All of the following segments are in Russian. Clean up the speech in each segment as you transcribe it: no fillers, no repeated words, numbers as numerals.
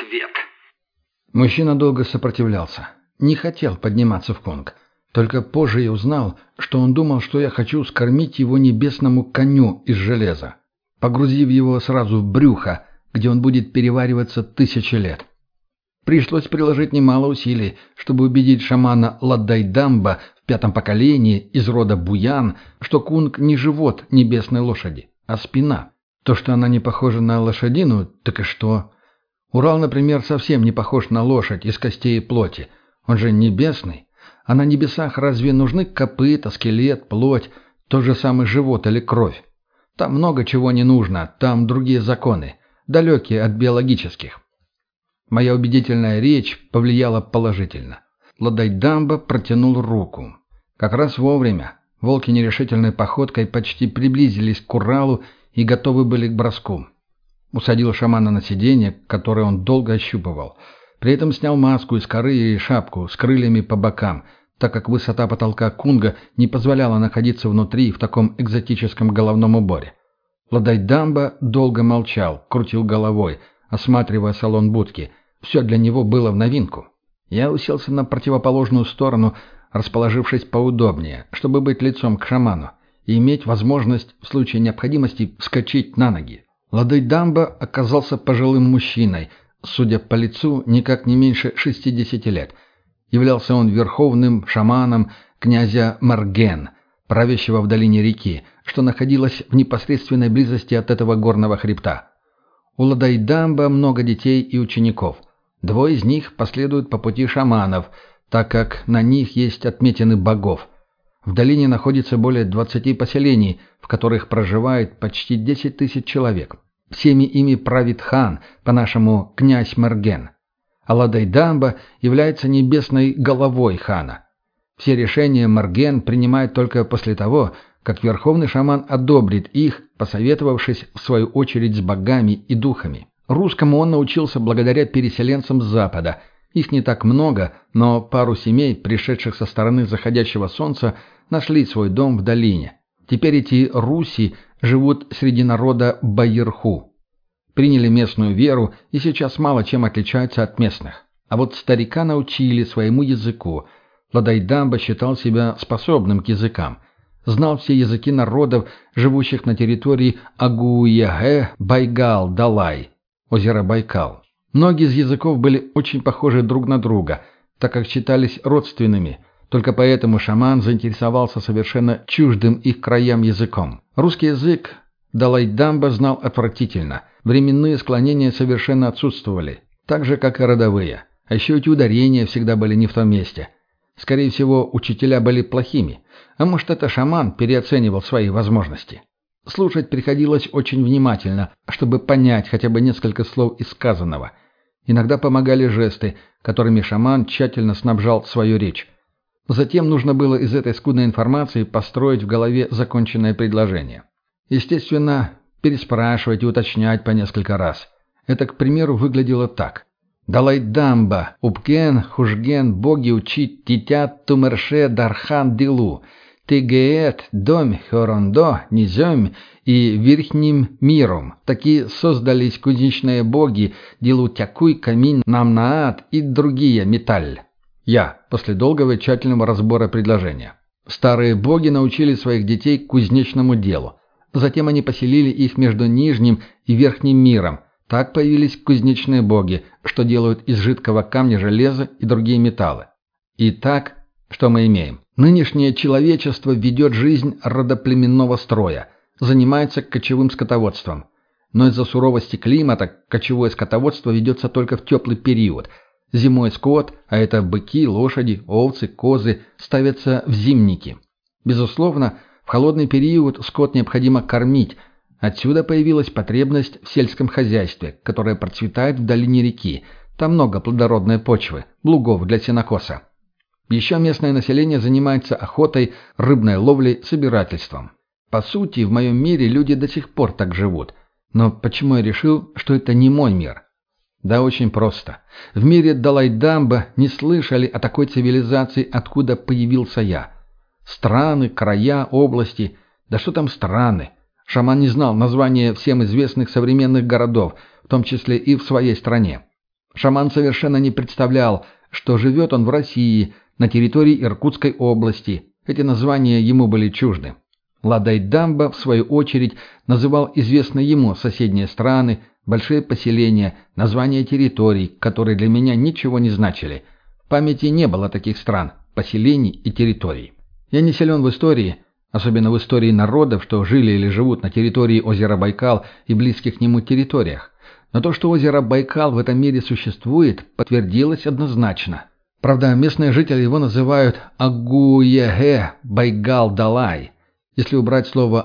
век». Мужчина долго сопротивлялся. Не хотел подниматься в Кунг. Только позже я узнал, что он думал, что я хочу скормить его небесному коню из железа, погрузив его сразу в брюхо, где он будет перевариваться 1000 лет. Пришлось приложить немало усилий, чтобы убедить шамана Ладайдамба в 5-м поколении из рода Буян, что Кунг не живот небесной лошади, а спина. То, что она не похожа на лошадину, так и что? Урал, например, совсем не похож на лошадь из костей и плоти. Он же небесный. А на небесах разве нужны копыта, скелет, плоть, тот же самый живот или кровь? Там много чего не нужно, там другие законы, далекие от биологических. Моя убедительная речь повлияла положительно. Ладайдамба протянул руку. Как раз вовремя. Волки нерешительной походкой почти приблизились к Уралу и готовы были к броску. Усадил шамана на сиденье, которое он долго ощупывал. При этом снял маску из коры и шапку с крыльями по бокам, так как высота потолка Кунга не позволяла находиться внутри в таком экзотическом головном уборе. Ладайдамба долго молчал, крутил головой, осматривая салон будки. Все для него было в новинку. Я уселся на противоположную сторону, расположившись поудобнее, чтобы быть лицом к шаману и иметь возможность в случае необходимости вскочить на ноги. Ладайдамба оказался пожилым мужчиной, судя по лицу, никак не меньше 60 лет. Являлся он верховным шаманом князя Марген, правящего в долине реки, что находилась в непосредственной близости от этого горного хребта. У Ладайдамба много детей и учеников. 2 из них последуют по пути шаманов, так как на них есть отметины богов. В долине находится более 20 поселений, в которых проживает почти 10 000 человек. Всеми ими правит хан, по-нашему князь Марген. А Ладайдамба является небесной головой хана. Все решения Марген принимает только после того, как верховный шаман одобрит их, посоветовавшись в свою очередь с богами и духами. Русскому он научился благодаря переселенцам с запада. Их не так много, но пару семей, пришедших со стороны заходящего солнца, нашли свой дом в долине. Теперь эти руси живут среди народа Байырху. Приняли местную веру и сейчас мало чем отличаются от местных. А вот старика научили своему языку. Ладайдамба считал себя способным к языкам. Знал все языки народов, живущих на территории Агуяге, Байгал, Далай, озеро Байкал. Многие из языков были очень похожи друг на друга, так как считались родственными. Только поэтому шаман заинтересовался совершенно чуждым их краям языком. Русский язык Далайдамба знал отвратительно. Временные склонения совершенно отсутствовали, так же, как и родовые. А еще эти ударения всегда были не в том месте. Скорее всего, учителя были плохими. А может, это шаман переоценивал свои возможности. Слушать приходилось очень внимательно, чтобы понять хотя бы несколько слов из сказанного. Иногда помогали жесты, которыми шаман тщательно снабжал свою речь. Затем нужно было из этой скудной информации построить в голове законченное предложение. Естественно, переспрашивать и уточнять по несколько раз. Это, к примеру, выглядело так. «Далайдамба, Упкен, Хужген, боги учить, титят, тумерше, дархан, дилу, тегеет, дом, хорондо, низем и верхним миром. Такие создались кузнечные боги, дилу тякуй, камин, намнаат и другие металл». Я, после долгого и тщательного разбора предложения. Старые боги научили своих детей кузнечному делу. Затем они поселили их между нижним и верхним миром. Так появились кузнечные боги, что делают из жидкого камня железо и другие металлы. Итак, что мы имеем? Нынешнее человечество ведет жизнь родоплеменного строя, занимается кочевым скотоводством. Но из-за суровости климата кочевое скотоводство ведется только в теплый период. Зимой скот, а это быки, лошади, овцы, козы, ставятся в зимники. Безусловно, в холодный период скот необходимо кормить. Отсюда появилась потребность в сельском хозяйстве, которое процветает в долине реки. Там много плодородной почвы, лугов для сенокоса. Еще местное население занимается охотой, рыбной ловлей, собирательством. По сути, в моем мире люди до сих пор так живут. Но почему я решил, что это не мой мир? Да очень просто. В мире Далайдамба не слышали о такой цивилизации, откуда появился я. Страны, края, области. Да что там страны? Шаман не знал названия всем известных современных городов, в том числе и в своей стране. Шаман совершенно не представлял, что живет он в России, на территории Иркутской области. Эти названия ему были чужды. Ладайдамба, в свою очередь, называл известные ему соседние страны, большие поселения, названия территорий, которые для меня ничего не значили. В памяти не было таких стран, поселений и территорий. Я не силен в истории, особенно в истории народов, что жили или живут на территории озера Байкал и близких к нему территориях. Но то, что озеро Байкал в этом мире существует, подтвердилось однозначно. Правда, местные жители его называют Агуяге Байгал-Далай. Если убрать слово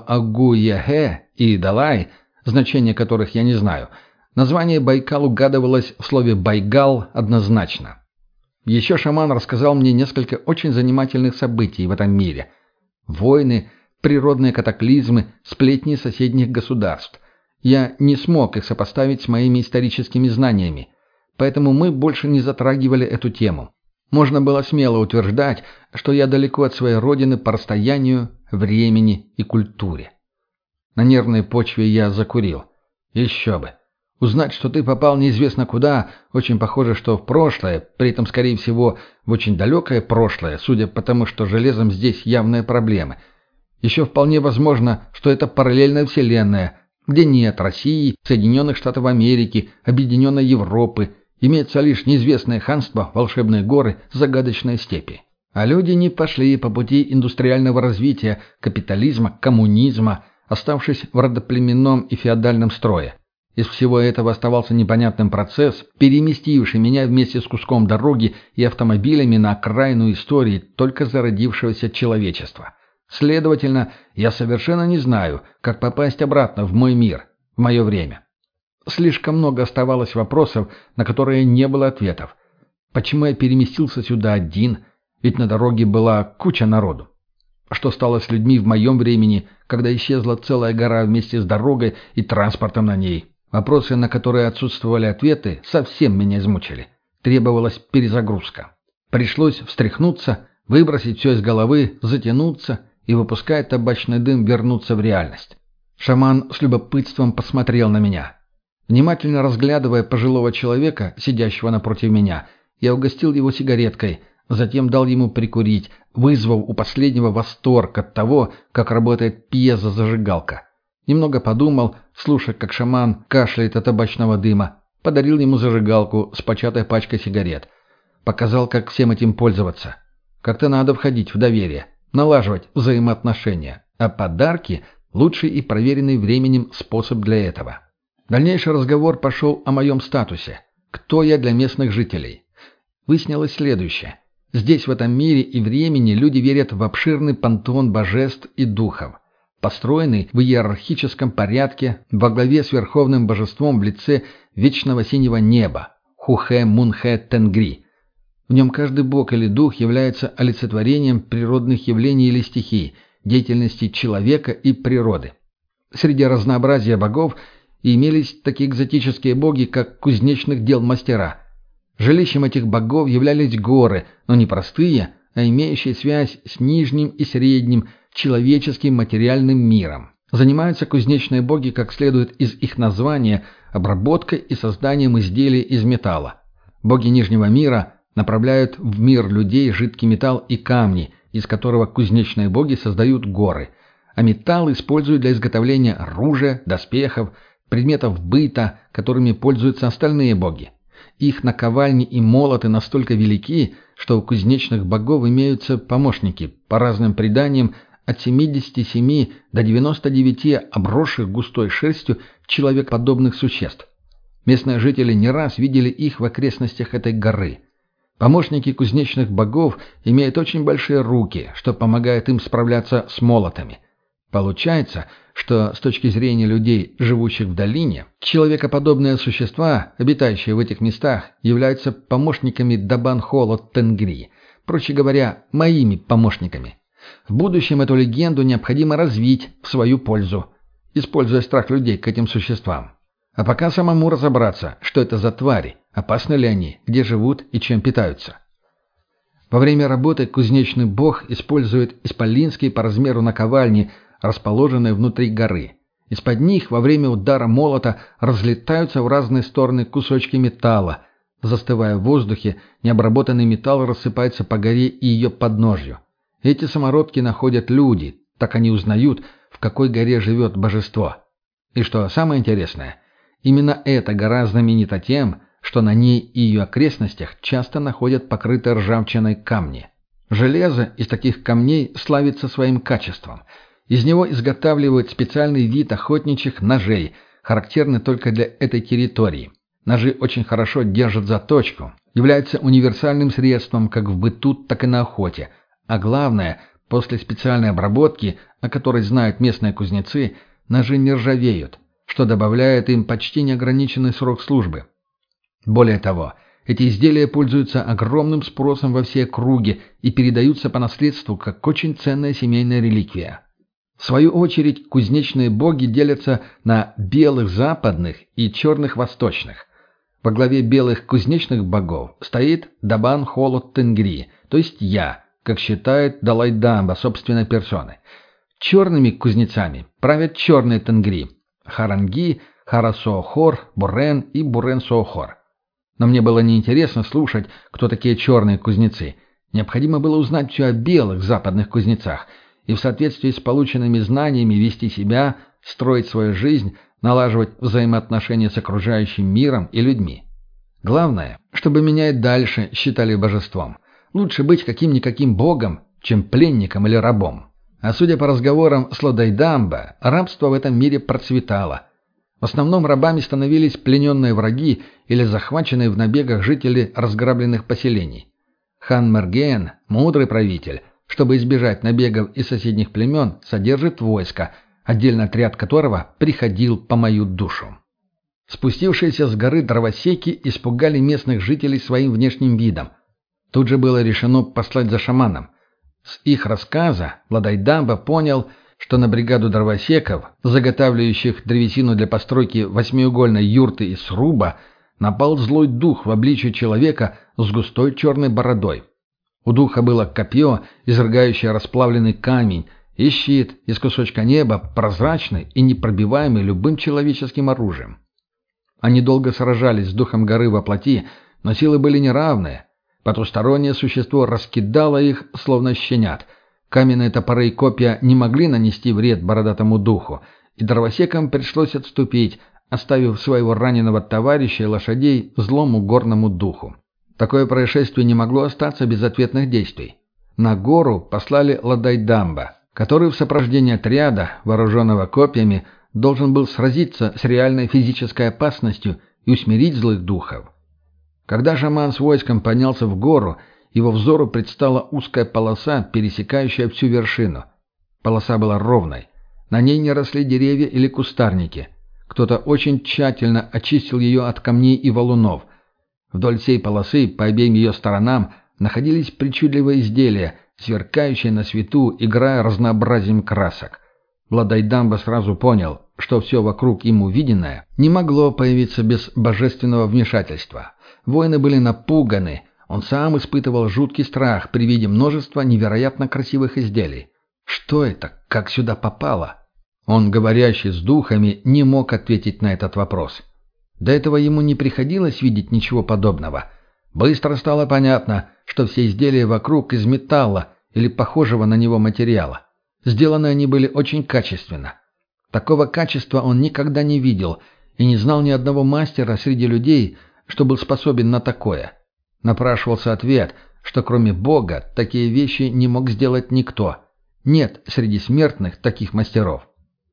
Агуяге и Далай, значение которых я не знаю, название Байкал угадывалось в слове Байгал однозначно. Еще шаман рассказал мне несколько очень занимательных событий в этом мире. Войны, природные катаклизмы, сплетни соседних государств. Я не смог их сопоставить с моими историческими знаниями, поэтому мы больше не затрагивали эту тему. Можно было смело утверждать, что я далеко от своей родины по расстоянию, времени и культуре. На нервной почве я закурил. Еще бы. Узнать, что ты попал неизвестно куда, очень похоже, что в прошлое, при этом, скорее всего, в очень далекое прошлое, судя по тому, что железом здесь явные проблемы. Еще вполне возможно, что это параллельная вселенная, где нет России, Соединенных Штатов Америки, Объединенной Европы, имеется лишь неизвестное ханство, волшебные горы, загадочные степи. А люди не пошли по пути индустриального развития, капитализма, коммунизма, оставшись в родоплеменном и феодальном строе. Из всего этого оставался непонятным процесс, переместивший меня вместе с куском дороги и автомобилями на окраину истории только зародившегося человечества. Следовательно, я совершенно не знаю, как попасть обратно в мой мир, в мое время. Слишком много оставалось вопросов, на которые не было ответов. Почему я переместился сюда один, ведь на дороге была куча народу? Что стало с людьми в моем времени, когда исчезла целая гора вместе с дорогой и транспортом на ней? Вопросы, на которые отсутствовали ответы, совсем меня измучили. Требовалась перезагрузка. Пришлось встряхнуться, выбросить все из головы, затянуться и, выпуская табачный дым, вернуться в реальность. Шаман с любопытством посмотрел на меня. Внимательно разглядывая пожилого человека, сидящего напротив меня, я угостил его сигареткой, затем дал ему прикурить, вызвав у последнего восторг от того, как работает пьезозажигалка. Немного подумал, слушая, как шаман кашляет от табачного дыма, подарил ему зажигалку с початой пачкой сигарет. Показал, как всем этим пользоваться. Как-то надо входить в доверие, налаживать взаимоотношения, а подарки – лучший и проверенный временем способ для этого. Дальнейший разговор пошел о моем статусе. Кто я для местных жителей? Выяснилось следующее. Здесь, в этом мире и времени, люди верят в обширный пантеон божеств и духов, построенный в иерархическом порядке во главе с верховным божеством в лице вечного синего неба – Хухе-Мунхе-Тенгри. В нем каждый бог или дух является олицетворением природных явлений или стихий, деятельности человека и природы. Среди разнообразия богов имелись такие экзотические боги, как кузнечных дел мастера. Жилищем этих богов являлись горы, но не простые, а имеющие связь с нижним и средним человеческим материальным миром. Занимаются кузнечные боги, как следует из их названия, обработкой и созданием изделий из металла. Боги нижнего мира направляют в мир людей жидкий металл и камни, из которого кузнечные боги создают горы, а металл используют для изготовления оружия, доспехов, предметов быта, которыми пользуются остальные боги. Их наковальни и молоты настолько велики, что у кузнечных богов имеются помощники, по разным преданиям, от 77 до 99 обросших густой шерстью человекоподобных существ. Местные жители не раз видели их в окрестностях этой горы. Помощники кузнечных богов имеют очень большие руки, что помогает им справляться с молотами. Получается, что с точки зрения людей, живущих в долине, человекоподобные существа, обитающие в этих местах, являются помощниками Дабан-Холод-Тенгри, проще говоря, моими помощниками. В будущем эту легенду необходимо развить в свою пользу, используя страх людей к этим существам. А пока самому разобраться, что это за твари, опасны ли они, где живут и чем питаются. Во время работы кузнечный бог использует исполинские по размеру наковальни, расположенные внутри горы. Из-под них во время удара молота разлетаются в разные стороны кусочки металла. Застывая в воздухе, необработанный металл рассыпается по горе и ее подножью. Эти самородки находят люди, так они узнают, в какой горе живет божество. И что самое интересное, именно эта гора знаменита тем, что на ней и ее окрестностях часто находят покрытые ржавчиной камни. Железо из таких камней славится своим качеством. Из него изготавливают специальный вид охотничьих ножей, характерный только для этой территории. Ножи очень хорошо держат заточку, являются универсальным средством как в быту, так и на охоте. А главное, после специальной обработки, о которой знают местные кузнецы, ножи не ржавеют, что добавляет им почти неограниченный срок службы. Более того, эти изделия пользуются огромным спросом во всей округе и передаются по наследству как очень ценная семейная реликвия. В свою очередь, кузнечные боги делятся на белых западных и черных восточных. Во главе белых кузнечных богов стоит Дабан Холод Тенгри, то есть я, как считает Далай-Дамба собственной персоной. Черными кузнецами правят черные Тенгри – Харанги, Харасоохор, Бурен и Бурен-Соохор. Но мне было неинтересно слушать, кто такие черные кузнецы. Необходимо было узнать все о белых западных кузнецах и в соответствии с полученными знаниями вести себя, строить свою жизнь, налаживать взаимоотношения с окружающим миром и людьми. Главное, чтобы меня и дальше считали божеством. Лучше быть каким-никаким богом, чем пленником или рабом. А судя по разговорам с Лодайдамбо, рабство в этом мире процветало. В основном рабами становились плененные враги или захваченные в набегах жители разграбленных поселений. Хан Мерген, мудрый правитель, чтобы избежать набегов из соседних племен, содержит войско, отдельный отряд которого приходил по мою душу. Спустившиеся с горы дровосеки испугали местных жителей своим внешним видом. Тут же было решено послать за шаманом. С их рассказа Лодайдамбо понял, что на бригаду дровосеков, заготавливающих древесину для постройки восьмиугольной юрты из сруба, напал злой дух в обличье человека с густой черной бородой. У духа было копье, изрыгающее расплавленный камень, и щит из кусочка неба, прозрачный и непробиваемый любым человеческим оружием. Они долго сражались с духом горы во плоти, но силы были неравные. Потустороннее существо раскидало их, словно щенят. Каменные топоры и копья не могли нанести вред бородатому духу, и дровосекам пришлось отступить, оставив своего раненого товарища и лошадей злому горному духу. Такое происшествие не могло остаться без ответных действий. На гору послали Лодайдамбо, который в сопровождении отряда, вооруженного копьями, должен был сразиться с реальной физической опасностью и усмирить злых духов. Когда шаман с войском поднялся в гору, его взору предстала узкая полоса, пересекающая всю вершину. Полоса была ровной. На ней не росли деревья или кустарники. Кто-то очень тщательно очистил ее от камней и валунов. Вдоль всей полосы, по обеим ее сторонам, находились причудливые изделия, сверкающие на свету, играя разнообразием красок. Лодайдамбо сразу понял, что все вокруг им увиденное не могло появиться без божественного вмешательства. Воины были напуганы, он сам испытывал жуткий страх при виде множества невероятно красивых изделий. Что это? Как сюда попало? Он, говорящий с духами, не мог ответить на этот вопрос. До этого ему не приходилось видеть ничего подобного. Быстро стало понятно, что все изделия вокруг из металла или похожего на него материала. Сделаны они были очень качественно. Такого качества он никогда не видел и не знал ни одного мастера среди людей, что был способен на такое. Напрашивался ответ, что кроме Бога такие вещи не мог сделать никто. Нет среди смертных таких мастеров.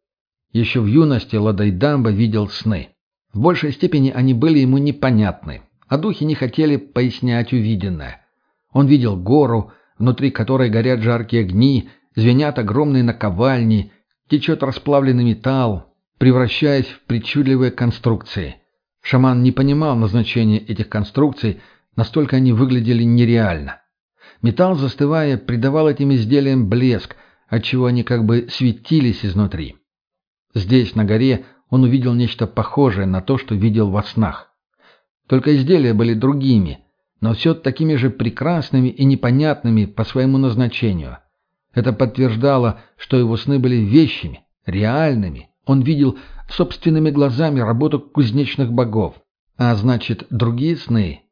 Еще в юности Лодайдамбо видел сны. В большей степени они были ему непонятны, а духи не хотели пояснять увиденное. Он видел гору, внутри которой горят жаркие огни, звенят огромные наковальни, течет расплавленный металл, превращаясь в причудливые конструкции. Шаман не понимал назначения этих конструкций, настолько они выглядели нереально. Металл, застывая, придавал этим изделиям блеск, отчего они как бы светились изнутри. Здесь, на горе, он увидел нечто похожее на то, что видел во снах. Только изделия были другими, но все такими же прекрасными и непонятными по своему назначению. Это подтверждало, что его сны были вещими, реальными. Он видел собственными глазами работу кузнечных богов. А значит, другие сны, в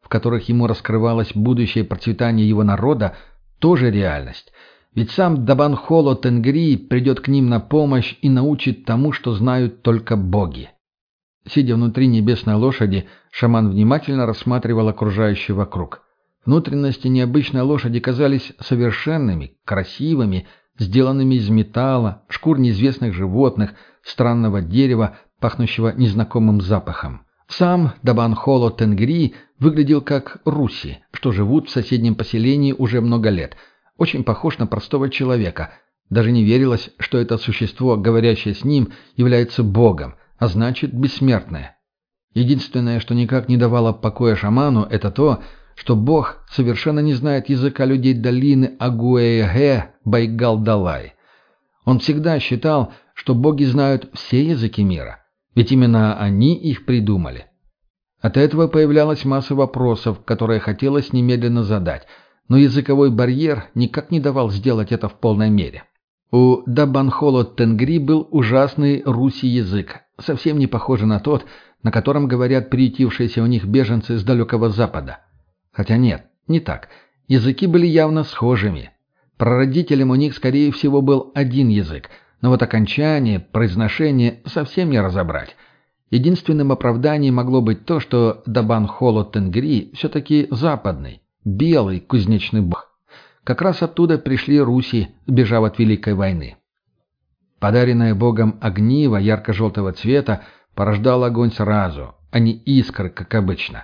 которых ему раскрывалось будущее процветание его народа, тоже реальность. Ведь сам Дабан-Холо Тенгри придет к ним на помощь и научит тому, что знают только боги. Сидя внутри небесной лошади, шаман внимательно рассматривал окружающее вокруг. Внутренности необычной лошади казались совершенными, красивыми, сделанными из металла, шкур неизвестных животных, странного дерева, пахнущего незнакомым запахом. Сам Дабан-Холо Тенгри выглядел как руси, что живут в соседнем поселении уже много лет. Очень похож на простого человека. Даже не верилось, что это существо, говорящее с ним, является богом, а значит бессмертное. Единственное, что никак не давало покоя шаману, это то, что бог совершенно не знает языка людей долины Агуэйгэ Байгал-Далай. Он всегда считал, что боги знают все языки мира, ведь именно они их придумали. От этого появлялась масса вопросов, которые хотелось немедленно задать, но языковой барьер никак не давал сделать это в полной мере. У Дабан-Холо Тенгри был ужасный руси язык, совсем не похожий на тот, на котором говорят приютившиеся у них беженцы с далекого запада. Хотя нет, не так. Языки были явно схожими. Прародителем у них, скорее всего, был один язык, но вот окончание, произношение совсем не разобрать. Единственным оправданием могло быть то, что Дабан-Холо Тенгри все-таки западный, белый кузнечный бог. Как раз оттуда пришли руси, сбежав от Великой войны. Подаренное богом огниво ярко-желтого цвета порождало огонь сразу, а не искры, как обычно.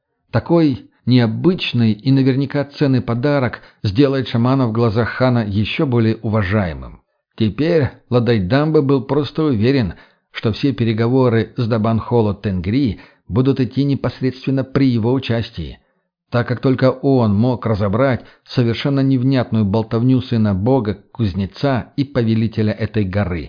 Такой необычный и наверняка ценный подарок сделает шамана в глазах хана еще более уважаемым. Теперь Ладайдамба был просто уверен, что все переговоры с Дабан-Холо Тенгри будут идти непосредственно при его участии, так как только он мог разобрать совершенно невнятную болтовню сына бога, кузнеца и повелителя этой горы.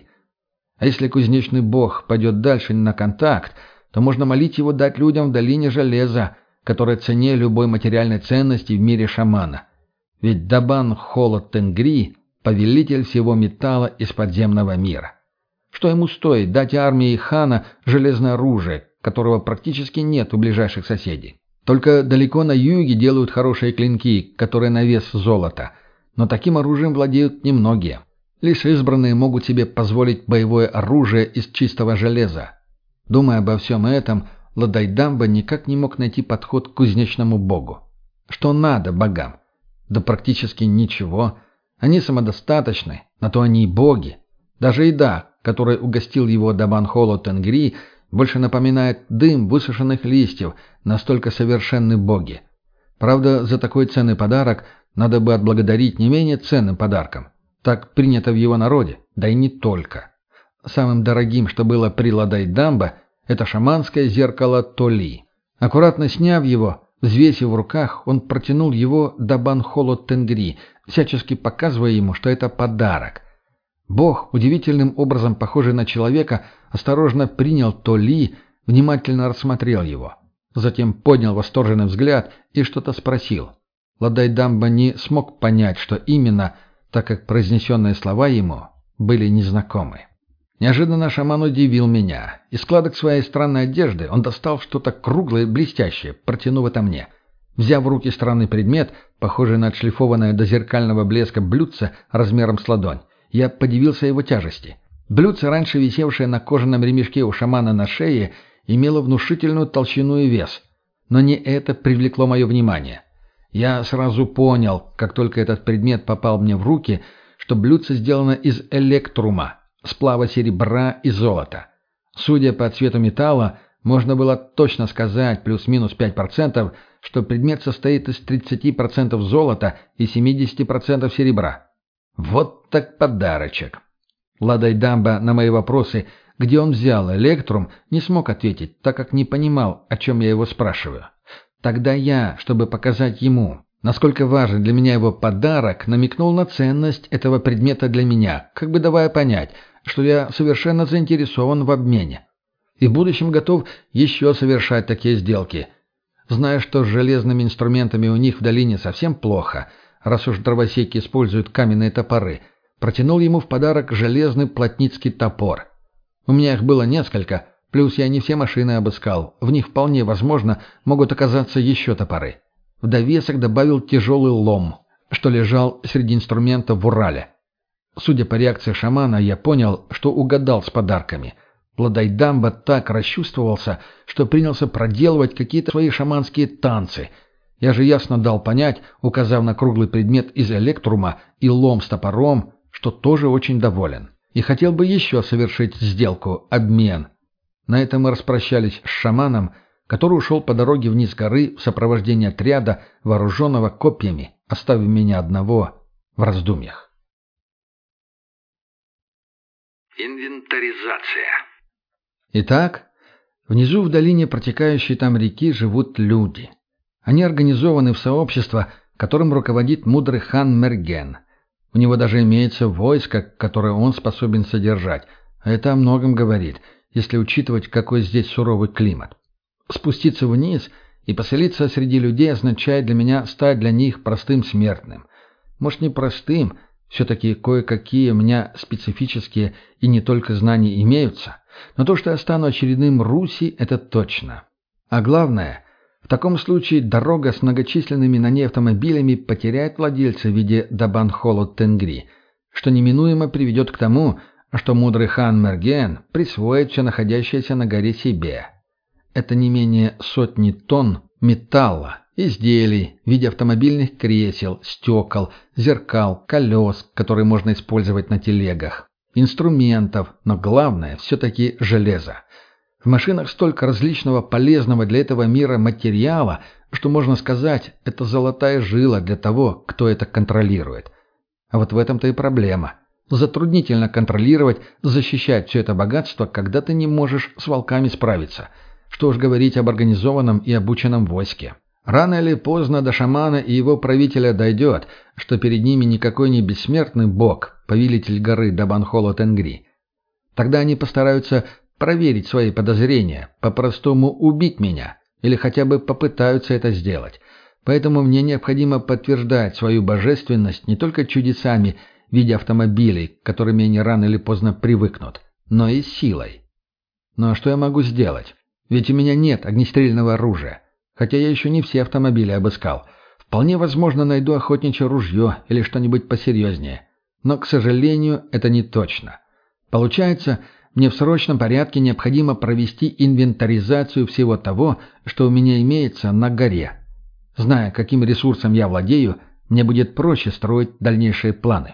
А если кузнечный бог пойдет дальше на контакт, то можно молить его дать людям в долине железа, которое цене любой материальной ценности в мире шамана. Ведь Дабан-Холо Тенгри – повелитель всего металла из подземного мира. Что ему стоит дать армии хана железное оружие, которого практически нет у ближайших соседей? Только далеко на юге делают хорошие клинки, которые на вес золота. Но таким оружием владеют немногие. Лишь избранные могут себе позволить боевое оружие из чистого железа. Думая обо всем этом, Ладайдамба никак не мог найти подход к кузнечному богу. Что надо богам? Да практически ничего. Они самодостаточны, на то они и боги. Даже еда, которой угостил его Дабан-Холо Тенгри, больше напоминает дым высушенных листьев, настолько совершенны боги. Правда, за такой ценный подарок надо бы отблагодарить не менее ценным подарком. Так принято в его народе, да и не только. Самым дорогим, что было при Ладайдамба, это шаманское зеркало Толи. Аккуратно сняв его, взвесив в руках, он протянул его Дабан-Холо Тенгри, всячески показывая ему, что это подарок. Бог, удивительным образом похожий на человека, осторожно принял Толи, внимательно рассмотрел его. Затем поднял восторженный взгляд и что-то спросил. Ладайдамба не смог понять, что именно, так как произнесенные слова ему были незнакомы. Неожиданно шаман удивил меня. Из складок своей странной одежды он достал что-то круглое и блестящее, протянув это мне. Взяв в руки странный предмет, похожий на отшлифованное до зеркального блеска блюдце размером с ладонь, я подивился его тяжести. Блюдце, раньше висевшее на кожаном ремешке у шамана на шее, имело внушительную толщину и вес. Но не это привлекло мое внимание. Я сразу понял, как только этот предмет попал мне в руки, что блюдце сделано из электрума, сплава серебра и золота. Судя по цвету металла, можно было точно сказать плюс-минус 5%, что предмет состоит из 30% золота и 70% серебра. Вот так подарочек. Ладайдамба на мои вопросы, где он взял электрум, не смог ответить, так как не понимал, о чем я его спрашиваю. Тогда я, чтобы показать ему, насколько важен для меня его подарок, намекнул на ценность этого предмета для меня, как бы давая понять, что я совершенно заинтересован в обмене. И в будущем готов еще совершать такие сделки. Зная, что с железными инструментами у них в долине совсем плохо, раз уж дровосеки используют каменные топоры, протянул ему в подарок железный плотницкий топор. У меня их было несколько, Плюс я не все машины обыскал, в них вполне возможно могут оказаться еще топоры. В довесок добавил тяжелый лом, что лежал среди инструментов в Урале. Судя по реакции шамана, я понял, что угадал с подарками. Плодойдамба так расчувствовался, что принялся проделывать какие-то свои шаманские танцы. Я же ясно дал понять, указав на круглый предмет из электрума и лом с топором, что тоже очень доволен. И хотел бы еще совершить сделку, обмен. На этом мы распрощались с шаманом, который ушел по дороге вниз горы в сопровождении отряда, вооруженного копьями, оставив меня одного в раздумьях. Инвентаризация. Итак, внизу в долине протекающей там реки живут люди. Они организованы в сообщество, которым руководит мудрый хан Мерген. У него даже имеется войско, которое он способен содержать. А это о многом говорит, если учитывать, какой здесь суровый климат. Спуститься вниз и поселиться среди людей означает для меня стать для них простым смертным. Может, не простым, все-таки кое-какие у меня специфические и не только знания имеются, но то, что я стану очередным Руси, это точно. А главное, в таком случае дорога с многочисленными на ней автомобилями потеряет владельца в виде Дабан-Холод-Тенгри, что неминуемо приведет к тому, что мудрый хан Мерген присвоит все находящееся на горе себе. Это не менее 100 тонн металла, изделий в виде автомобильных кресел, стекол, зеркал, колес, которые можно использовать на телегах, инструментов, но главное все-таки железо. В машинах столько различного полезного для этого мира материала, что можно сказать, это золотая жила для того, кто это контролирует. А вот в этом-то и проблема. Затруднительно контролировать, защищать все это богатство, когда ты не можешь с волками справиться. Что уж говорить об организованном и обученном войске. Рано или поздно до шамана и его правителя дойдет, что перед ними никакой не бессмертный бог, повелитель горы Дабан-Холод-Тенгри. Тогда они постараются проверить свои подозрения, по-простому убить меня, или хотя бы попытаются это сделать. Поэтому мне необходимо подтверждать свою божественность не только чудесами в виде автомобилей, к которым они рано или поздно привыкнут, но и силой. Ну а что я могу сделать? Ведь у меня нет огнестрельного оружия. Хотя я еще не все автомобили обыскал. Вполне возможно, найду охотничье ружье или что-нибудь посерьезнее. Но, к сожалению, это не точно. Получается, мне в срочном порядке необходимо провести инвентаризацию всего того, что у меня имеется на горе. Зная, каким ресурсом я владею, мне будет проще строить дальнейшие планы.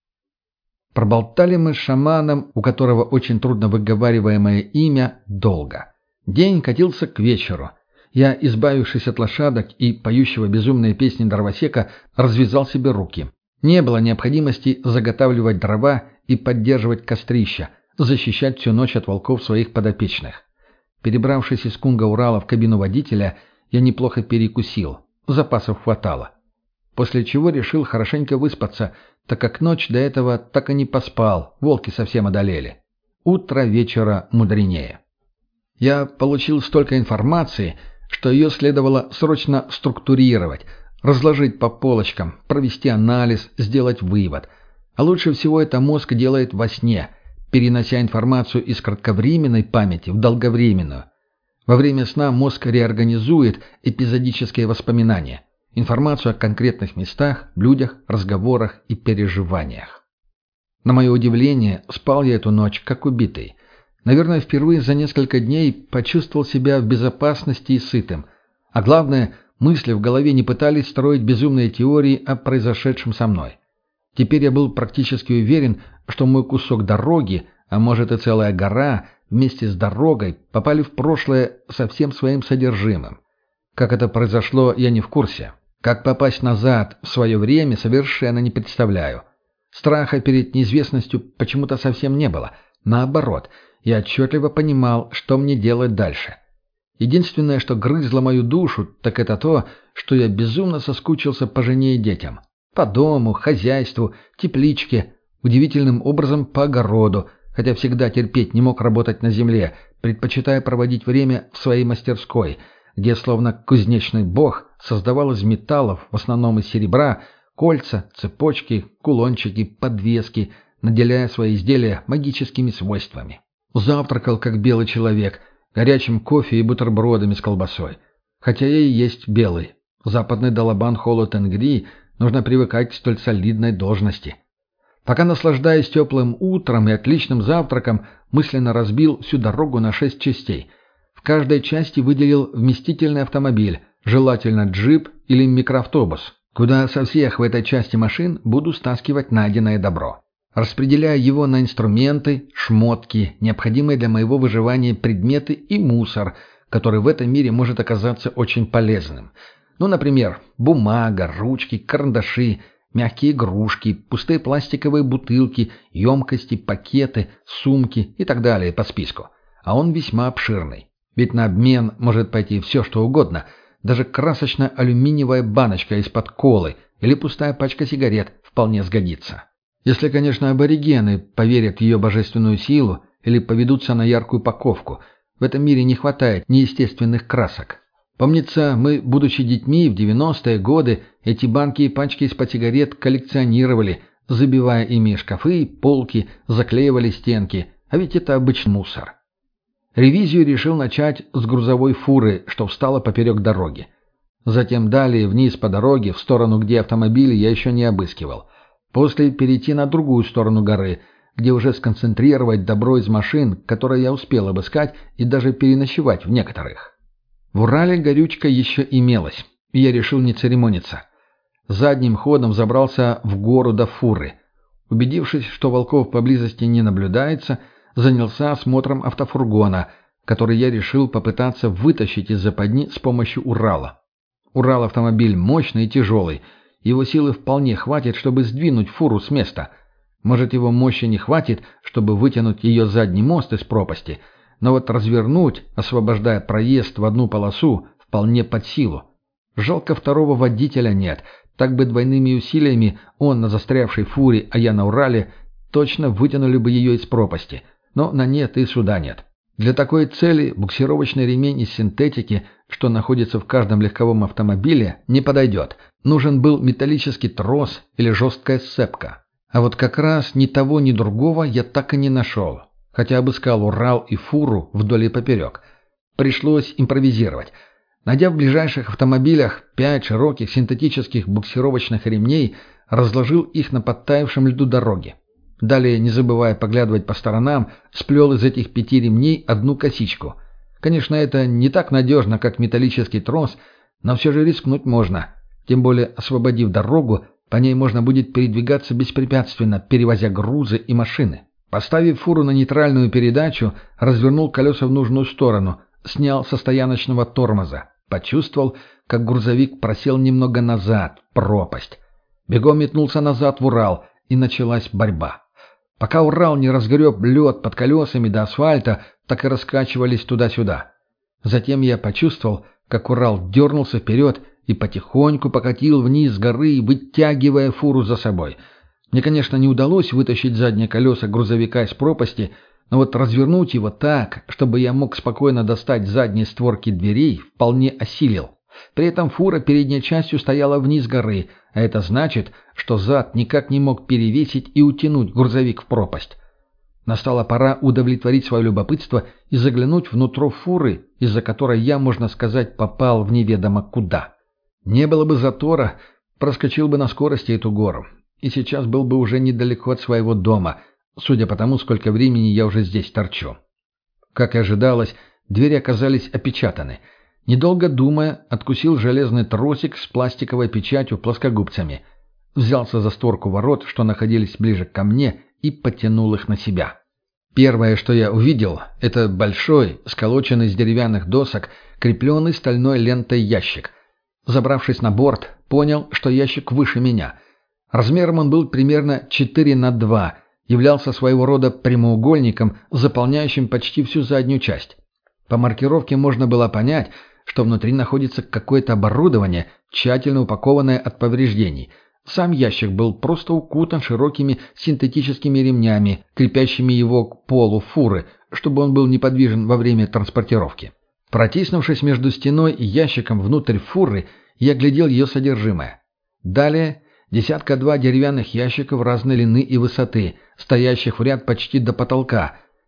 Проболтали мы с шаманом, у которого очень трудно выговариваемое имя, долго. День катился к вечеру. Я, избавившись от лошадок и поющего безумные песни дровосека, развязал себе руки. Не было необходимости заготавливать дрова и поддерживать кострища, защищать всю ночь от волков своих подопечных. Перебравшись из Кунга-Урала в кабину водителя, я неплохо перекусил, запасов хватало. После чего решил хорошенько выспаться, так как ночь до этого так и не поспал, волки совсем одолели. Утро вечера мудренее. Я получил столько информации, что ее следовало срочно структурировать, разложить по полочкам, провести анализ, сделать вывод. А лучше всего это мозг делает во сне, перенося информацию из кратковременной памяти в долговременную. Во время сна мозг реорганизует эпизодические воспоминания, информацию о конкретных местах, людях, разговорах и переживаниях. На мое удивление, спал я эту ночь как убитый. Наверное, впервые за несколько дней почувствовал себя в безопасности и сытым. А главное, мысли в голове не пытались строить безумные теории о произошедшем со мной. Теперь я был практически уверен, что мой кусок дороги, а может и целая гора, вместе с дорогой попали в прошлое со всем своим содержимым. Как это произошло, я не в курсе. Как попасть назад в свое время, совершенно не представляю. Страха перед неизвестностью почему-то совсем не было. Наоборот, я отчетливо понимал, что мне делать дальше. Единственное, что грызло мою душу, так это то, что я безумно соскучился по жене и детям. По дому, хозяйству, тепличке, удивительным образом по огороду, хотя всегда терпеть не мог работать на земле, предпочитая проводить время в своей мастерской, где, словно кузнечный бог, создавал из металлов, в основном из серебра, кольца, цепочки, кулончики, подвески, наделяя свои изделия магическими свойствами. Завтракал, как белый человек, горячим кофе и бутербродами с колбасой. Хотя я и есть белый. Западный Далабан Холод Энгри нужно привыкать к столь солидной должности. Пока, наслаждаясь теплым утром и отличным завтраком, мысленно разбил всю дорогу на 6 частей. В каждой части выделил вместительный автомобиль, желательно джип или микроавтобус, куда со всех в этой части машин буду стаскивать найденное добро. Распределяя его на инструменты, шмотки, необходимые для моего выживания предметы и мусор, который в этом мире может оказаться очень полезным. Ну, например, бумага, ручки, карандаши, мягкие игрушки, пустые пластиковые бутылки, емкости, пакеты, сумки и так далее по списку. А он весьма обширный. Ведь на обмен может пойти все, что угодно. Даже красочная алюминиевая баночка из-под колы или пустая пачка сигарет вполне сгодится. Если, конечно, аборигены поверят в ее божественную силу или поведутся на яркую упаковку. В этом мире не хватает неестественных красок. Помнится, мы, будучи детьми, в 90-е годы эти банки и пачки из-под сигарет коллекционировали, забивая ими шкафы, полки, заклеивали стенки. А ведь это обычный мусор. Ревизию решил начать с грузовой фуры, что встала поперек дороги. Затем далее вниз по дороге, в сторону, где автомобили, я еще не обыскивал. После перейти на другую сторону горы, где уже сконцентрировать добро из машин, которые я успел обыскать и даже переночевать в некоторых. В Урале горючка еще имелась, и я решил не церемониться. Задним ходом забрался в гору до фуры. Убедившись, что волков поблизости не наблюдается, занялся осмотром автофургона, который я решил попытаться вытащить из западни с помощью Урала. Урал-автомобиль мощный и тяжелый. Его силы вполне хватит, чтобы сдвинуть фуру с места. Может, его мощи не хватит, чтобы вытянуть ее задний мост из пропасти, но вот развернуть, освобождая проезд в одну полосу, вполне под силу. Жалко, второго водителя нет. Так бы двойными усилиями он на застрявшей фуре, а я на Урале, точно вытянули бы ее из пропасти. Но на нет и суда нет. Для такой цели буксировочный ремень из синтетики, что находится в каждом легковом автомобиле, не подойдет. Нужен был металлический трос или жесткая сцепка. А вот как раз ни того, ни другого я так и не нашел. Хотя обыскал Урал и фуру вдоль и поперек. Пришлось импровизировать. Найдя в ближайших автомобилях 5 широких синтетических буксировочных ремней, разложил их на подтаявшем льду дороги. Далее, не забывая поглядывать по сторонам, сплел из этих 5 ремней одну косичку. Конечно, это не так надежно, как металлический трос, но все же рискнуть можно. Тем более, освободив дорогу, по ней можно будет передвигаться беспрепятственно, перевозя грузы и машины. Поставив фуру на нейтральную передачу, развернул колеса в нужную сторону, снял со стояночного тормоза. Почувствовал, как грузовик просел немного назад, пропасть. Бегом метнулся назад в Урал, и началась борьба. Пока Урал не разгреб лед под колесами до асфальта, так и раскачивались туда-сюда. Затем я почувствовал, как Урал дернулся вперед и потихоньку покатил вниз с горы, вытягивая фуру за собой. Мне, конечно, не удалось вытащить задние колеса грузовика из пропасти, но вот развернуть его так, чтобы я мог спокойно достать задние створки дверей, вполне осилил. При этом фура передней частью стояла вниз горы, а это значит, что зад никак не мог перевесить и утянуть грузовик в пропасть. Настала пора удовлетворить свое любопытство и заглянуть внутрь фуры, из-за которой я, можно сказать, попал в неведомо куда. Не было бы затора, проскочил бы на скорости эту гору, и сейчас был бы уже недалеко от своего дома, судя по тому, сколько времени я уже здесь торчу. Как и ожидалось, двери оказались опечатаны. Недолго думая, откусил железный тросик с пластиковой печатью плоскогубцами. Взялся за створку ворот, что находились ближе ко мне, и потянул их на себя. Первое, что я увидел, это большой, сколоченный из деревянных досок, крепленный стальной лентой ящик. Забравшись на борт, понял, что ящик выше меня. Размером он был примерно 4×2, являлся своего рода прямоугольником, заполняющим почти всю заднюю часть. По маркировке можно было понять, что внутри находится какое-то оборудование, тщательно упакованное от повреждений. Сам ящик был просто укутан широкими синтетическими ремнями, крепящими его к полу фуры, чтобы он был неподвижен во время транспортировки. Протиснувшись между стеной и ящиком внутрь фуры, я глядел ее содержимое. Далее 1-2 деревянных ящиков разной длины и высоты, стоящих в ряд почти до потолка.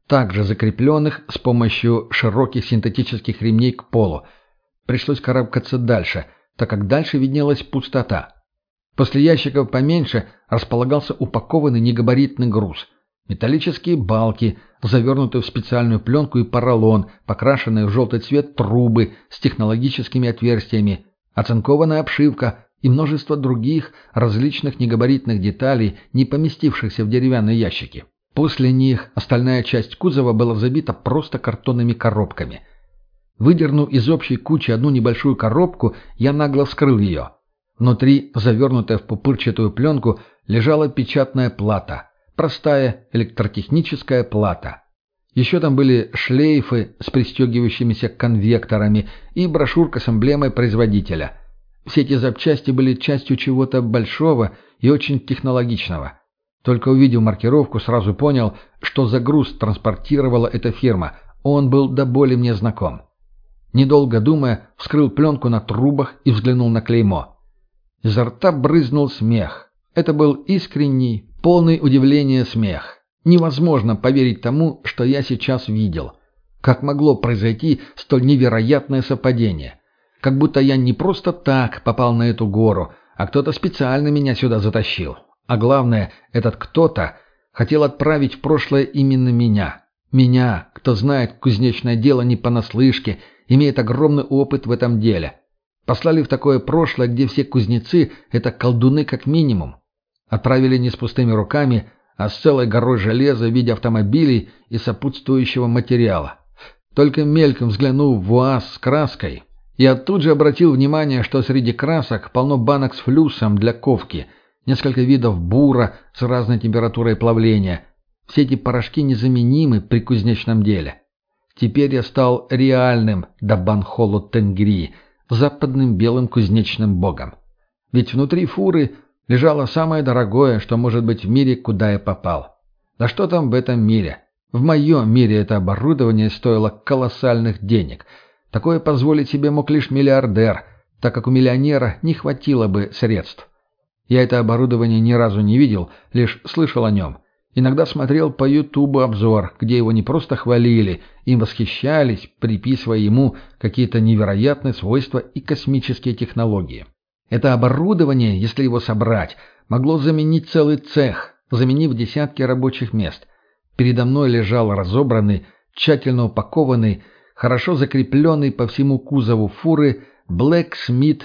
также закрепленных с помощью широких синтетических ремней к полу. Пришлось карабкаться дальше, так как дальше виднелась пустота. После ящиков поменьше располагался упакованный негабаритный груз. Металлические балки, завернутые в специальную пленку и поролон, покрашенные в желтый цвет трубы с технологическими отверстиями, оцинкованная обшивка и множество других различных негабаритных деталей, не поместившихся в деревянные ящики. После них остальная часть кузова была забита просто картонными коробками. Выдернув из общей кучи одну небольшую коробку, я нагло вскрыл ее. Внутри, завернутая в пупырчатую пленку, лежала печатная плата. Простая электротехническая плата. Еще там были шлейфы с пристегивающимися конвекторами и брошюрка с эмблемой производителя. Все эти запчасти были частью чего-то большого и очень технологичного. Только увидев маркировку, сразу понял, что за груз транспортировала эта фирма. Он был до боли мне знаком. Недолго думая, вскрыл пленку на трубах и взглянул на клеймо. Изо рта брызнул смех. Это был искренний, полный удивления смех. Невозможно поверить тому, что я сейчас видел. Как могло произойти столь невероятное совпадение? Как будто я не просто так попал на эту гору, а кто-то специально меня сюда затащил. А главное, этот кто-то хотел отправить в прошлое именно меня. Меня, кто знает кузнечное дело не понаслышке, имеет огромный опыт в этом деле. Послали в такое прошлое, где все кузнецы – это колдуны как минимум. Отправили не с пустыми руками, а с целой горой железа в виде автомобилей и сопутствующего материала. Только мельком взглянув в УАЗ с краской, я тут же обратил внимание, что среди красок полно банок с флюсом для ковки, несколько видов бура с разной температурой плавления. Все эти порошки незаменимы при кузнечном деле. Теперь я стал реальным Дабанхоло Тенгри, западным белым кузнечным богом. Ведь внутри фуры лежало самое дорогое, что может быть в мире, куда я попал. Да что там в этом мире? В моем мире это оборудование стоило колоссальных денег. Такое позволить себе мог лишь миллиардер, так как у миллионера не хватило бы средств. Я это оборудование ни разу не видел, лишь слышал о нем. Иногда смотрел по Ютубу обзор, где его не просто хвалили, им восхищались, приписывая ему какие-то невероятные свойства и космические технологии. Это оборудование, если его собрать, могло заменить целый цех, заменив десятки рабочих мест. Передо мной лежал разобранный, тщательно упакованный, хорошо закрепленный по всему кузову фуры Blacksmith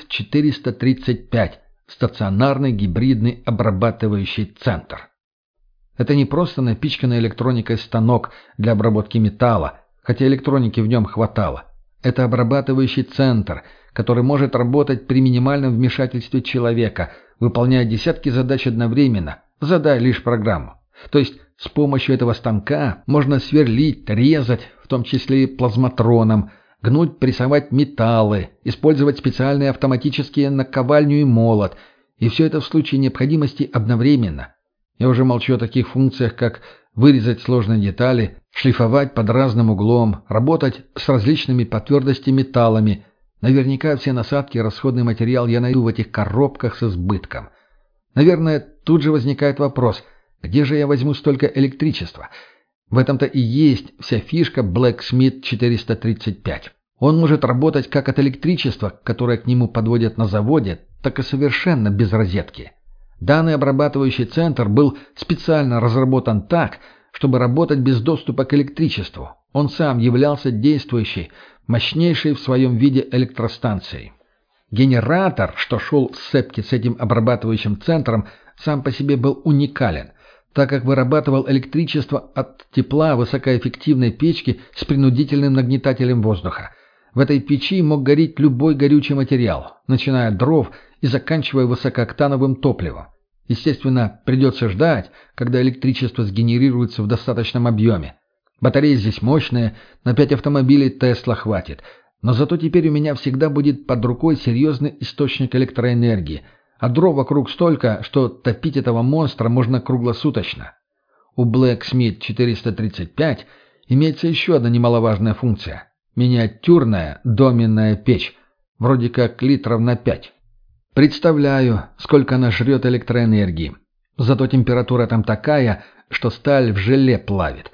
435, стационарный гибридный обрабатывающий центр. Это не просто напичканный электроникой станок для обработки металла, хотя электроники в нем хватало. Это обрабатывающий центр, который может работать при минимальном вмешательстве человека, выполняя десятки задач одновременно, задая лишь программу. То есть с помощью этого станка можно сверлить, резать, в том числе и плазматроном, гнуть, прессовать металлы, использовать специальные автоматические наковальню и молот, и все это в случае необходимости одновременно. Я уже молчу о таких функциях, как вырезать сложные детали, шлифовать под разным углом, работать с различными по твердости металлами. Наверняка все насадки и расходный материал я найду в этих коробках с избытком. Наверное, тут же возникает вопрос, где же я возьму столько электричества? В этом-то и есть вся фишка Blacksmith 435. Он может работать как от электричества, которое к нему подводят на заводе, так и совершенно без розетки. Данный обрабатывающий центр был специально разработан так, чтобы работать без доступа к электричеству. Он сам являлся действующей, мощнейшей в своем виде электростанцией. Генератор, что шел в сцепке с этим обрабатывающим центром, сам по себе был уникален, так как вырабатывал электричество от тепла высокоэффективной печки с принудительным нагнетателем воздуха. В этой печи мог гореть любой горючий материал, начиная от дров и заканчивая высокооктановым топливом. Естественно, придется ждать, когда электричество сгенерируется в достаточном объеме. Батареи здесь мощные, на 5 автомобилей Тесла хватит. Но зато теперь у меня всегда будет под рукой серьезный источник электроэнергии, а дров вокруг столько, что топить этого монстра можно круглосуточно. У Blacksmith 435 имеется еще одна немаловажная функция. Миниатюрная доменная печь, вроде как литров на 5. Представляю, сколько она жрет электроэнергии. Зато температура там такая, что сталь в желе плавит.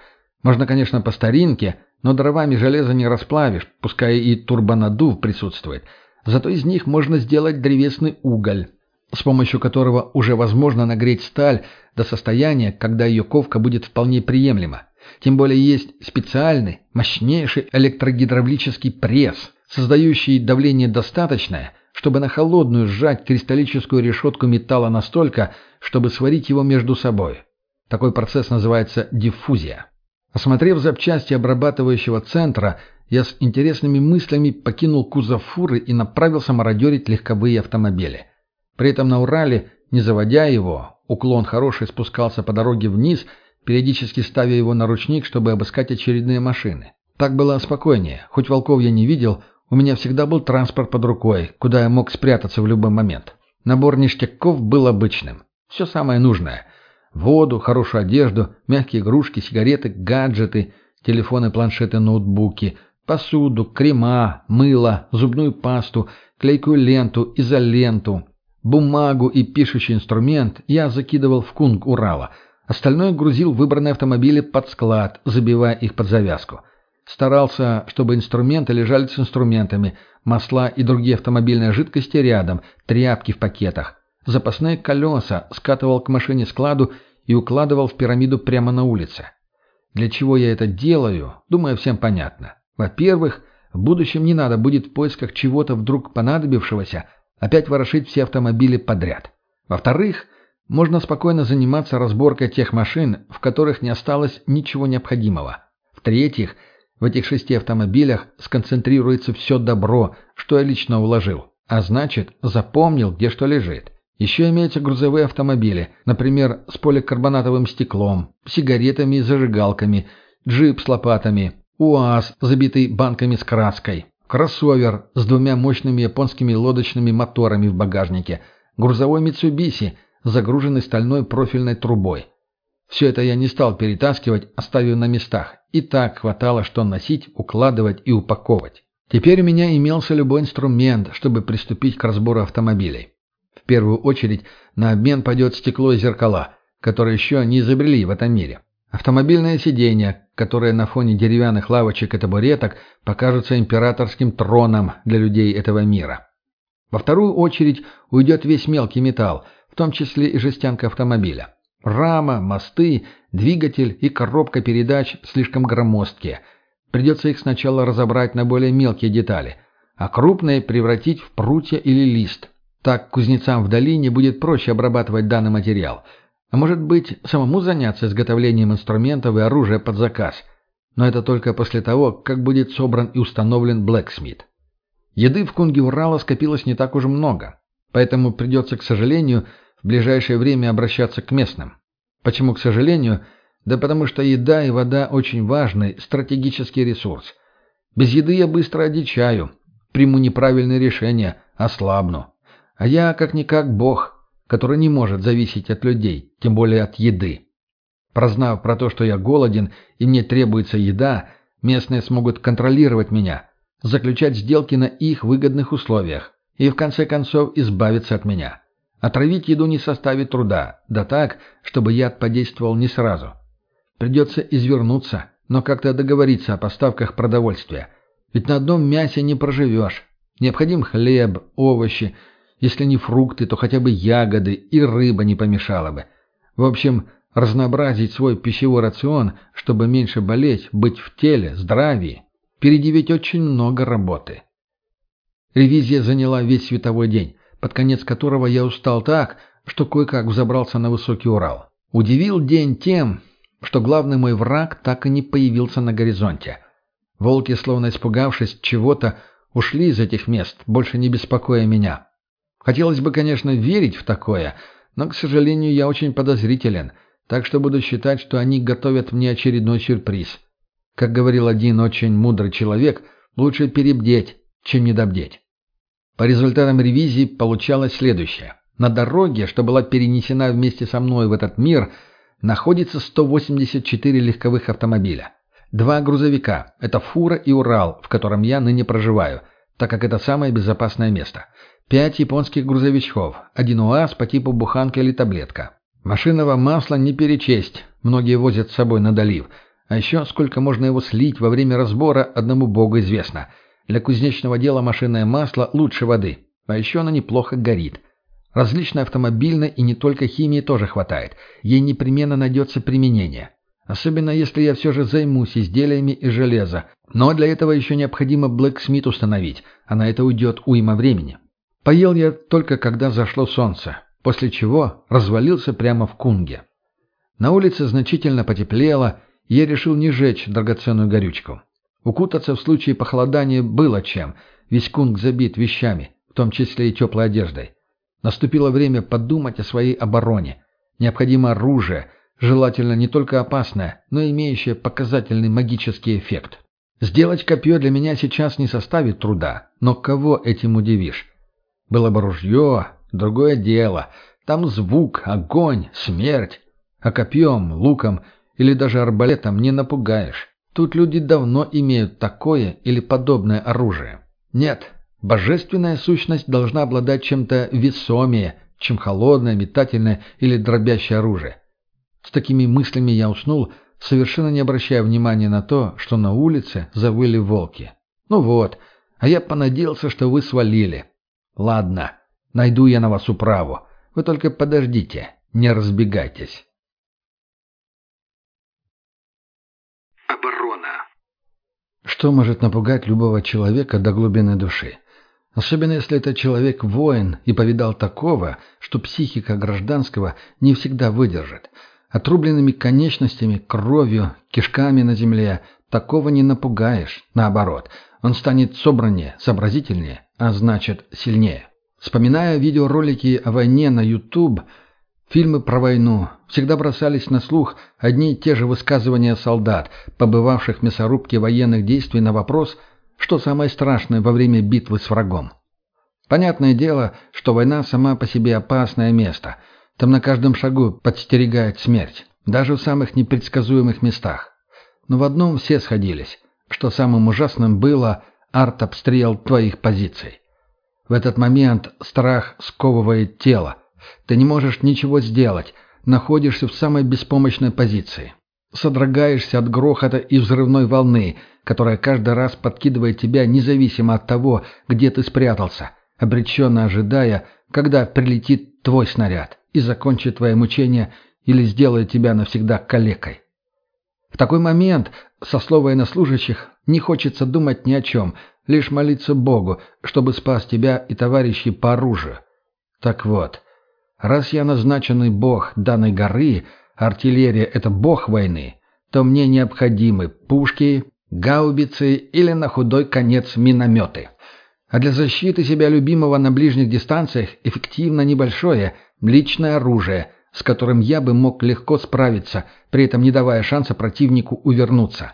Можно, конечно, по старинке, но дровами железо не расплавишь, пускай и турбонаддув присутствует. Зато из них можно сделать древесный уголь, с помощью которого уже возможно нагреть сталь до состояния, когда ее ковка будет вполне приемлема. Тем более есть специальный, мощнейший электрогидравлический пресс, создающий давление достаточное, чтобы на холодную сжать кристаллическую решетку металла настолько, чтобы сварить его между собой. Такой процесс называется диффузия. Осмотрев запчасти обрабатывающего центра, я с интересными мыслями покинул кузов фуры и направился мародерить легковые автомобили. При этом на Урале, не заводя его, уклон хороший спускался по дороге вниз, периодически ставя его на ручник, чтобы обыскать очередные машины. Так было спокойнее. Хоть волков я не видел, у меня всегда был транспорт под рукой, куда я мог спрятаться в любой момент. Набор ништяков был обычным. Все самое нужное. Воду, хорошую одежду, мягкие игрушки, сигареты, гаджеты, телефоны, планшеты, ноутбуки, посуду, крема, мыло, зубную пасту, клейкую ленту, изоленту, бумагу и пишущий инструмент я закидывал в кунг Урала. Остальное грузил в выбранные автомобили под склад, забивая их под завязку. Старался, чтобы инструменты лежали с инструментами, масла и другие автомобильные жидкости рядом, тряпки в пакетах. Запасные колеса скатывал к машине-складу и укладывал в пирамиду прямо на улице. Для чего я это делаю, думаю, всем понятно. Во-первых, в будущем не надо будет в поисках чего-то вдруг понадобившегося опять ворошить все автомобили подряд. Во-вторых, можно спокойно заниматься разборкой тех машин, в которых не осталось ничего необходимого. В-третьих, в этих 6 автомобилях сконцентрируется все добро, что я лично уложил, а значит, запомнил, где что лежит. Еще имеются грузовые автомобили, например, с поликарбонатовым стеклом, сигаретами и зажигалками, джип с лопатами, УАЗ, забитый банками с краской, кроссовер с 2 мощными японскими лодочными моторами в багажнике, грузовой Митсубиси, загруженный стальной профильной трубой. Все это я не стал перетаскивать, оставив на местах. И так хватало, что носить, укладывать и упаковывать. Теперь у меня имелся любой инструмент, чтобы приступить к разбору автомобилей. В первую очередь на обмен пойдет стекло и зеркала, которые еще не изобрели в этом мире. Автомобильное сиденье, которое на фоне деревянных лавочек и табуреток покажется императорским троном для людей этого мира. Во вторую очередь уйдет весь мелкий металл, в том числе и жестянка автомобиля. Рама, мосты, двигатель и коробка передач слишком громоздкие. Придется их сначала разобрать на более мелкие детали, а крупные превратить в прутья или лист. Так кузнецам в долине будет проще обрабатывать данный материал. А может быть, самому заняться изготовлением инструментов и оружия под заказ. Но это только после того, как будет собран и установлен Блэксмит. Еды в кунге Урала скопилось не так уж много. Поэтому придется, к сожалению, в ближайшее время обращаться к местным. Почему к сожалению? Да потому что еда и вода очень важный стратегический ресурс. Без еды я быстро одичаю, приму неправильные решения, ослабну. А я как-никак бог, который не может зависеть от людей, тем более от еды. Прознав про то, что я голоден и мне требуется еда, местные смогут контролировать меня, заключать сделки на их выгодных условиях и в конце концов избавиться от меня. Отравить еду не составит труда, да так, чтобы яд подействовал не сразу. Придется извернуться, но как-то договориться о поставках продовольствия. Ведь на одном мясе не проживешь. Необходим хлеб, овощи, если не фрукты, то хотя бы ягоды и рыба не помешала бы. В общем, разнообразить свой пищевой рацион, чтобы меньше болеть, быть в теле, здравии. Впереди ведь очень много работы. Ревизия заняла весь световой день, под конец которого я устал так, что кое-как взобрался на высокий Урал. Удивил день тем, что главный мой враг так и не появился на горизонте. Волки, словно испугавшись чего-то, ушли из этих мест, больше не беспокоя меня. Хотелось бы, конечно, верить в такое, но, к сожалению, я очень подозрителен, так что буду считать, что они готовят мне очередной сюрприз. Как говорил один очень мудрый человек, лучше перебдеть, чем недобдеть. По результатам ревизии получалось следующее. На дороге, что была перенесена вместе со мной в этот мир, находится 184 легковых автомобиля. 2 грузовика – это фура и Урал, в котором я ныне проживаю, так как это самое безопасное место. 5 японских грузовичков, 1 УАЗ по типу буханка или таблетка. Машинного масла не перечесть, многие возят с собой на долив. А еще сколько можно его слить во время разбора, одному богу известно. Для кузнечного дела машинное масло лучше воды. А еще оно неплохо горит. Различной автомобильной и не только химии тоже хватает. Ей непременно найдется применение. Особенно если я все же займусь изделиями из железа. Но для этого еще необходимо Блэксмит установить, а на это уйдет уйма времени. Поел я только когда зашло солнце, после чего развалился прямо в кунге. На улице значительно потеплело, и я решил не жечь драгоценную горючку. Укутаться в случае похолодания было чем, весь кунг забит вещами, в том числе и теплой одеждой. Наступило время подумать о своей обороне. Необходимо оружие, желательно не только опасное, но и имеющее показательный магический эффект. Сделать копье для меня сейчас не составит труда, но кого этим удивишь? Было бы ружье, другое дело. Там звук, огонь, смерть. А копьем, луком или даже арбалетом не напугаешь. Тут люди давно имеют такое или подобное оружие. Нет, божественная сущность должна обладать чем-то весомее, чем холодное, метательное или дробящее оружие. С такими мыслями я уснул, совершенно не обращая внимания на то, что на улице завыли волки. Ну вот, а я понадеялся, что вы свалили. Ладно, найду я на вас управу. Вы только подождите, не разбегайтесь. Оборона. Что может напугать любого человека до глубины души? Особенно если это человек-воин и повидал такого, что психика гражданского не всегда выдержит. Отрубленными конечностями, кровью, кишками на земле такого не напугаешь. Наоборот, он станет собраннее, сообразительнее, а значит сильнее. Вспоминая видеоролики о войне на YouTube, фильмы про войну, всегда бросались на слух одни и те же высказывания солдат, побывавших в мясорубке военных действий, на вопрос, что самое страшное во время битвы с врагом. Понятное дело, что война сама по себе опасное место. Там на каждом шагу подстерегает смерть, даже в самых непредсказуемых местах. Но в одном все сходились, что самым ужасным было артобстрел твоих позиций. В этот момент страх сковывает тело. Ты не можешь ничего сделать, находишься в самой беспомощной позиции. Содрогаешься от грохота и взрывной волны, которая каждый раз подкидывает тебя независимо от того, где ты спрятался, обреченно ожидая, когда прилетит твой снаряд и закончит твои мучения или сделает тебя навсегда калекой. В такой момент, со слов военнослужащих, не хочется думать ни о чем, лишь молиться Богу, чтобы спас тебя и товарищей по оружию. Так вот, раз я назначенный бог данной горы, артиллерия — это бог войны, то мне необходимы пушки, гаубицы или на худой конец минометы. А для защиты себя любимого на ближних дистанциях эффективно небольшое личное оружие, с которым я бы мог легко справиться, при этом не давая шанса противнику увернуться.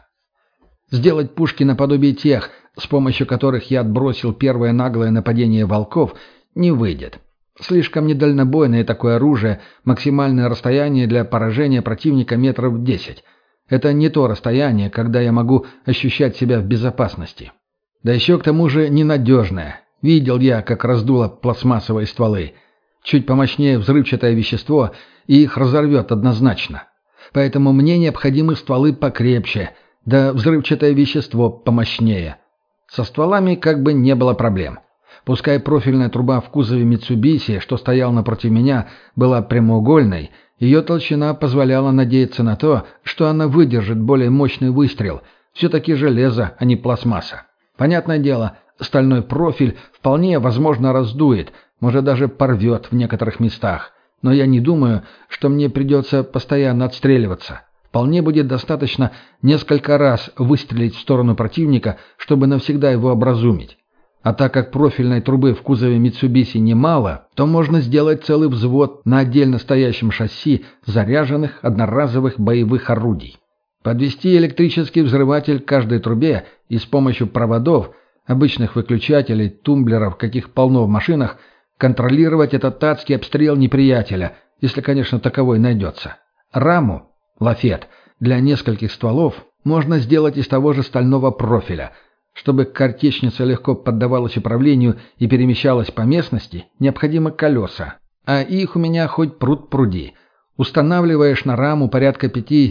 Сделать пушки наподобие тех, с помощью которых я отбросил первое наглое нападение волков, не выйдет. Слишком недальнобойное такое оружие, максимальное расстояние для поражения противника метров 10. Это не то расстояние, когда я могу ощущать себя в безопасности. Да еще к тому же ненадежное. Видел я, как раздуло пластмассовые стволы. Чуть помощнее взрывчатое вещество, и их разорвет однозначно. Поэтому мне необходимы стволы покрепче, да взрывчатое вещество помощнее. Со стволами как бы не было проблем. Пускай профильная труба в кузове Mitsubishi, что стоял напротив меня, была прямоугольной, ее толщина позволяла надеяться на то, что она выдержит более мощный выстрел. Все-таки железо, а не пластмасса. Понятное дело, стальной профиль вполне возможно раздует, может даже порвет в некоторых местах. Но я не думаю, что мне придется постоянно отстреливаться. Вполне будет достаточно несколько раз выстрелить в сторону противника, чтобы навсегда его образумить. А так как профильной трубы в кузове Mitsubishi немало, то можно сделать целый взвод на отдельно стоящем шасси заряженных одноразовых боевых орудий. Подвести электрический взрыватель к каждой трубе и с помощью проводов, обычных выключателей, тумблеров, каких полно в машинах, контролировать этот адский обстрел неприятеля, если, конечно, таковой найдется. Раму, лафет, для нескольких стволов можно сделать из того же стального профиля. Чтобы картечница легко поддавалась управлению и перемещалась по местности, необходимы колеса. А их у меня хоть пруд пруди. Устанавливаешь на раму порядка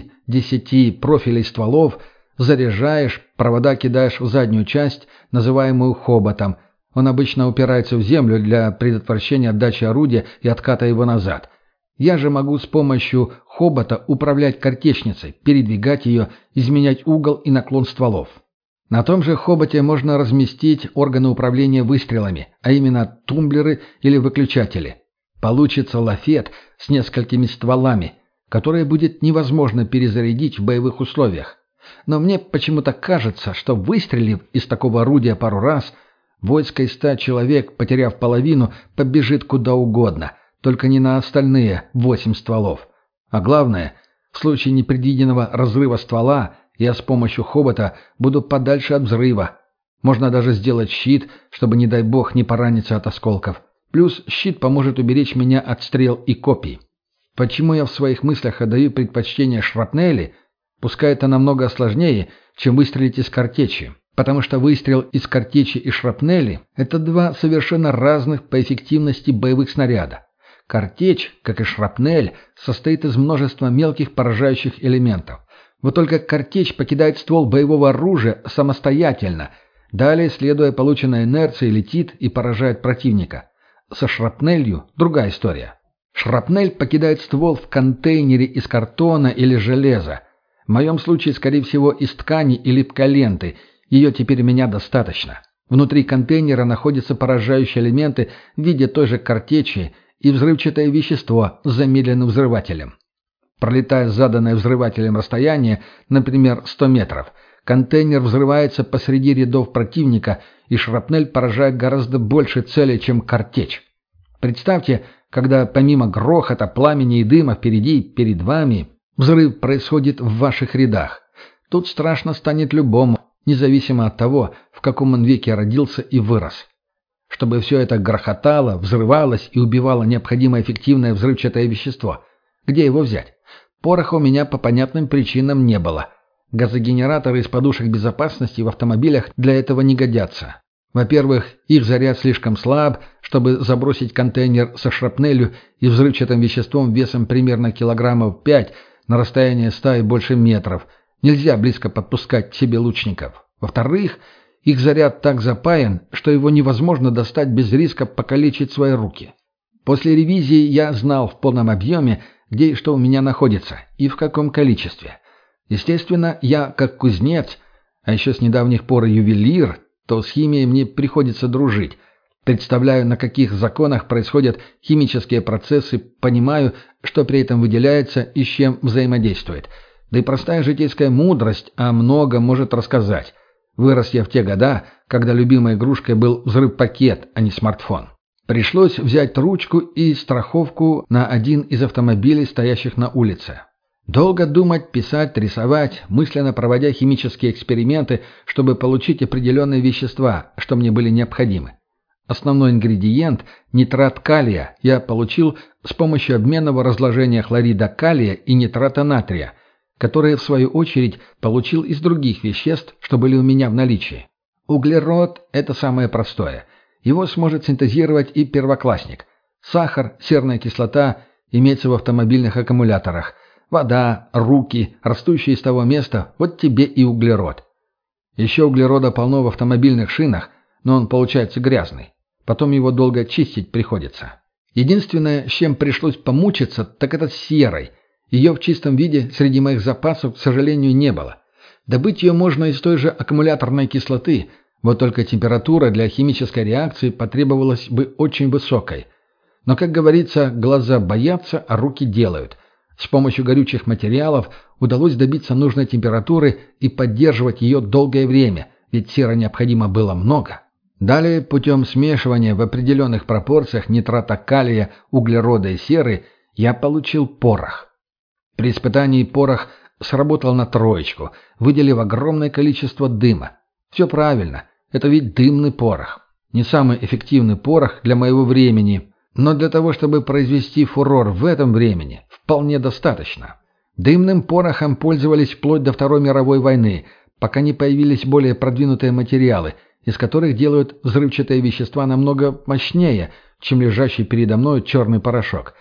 5-10 профилей стволов, заряжаешь, провода кидаешь в заднюю часть, называемую хоботом. Он обычно упирается в землю для предотвращения отдачи орудия и отката его назад. Я же могу с помощью хобота управлять картечницей, передвигать ее, изменять угол и наклон стволов. На том же хоботе можно разместить органы управления выстрелами, а именно тумблеры или выключатели. Получится лафет с несколькими стволами, которые будет невозможно перезарядить в боевых условиях. Но мне почему-то кажется, что выстрелив из такого орудия пару раз, войско из 100 человек, потеряв половину, побежит куда угодно, только не на остальные 8 стволов. А главное, в случае непредвиденного разрыва ствола я с помощью хобота буду подальше от взрыва. Можно даже сделать щит, чтобы, не дай бог, не пораниться от осколков. Плюс щит поможет уберечь меня от стрел и копий. Почему я в своих мыслях отдаю предпочтение шрапнели? Пускай это намного сложнее, чем выстрелить из картечи. Потому что выстрел из картечи и шрапнели – это два совершенно разных по эффективности боевых снаряда. Картечь, как и шрапнель, состоит из множества мелких поражающих элементов. Вот только картечь покидает ствол боевого оружия самостоятельно, далее, следуя полученной инерции, летит и поражает противника. Со шрапнелью другая история. Шрапнель покидает ствол в контейнере из картона или железа. В моем случае, скорее всего, из ткани и липколенты. Ее теперь у меня достаточно. Внутри контейнера находятся поражающие элементы в виде той же картечи и взрывчатое вещество с замедленным взрывателем. Пролетая заданное взрывателем расстояние, например, 100 метров, контейнер взрывается посреди рядов противника, и шрапнель поражает гораздо больше целей, чем картечь. Представьте, когда помимо грохота, пламени и дыма впереди, перед вами, взрыв происходит в ваших рядах. Тут страшно станет любому, независимо от того, в каком он веке родился и вырос. Чтобы все это грохотало, взрывалось и убивало необходимое эффективное взрывчатое вещество. Где его взять? Пороха у меня по понятным причинам не было. Газогенераторы из подушек безопасности в автомобилях для этого не годятся. Во-первых, их заряд слишком слаб, чтобы забросить контейнер со шрапнелью и взрывчатым веществом весом примерно килограммов 5 на расстояние 100 и больше метров. Нельзя близко подпускать к себе лучников. Во-вторых, их заряд так запаян, что его невозможно достать без риска покалечить свои руки. После ревизии я знал в полном объеме, где и что у меня находится, и в каком количестве. Естественно, я, как кузнец, а еще с недавних пор ювелир, то с химией мне приходится дружить. Представляю, на каких законах происходят химические процессы, понимаю, что при этом выделяется и с чем взаимодействует. Да и простая житейская мудрость о многом может рассказать. Вырос я в те года, когда любимой игрушкой был взрыв-пакет, а не смартфон. Пришлось взять ручку и страховку на один из автомобилей, стоящих на улице. Долго думать, писать, рисовать, мысленно проводя химические эксперименты, чтобы получить определенные вещества, что мне были необходимы. Основной ингредиент, нитрат калия, я получил с помощью обменного разложения хлорида калия и нитрата натрия, которые, в свою очередь, получил из других веществ, что были у меня в наличии. Углерод – это самое простое. Его сможет синтезировать и первоклассник. Сахар, серная кислота имеется в автомобильных аккумуляторах. Вода, руки, растущие из того места – вот тебе и углерод. Еще углерода полно в автомобильных шинах, но он получается грязный. Потом его долго чистить приходится. Единственное, с чем пришлось помучиться, так это с серой. Ее в чистом виде среди моих запасов, к сожалению, не было. Добыть ее можно из той же аккумуляторной кислоты, вот только температура для химической реакции потребовалась бы очень высокой. Но, как говорится, глаза боятся, а руки делают. С помощью горючих материалов удалось добиться нужной температуры и поддерживать ее долгое время, ведь серы необходимо было много. Далее, путем смешивания в определенных пропорциях нитрата калия, углерода и серы, я получил порох. При испытании порох сработал на троечку, выделив огромное количество дыма. Все правильно, это ведь дымный порох. Не самый эффективный порох для моего времени, но для того, чтобы произвести фурор в этом времени, вполне достаточно. Дымным порохом пользовались вплоть до Второй мировой войны, пока не появились более продвинутые материалы, из которых делают взрывчатые вещества намного мощнее, чем лежащий передо мной черный порошок.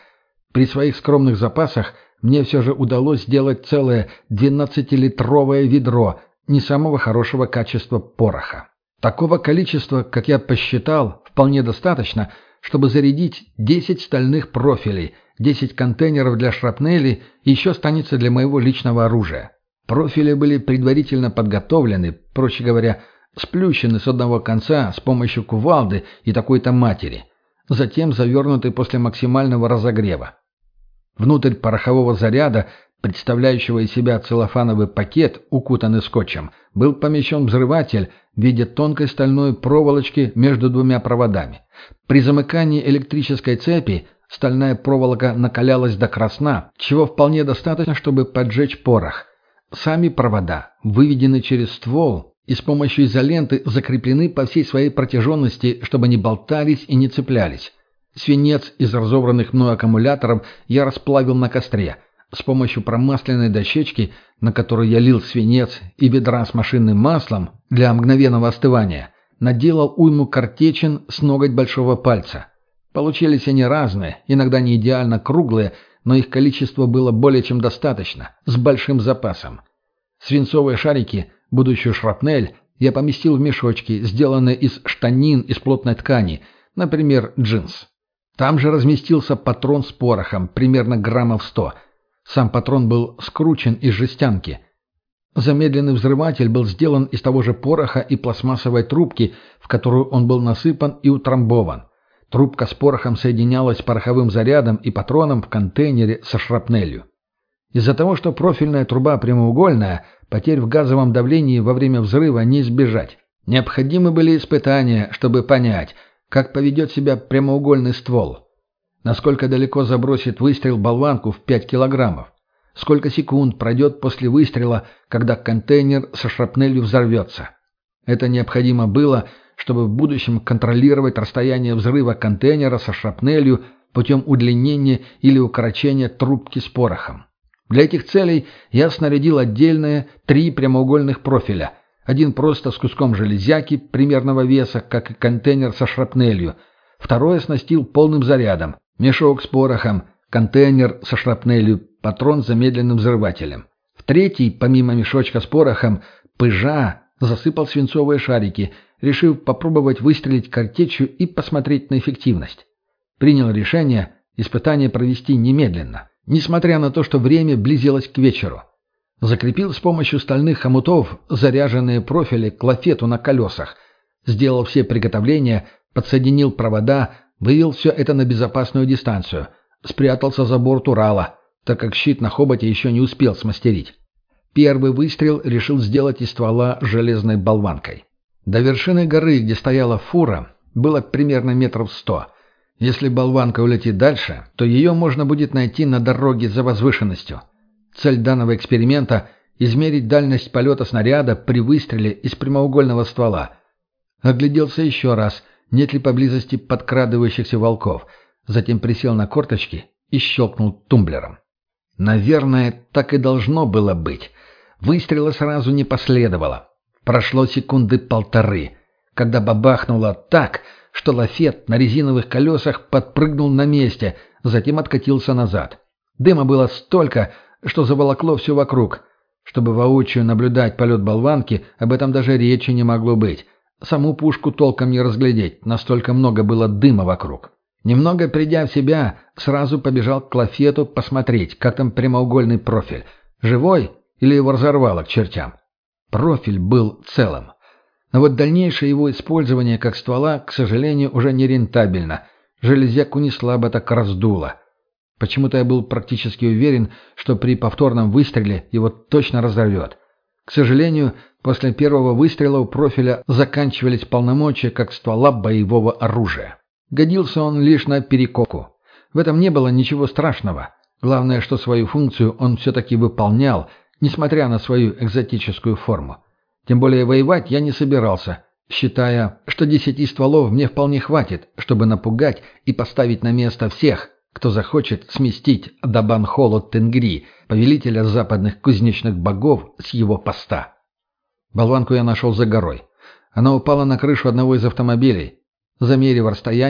При своих скромных запасах мне все же удалось сделать целое 12-литровое ведро не самого хорошего качества пороха. Такого количества, как я посчитал, вполне достаточно, чтобы зарядить 10 стальных профилей, 10 контейнеров для шрапнели и еще останется для моего личного оружия. Профили были предварительно подготовлены, проще говоря, сплющены с одного конца с помощью кувалды и такой-то матери, затем завернуты после максимального разогрева. Внутрь порохового заряда, представляющего из себя целлофановый пакет, укутанный скотчем, был помещен взрыватель в виде тонкой стальной проволочки между двумя проводами. При замыкании электрической цепи стальная проволока накалялась до красна, чего вполне достаточно, чтобы поджечь порох. Сами провода выведены через ствол и с помощью изоленты закреплены по всей своей протяженности, чтобы не болтались и не цеплялись. Свинец из разобранных мной аккумуляторов я расплавил на костре. С помощью промасленной дощечки, на которую я лил свинец, и ведра с машинным маслом для мгновенного остывания, наделал уйму картечин с ноготь большого пальца. Получились они разные, иногда не идеально круглые, но их количество было более чем достаточно, с большим запасом. Свинцовые шарики, будущую шрапнель, я поместил в мешочки, сделанные из штанин из плотной ткани, например, джинс. Там же разместился патрон с порохом, примерно граммов 100. Сам патрон был скручен из жестянки. Замедленный взрыватель был сделан из того же пороха и пластмассовой трубки, в которую он был насыпан и утрамбован. Трубка с порохом соединялась с пороховым зарядом и патроном в контейнере со шрапнелью. Из-за того, что профильная труба прямоугольная, потерь в газовом давлении во время взрыва не избежать. Необходимы были испытания, чтобы понять, как поведет себя прямоугольный ствол. Насколько далеко забросит выстрел болванку в 5 килограммов. Сколько секунд пройдет после выстрела, когда контейнер со шрапнелью взорвется. Это необходимо было, чтобы в будущем контролировать расстояние взрыва контейнера со шрапнелью путем удлинения или укорочения трубки с порохом. Для этих целей я снарядил отдельные 3 прямоугольных профиля. Один просто с куском железяки примерного веса, как и контейнер со шрапнелью. Второй оснастил полным зарядом. Мешок с порохом, контейнер со шрапнелью, патрон с замедленным взрывателем. В третий, помимо мешочка с порохом, пыжа засыпал свинцовые шарики, решив попробовать выстрелить картечью и посмотреть на эффективность. Принял решение испытание провести немедленно, несмотря на то, что время близилось к вечеру. Закрепил с помощью стальных хомутов заряженные профили к лафету на колесах. Сделал все приготовления, подсоединил провода, вывел все это на безопасную дистанцию. Спрятался за борт Урала, так как щит на хоботе еще не успел смастерить. Первый выстрел решил сделать из ствола железной болванкой. До вершины горы, где стояла фура, было примерно метров 100. Если болванка улетит дальше, то ее можно будет найти на дороге за возвышенностью. Цель данного эксперимента – измерить дальность полета снаряда при выстреле из прямоугольного ствола. Огляделся еще раз, нет ли поблизости подкрадывающихся волков, затем присел на корточки и щелкнул тумблером. Наверное, так и должно было быть. Выстрела сразу не последовало. Прошло секунды 1,5, когда бабахнуло так, что лафет на резиновых колесах подпрыгнул на месте, затем откатился назад. Дыма было столько, что заволокло все вокруг. Чтобы воочию наблюдать полет болванки, об этом даже речи не могло быть. Саму пушку толком не разглядеть, настолько много было дыма вокруг. Немного придя в себя, сразу побежал к лафету посмотреть, как там прямоугольный профиль. Живой или его разорвало к чертям? Профиль был целым. Но вот дальнейшее его использование как ствола, к сожалению, уже не рентабельно. Железяку не слабо так раздуло. Почему-то я был практически уверен, что при повторном выстреле его точно разорвет. К сожалению, после первого выстрела у профиля заканчивались полномочия как ствола боевого оружия. Годился он лишь на перекопку. В этом не было ничего страшного. Главное, что свою функцию он все-таки выполнял, несмотря на свою экзотическую форму. Тем более воевать я не собирался, считая, что 10 стволов мне вполне хватит, чтобы напугать и поставить на место всех, кто захочет сместить Дабан-Холод Тенгри, повелителя западных кузнечных богов, с его поста. Болванку я нашел за горой. Она упала на крышу одного из автомобилей. Замерив расстояние,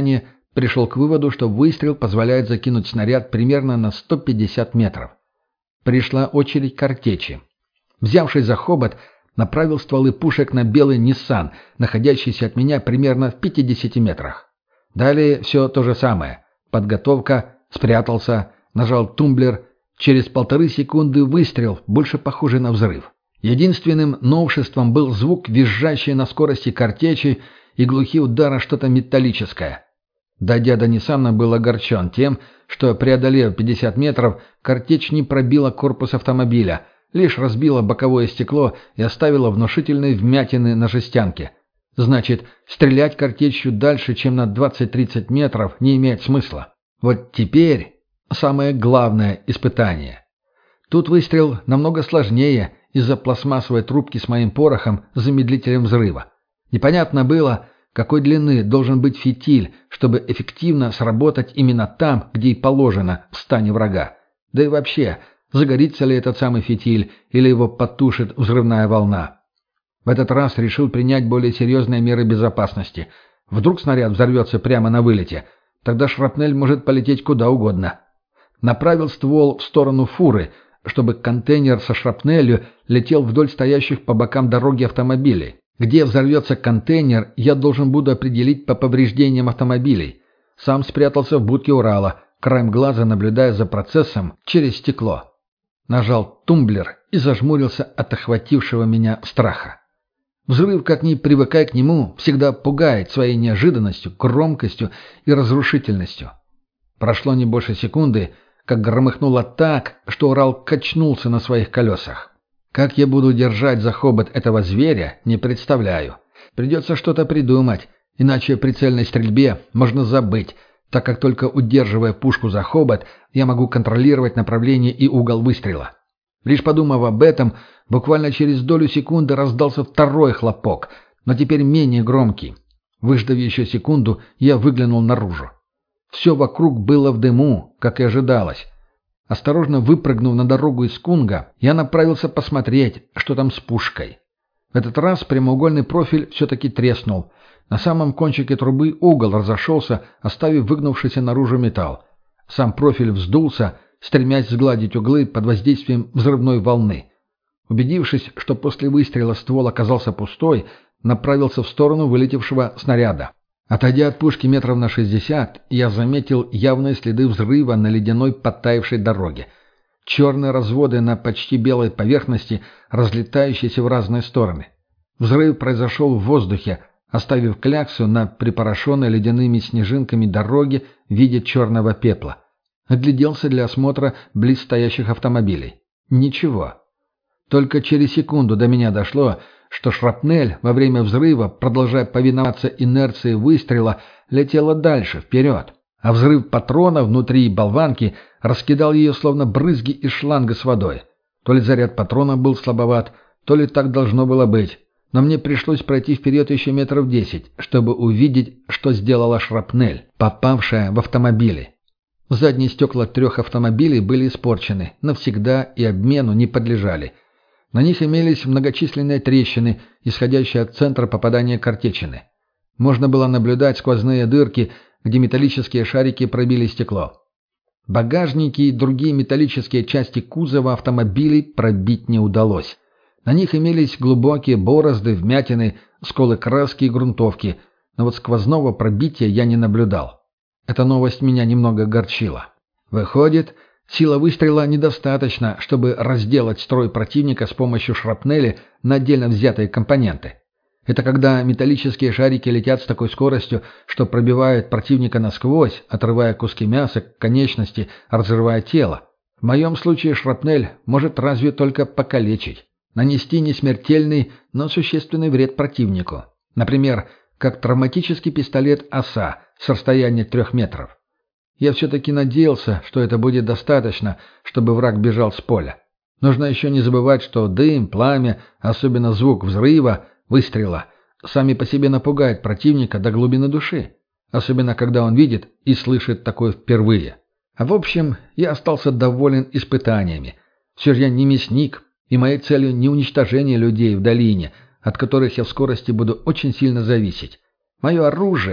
Пришел к выводу, что выстрел позволяет закинуть снаряд примерно на 150 метров. Пришла очередь картечи. Взявшись за хобот, направил стволы пушек на белый Ниссан, находящийся от меня примерно в 50 метрах. Далее все то же самое. Подготовка, спрятался, нажал тумблер. Через 1,5 секунды выстрел, больше похожий на взрыв. Единственным новшеством был звук визжащей на скорости картечи и глухие удары что-то металлическое. Дойдя до Ниссана, был огорчен тем, что, преодолев 50 метров, картечь не пробила корпус автомобиля, лишь разбила боковое стекло и оставила внушительные вмятины на жестянке. Значит, стрелять картечью дальше, чем на 20-30 метров, не имеет смысла. Вот теперь самое главное испытание. Тут выстрел намного сложнее из-за пластмассовой трубки с моим порохом с замедлителем взрыва. Непонятно было, какой длины должен быть фитиль, чтобы эффективно сработать именно там, где и положено, в стане врага. Да и вообще, загорится ли этот самый фитиль или его потушит взрывная волна. В этот раз решил принять более серьезные меры безопасности. Вдруг снаряд взорвется прямо на вылете, тогда шрапнель может полететь куда угодно. Направил ствол в сторону фуры, чтобы контейнер со шрапнелью летел вдоль стоящих по бокам дороги автомобилей. Где взорвется контейнер, я должен буду определить по повреждениям автомобилей. Сам спрятался в будке Урала, краем глаза наблюдая за процессом через стекло. Нажал тумблер и зажмурился от охватившего меня страха. Взрыв, как ни привыкай к нему, всегда пугает своей неожиданностью, громкостью и разрушительностью. Прошло не больше секунды, как громыхнуло так, что Урал качнулся на своих колесах. Как я буду держать за хобот этого зверя, не представляю. Придется что-то придумать, иначе о прицельной стрельбе можно забыть, так как только удерживая пушку за хобот, я могу контролировать направление и угол выстрела. Лишь подумав об этом, буквально через долю секунды раздался второй хлопок, но теперь менее громкий. Выждав еще секунду, я выглянул наружу. Все вокруг было в дыму, как и ожидалось. Осторожно выпрыгнув на дорогу из Кунга, я направился посмотреть, что там с пушкой. В этот раз прямоугольный профиль все-таки треснул. На самом кончике трубы угол разошелся, оставив выгнувшийся наружу металл. Сам профиль вздулся, стремясь сгладить углы под воздействием взрывной волны. Убедившись, что после выстрела ствол оказался пустой, направился в сторону вылетевшего снаряда. Отойдя от пушки метров на 60, я заметил явные следы взрыва на ледяной подтаявшей дороге. Черные разводы на почти белой поверхности, разлетающиеся в разные стороны. Взрыв произошел в воздухе, оставив кляксу на припорошенной ледяными снежинками дороге в виде черного пепла. Огляделся для осмотра близ стоящих автомобилей. Ничего. Только через секунду до меня дошло, что шрапнель во время взрыва, продолжая повиноваться инерции выстрела, летела дальше, вперед, а взрыв патрона внутри болванки раскидал ее словно брызги из шланга с водой. То ли заряд патрона был слабоват, то ли так должно было быть, но мне пришлось пройти вперед еще метров 10, чтобы увидеть, что сделала шрапнель, попавшая в автомобили. Задние стекла 3 автомобилей были испорчены, навсегда и обмену не подлежали. На них имелись многочисленные трещины, исходящие от центра попадания картечины. Можно было наблюдать сквозные дырки, где металлические шарики пробили стекло. Багажники и другие металлические части кузова автомобилей пробить не удалось. На них имелись глубокие борозды, вмятины, сколы краски и грунтовки, но вот сквозного пробития я не наблюдал. Эта новость меня немного огорчила. Выходит, сила выстрела недостаточно, чтобы разделать строй противника с помощью шрапнели на отдельно взятые компоненты. Это когда металлические шарики летят с такой скоростью, что пробивают противника насквозь, отрывая куски мяса, конечности, разрывая тело. В моем случае шрапнель может разве только покалечить, нанести не смертельный, но существенный вред противнику. Например, как травматический пистолет «Оса» с расстояния 3 метров. Я все-таки надеялся, что это будет достаточно, чтобы враг бежал с поля. Нужно еще не забывать, что дым, пламя, особенно звук взрыва, выстрела, сами по себе напугают противника до глубины души, особенно когда он видит и слышит такое впервые. А в общем, я остался доволен испытаниями. Все же я не мясник, и моей целью не уничтожение людей в долине, от которых я в скорости буду очень сильно зависеть. Мое оружие —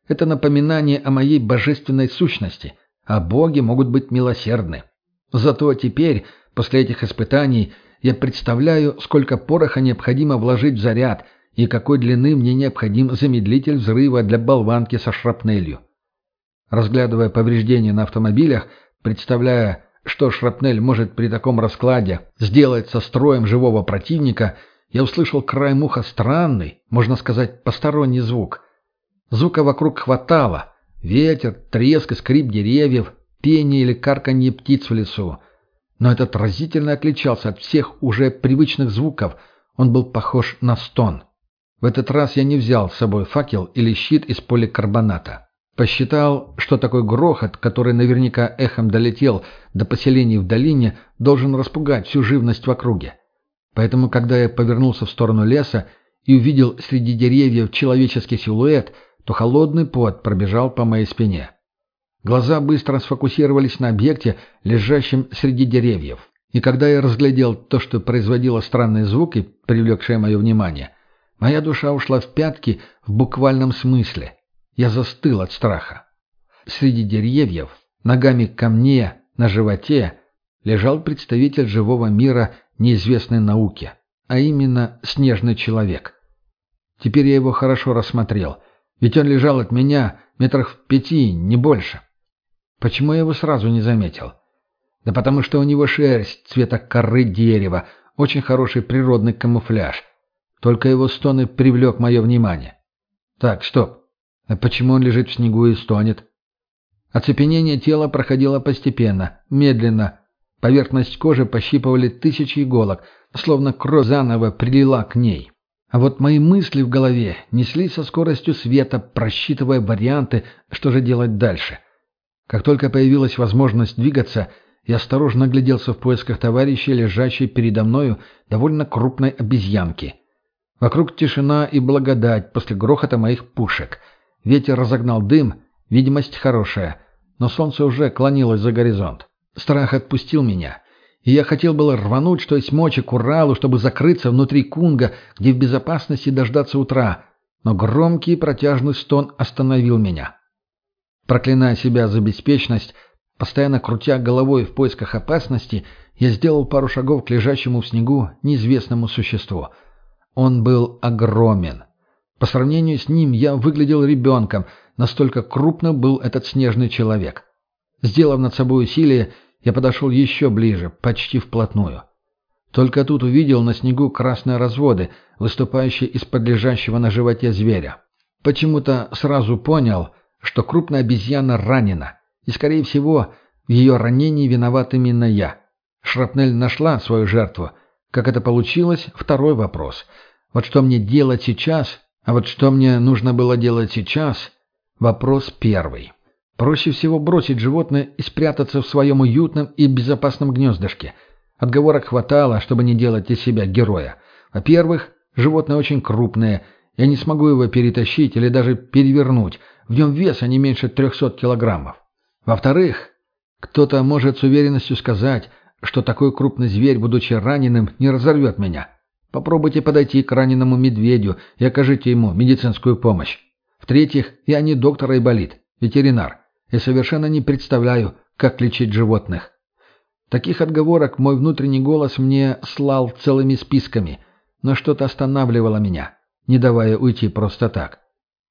Это напоминание о моей божественной сущности, а боги могут быть милосердны. Зато теперь, после этих испытаний, я представляю, сколько пороха необходимо вложить в заряд и какой длины мне необходим замедлитель взрыва для болванки со шрапнелью. Разглядывая повреждения на автомобилях, представляя, что шрапнель может при таком раскладе сделать со строем живого противника, я услышал краем уха странный, можно сказать, посторонний звук. Звука вокруг хватало. Ветер, треск и скрип деревьев, пение или карканье птиц в лесу. Но этот разительно отличался от всех уже привычных звуков. Он был похож на стон. В этот раз я не взял с собой факел или щит из поликарбоната. Посчитал, что такой грохот, который наверняка эхом долетел до поселений в долине, должен распугать всю живность в округе. Поэтому, когда я повернулся в сторону леса и увидел среди деревьев человеческий силуэт, то холодный пот пробежал по моей спине. Глаза быстро сфокусировались на объекте, лежащем среди деревьев. И когда я разглядел то, что производило странные звуки, привлекшие мое внимание, моя душа ушла в пятки в буквальном смысле. Я застыл от страха. Среди деревьев, ногами ко мне, на животе, лежал представитель живого мира неизвестной науки, а именно снежный человек. Теперь я его хорошо рассмотрел, ведь он лежал от меня метрах в 5, не больше. Почему я его сразу не заметил? Да потому что у него шерсть цвета коры дерева, очень хороший природный камуфляж. Только его стон и привлек мое внимание. Так, стоп. А почему он лежит в снегу и стонет? Оцепенение тела проходило постепенно, медленно. Поверхность кожи пощипывали тысячи иголок, словно кровь заново прилила к ней. А вот мои мысли в голове неслись со скоростью света, просчитывая варианты, что же делать дальше. Как только появилась возможность двигаться, я осторожно огляделся в поисках товарищей, лежащей передо мною довольно крупной обезьянки. Вокруг тишина и благодать после грохота моих пушек. Ветер разогнал дым, видимость хорошая, но солнце уже клонилось за горизонт. Страх отпустил меня, и я хотел было рвануть, что есть мочи, к Уралу, чтобы закрыться внутри Кунга, где в безопасности дождаться утра, но громкий и протяжный стон остановил меня. Проклиная себя за беспечность, постоянно крутя головой в поисках опасности, я сделал пару шагов к лежащему в снегу неизвестному существу. Он был огромен. По сравнению с ним я выглядел ребенком, настолько крупно был этот снежный человек. Сделав над собой усилие, я подошел еще ближе, почти вплотную. Только тут увидел на снегу красные разводы, выступающие из-под лежащего на животе зверя. Почему-то сразу понял, что крупная обезьяна ранена, и, скорее всего, в ее ранении виноват именно я. Шрапнель нашла свою жертву. Как это получилось – второй вопрос. Вот что мне делать сейчас, а вот что мне нужно было делать сейчас – вопрос первый. Проще всего бросить животное и спрятаться в своем уютном и безопасном гнездышке. Отговорок хватало, чтобы не делать из себя героя. Во-первых, животное очень крупное, я не смогу его перетащить или даже перевернуть, в нем веса не меньше 300 килограммов. Во-вторых, кто-то может с уверенностью сказать, что такой крупный зверь, будучи раненым, не разорвет меня. Попробуйте подойти к раненому медведю и окажите ему медицинскую помощь. В-третьих, я не доктор Айболит, ветеринар, и совершенно не представляю, как лечить животных. Таких отговорок мой внутренний голос мне слал целыми списками, но что-то останавливало меня, не давая уйти просто так.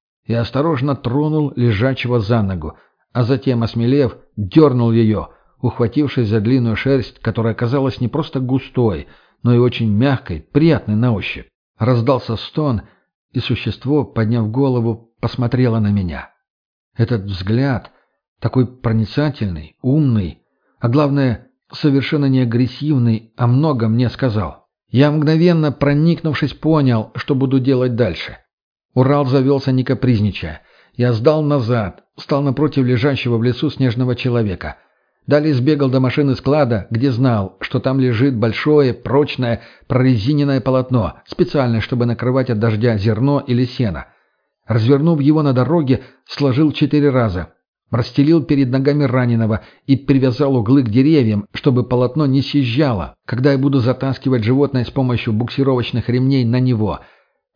Я осторожно тронул лежачего за ногу, а затем, осмелев, дернул ее, ухватившись за длинную шерсть, которая оказалась не просто густой, но и очень мягкой, приятной на ощупь. Раздался стон, и существо, подняв голову, посмотрело на меня. Этот взгляд, такой проницательный, умный, а главное, совершенно не агрессивный, о многом мне сказал. Я, мгновенно проникнувшись, понял, что буду делать дальше. Урал завелся не капризничая. Я сдал назад, встал напротив лежащего в лесу снежного человека. Далее сбегал до машины склада, где знал, что там лежит большое, прочное, прорезиненное полотно, специальное, чтобы накрывать от дождя зерно или сено. Развернув его на дороге, сложил 4 раза. Расстелил перед ногами раненого и привязал углы к деревьям, чтобы полотно не съезжало, когда я буду затаскивать животное с помощью буксировочных ремней на него.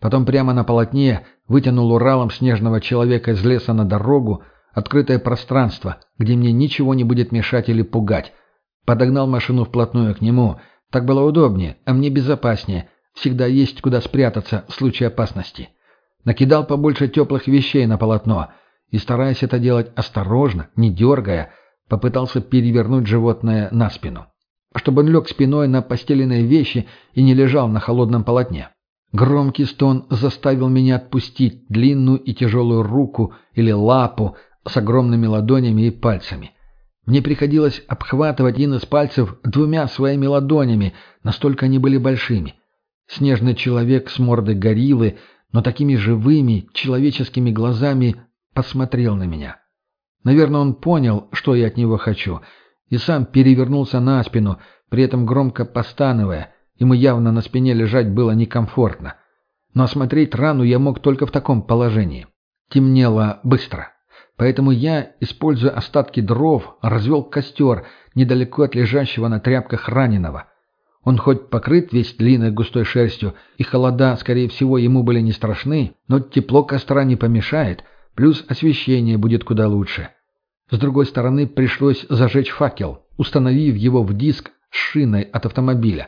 Потом прямо на полотне вытянул Уралом снежного человека из леса на дорогу, открытое пространство, где мне ничего не будет мешать или пугать. Подогнал машину вплотную к нему. Так было удобнее, а мне безопаснее. Всегда есть куда спрятаться в случае опасности. Накидал побольше теплых вещей на полотно и, стараясь это делать осторожно, не дергая, попытался перевернуть животное на спину, чтобы он лег спиной на постеленные вещи и не лежал на холодном полотне. Громкий стон заставил меня отпустить длинную и тяжелую руку или лапу с огромными ладонями и пальцами. Мне приходилось обхватывать один из пальцев двумя своими ладонями, настолько они были большими. Снежный человек с мордой гориллы, но такими живыми, человеческими глазами посмотрел на меня. Наверное, он понял, что я от него хочу, и сам перевернулся на спину, при этом громко постановая. Ему явно на спине лежать было некомфортно. Но осмотреть рану я мог только в таком положении. Темнело быстро. Поэтому я, используя остатки дров, развел костер недалеко от лежащего на тряпках раненого. Он хоть покрыт весь длинной густой шерстью, и холода, скорее всего, ему были не страшны, но тепло костра не помешает, плюс освещение будет куда лучше. С другой стороны, пришлось зажечь факел, установив его в диск с шиной от автомобиля.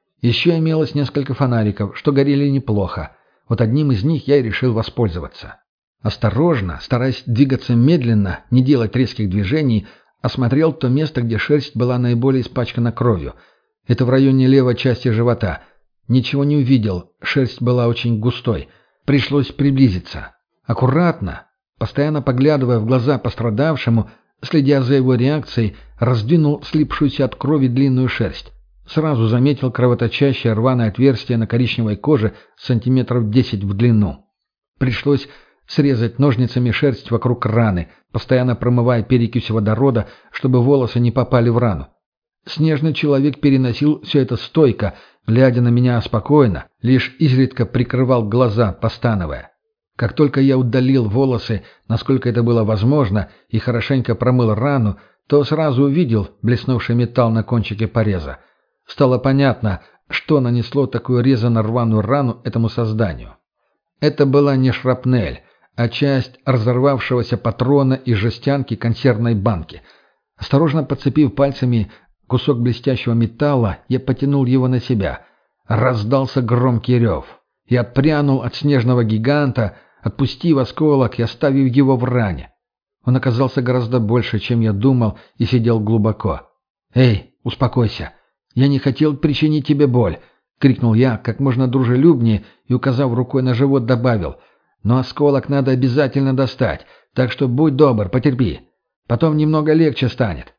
Еще имелось несколько фонариков, что горели неплохо. Вот одним из них я и решил воспользоваться. Осторожно, стараясь двигаться медленно, не делать резких движений, осмотрел то место, где шерсть была наиболее испачкана кровью. Это в районе левой части живота. Ничего не увидел, шерсть была очень густой. Пришлось приблизиться. Аккуратно, постоянно поглядывая в глаза пострадавшему, следя за его реакцией, раздвинул слипшуюся от крови длинную шерсть. Сразу заметил кровоточащее рваное отверстие на коричневой коже сантиметров 10 в длину. Пришлось срезать ножницами шерсть вокруг раны, постоянно промывая перекись водорода, чтобы волосы не попали в рану. Снежный человек переносил все это стойко, глядя на меня спокойно, лишь изредка прикрывал глаза, постановая. Как только я удалил волосы, насколько это было возможно, и хорошенько промыл рану, то сразу увидел блеснувший металл на кончике пореза. Стало понятно, что нанесло такую резано-рваную рану этому созданию. Это была не шрапнель, а часть разорвавшегося патрона из жестянки консервной банки. Осторожно подцепив пальцами кусок блестящего металла, я потянул его на себя. Раздался громкий рев. Я отпрянул от снежного гиганта, отпустив осколок и оставив его в ране. Он оказался гораздо больше, чем я думал, и сидел глубоко. «Эй, успокойся! Я не хотел причинить тебе боль!» — крикнул я как можно дружелюбнее и, указав рукой на живот, добавил. «Но осколок надо обязательно достать, так что будь добр, потерпи. Потом немного легче станет».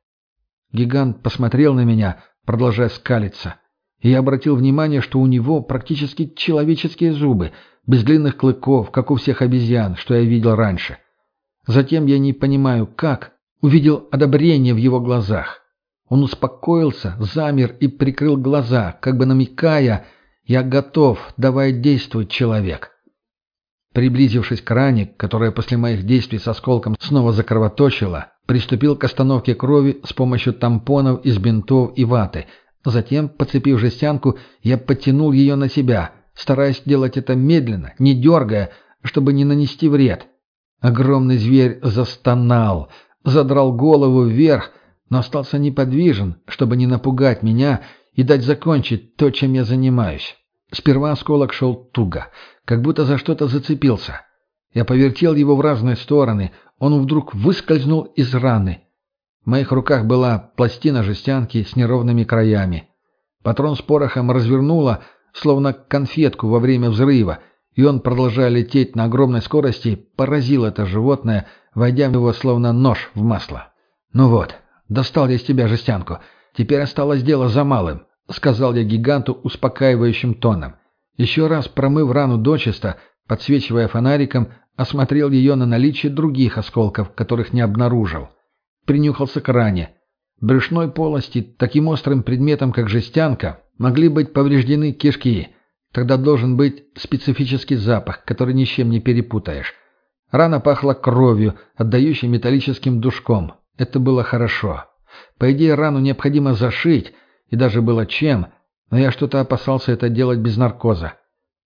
Гигант посмотрел на меня, продолжая скалиться, и я обратил внимание, что у него практически человеческие зубы, без длинных клыков, как у всех обезьян, что я видел раньше. Затем, я не понимаю как, увидел одобрение в его глазах. Он успокоился, замер и прикрыл глаза, как бы намекая: «Я готов, давай действуй, человек». Приблизившись к ране, которая после моих действий с осколком снова закровоточила, приступил к остановке крови с помощью тампонов из бинтов и ваты. Затем, подцепив жестянку, я подтянул ее на себя, стараясь делать это медленно, не дергая, чтобы не нанести вред. Огромный зверь застонал, задрал голову вверх, но остался неподвижен, чтобы не напугать меня и дать закончить то, чем я занимаюсь. Сперва осколок шел туго, как будто за что-то зацепился. Я повертел его в разные стороны, он вдруг выскользнул из раны. В моих руках была пластина жестянки с неровными краями. Патрон с порохом развернуло, словно конфетку во время взрыва, и он, продолжая лететь на огромной скорости, поразил это животное, войдя в него словно нож в масло. «Ну вот, достал я из тебя жестянку. Теперь осталось дело за малым», — сказал я гиганту успокаивающим тоном. Еще раз промыв рану дочисто, подсвечивая фонариком, осмотрел ее на наличие других осколков, которых не обнаружил. Принюхался к ране. В брюшной полости таким острым предметом, как жестянка, могли быть повреждены кишки. Тогда должен быть специфический запах, который ни с чем не перепутаешь. Рана пахла кровью, отдающей металлическим душком. Это было хорошо. По идее, рану необходимо зашить, и даже было чем, но я что-то опасался это делать без наркоза.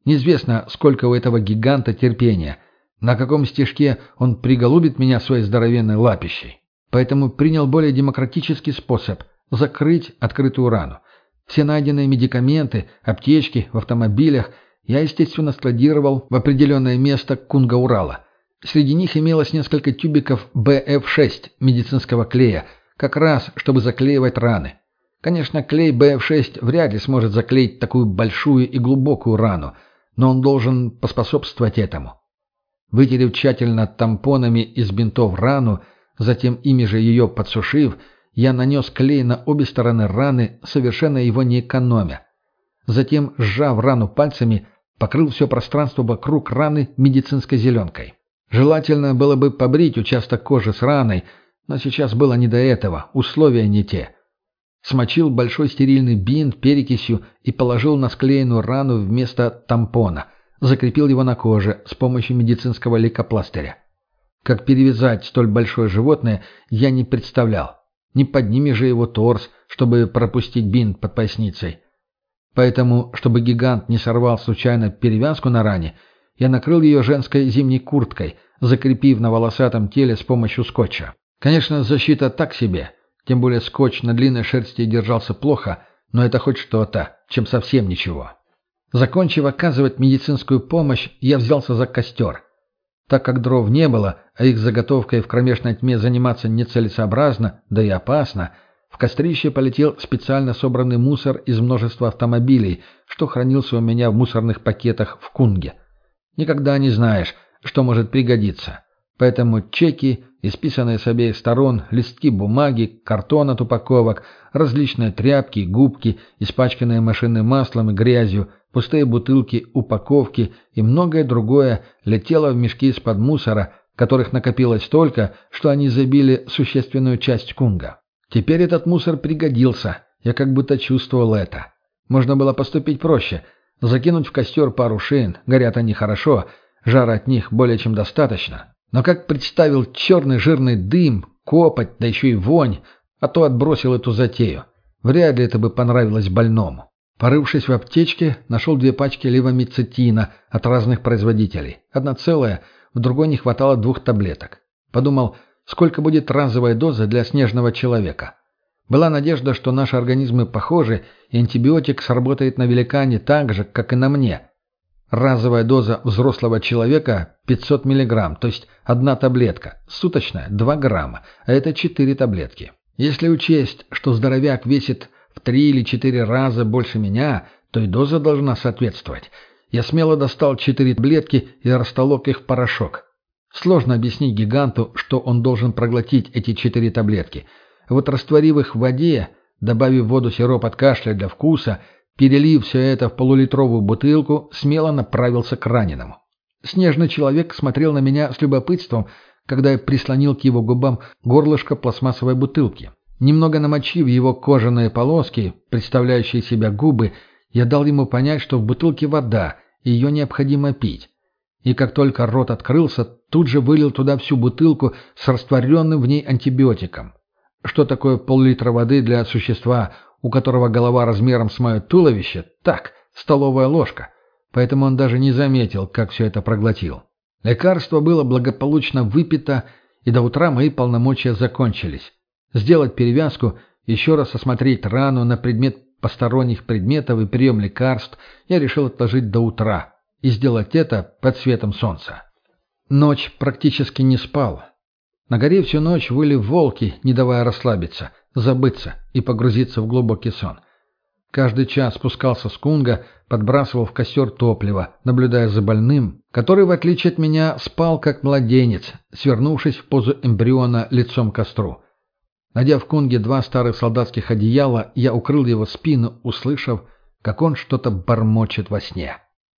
Неизвестно, сколько у этого гиганта терпения, на каком стежке он приголубит меня своей здоровенной лапищей. Поэтому принял более демократический способ – закрыть открытую рану. Все найденные медикаменты, аптечки в автомобилях я, естественно, складировал в определенное место Кунга-Урала. Среди них имелось несколько тюбиков БФ-6 медицинского клея, как раз, чтобы заклеивать раны. Конечно, клей БФ-6 вряд ли сможет заклеить такую большую и глубокую рану, но он должен поспособствовать этому. Вытерев тщательно тампонами из бинтов рану, затем ими же ее подсушив, я нанес клей на обе стороны раны, совершенно его не экономя. Затем, сжав рану пальцами, покрыл все пространство вокруг раны медицинской зеленкой. Желательно было бы побрить участок кожи с раной, но сейчас было не до этого, условия не те. Смочил большой стерильный бинт перекисью и положил на склеенную рану вместо тампона, закрепил его на коже с помощью медицинского лейкопластыря. Как перевязать столь большое животное, я не представлял. Не подними же его торс, чтобы пропустить бинт под поясницей. Поэтому, чтобы гигант не сорвал случайно перевязку на ране, я накрыл ее женской зимней курткой, закрепив на волосатом теле с помощью скотча. Конечно, защита так себе, тем более скотч на длинной шерсти держался плохо, но это хоть что-то, чем совсем ничего. Закончив оказывать медицинскую помощь, я взялся за костер. Так как дров не было, а их заготовкой в кромешной тьме заниматься нецелесообразно, да и опасно, в кострище полетел специально собранный мусор из множества автомобилей, что хранился у меня в мусорных пакетах в Кунге. Никогда не знаешь, что может пригодиться. Поэтому чеки, исписанные с обеих сторон, листки бумаги, картон от упаковок, различные тряпки, губки, испачканные машинным маслом и грязью, пустые бутылки, упаковки и многое другое летело в мешки из-под мусора, которых накопилось столько, что они забили существенную часть Кунга. Теперь этот мусор пригодился, я как будто чувствовал это. Можно было поступить проще. Закинуть в костер пару шин, горят они хорошо, жара от них более чем достаточно. Но как представил черный жирный дым, копоть, да еще и вонь, а то отбросил эту затею. Вряд ли это бы понравилось больному. Порывшись в аптечке, нашел 2 пачки левомицетина от разных производителей. Одна целая, в другой не хватало 2 таблеток. Подумал, сколько будет разовая доза для снежного человека. Была надежда, что наши организмы похожи, и антибиотик сработает на великане так же, как и на мне. Разовая доза взрослого человека 500 мг, то есть 1 таблетка, суточная 2 грамма, а это 4 таблетки. Если учесть, что здоровяк весит в 3 или 4 раза больше меня, то и доза должна соответствовать. Я смело достал 4 таблетки и растолок их в порошок. Сложно объяснить гиганту, что он должен проглотить эти 4 таблетки. Вот растворив их в воде, добавив в воду сироп от кашля для вкуса, перелив все это в полулитровую бутылку, смело направился к раненому. Снежный человек смотрел на меня с любопытством, когда я прислонил к его губам горлышко пластмассовой бутылки. Немного намочив его кожаные полоски, представляющие из себя губы, я дал ему понять, что в бутылке вода, и ее необходимо пить. И как только рот открылся, тут же вылил туда всю бутылку с растворенным в ней антибиотиком. Что такое пол-литра воды для существа, у которого голова размером с мое туловище? Так, столовая ложка. Поэтому он даже не заметил, как все это проглотил. Лекарство было благополучно выпито, и до утра мои полномочия закончились. Сделать перевязку, еще раз осмотреть рану на предмет посторонних предметов и прием лекарств я решил отложить до утра и сделать это под светом солнца. Ночь практически не спал. На горе всю ночь выли волки, не давая расслабиться, забыться и погрузиться в глубокий сон. Каждый час спускался с Кунга, подбрасывал в костер топливо, наблюдая за больным, который, в отличие от меня, спал как младенец, свернувшись в позу эмбриона лицом к костру. Найдя в Кунге 2 старых солдатских одеяла, я укрыл его спину, услышав, как он что-то бормочет во сне.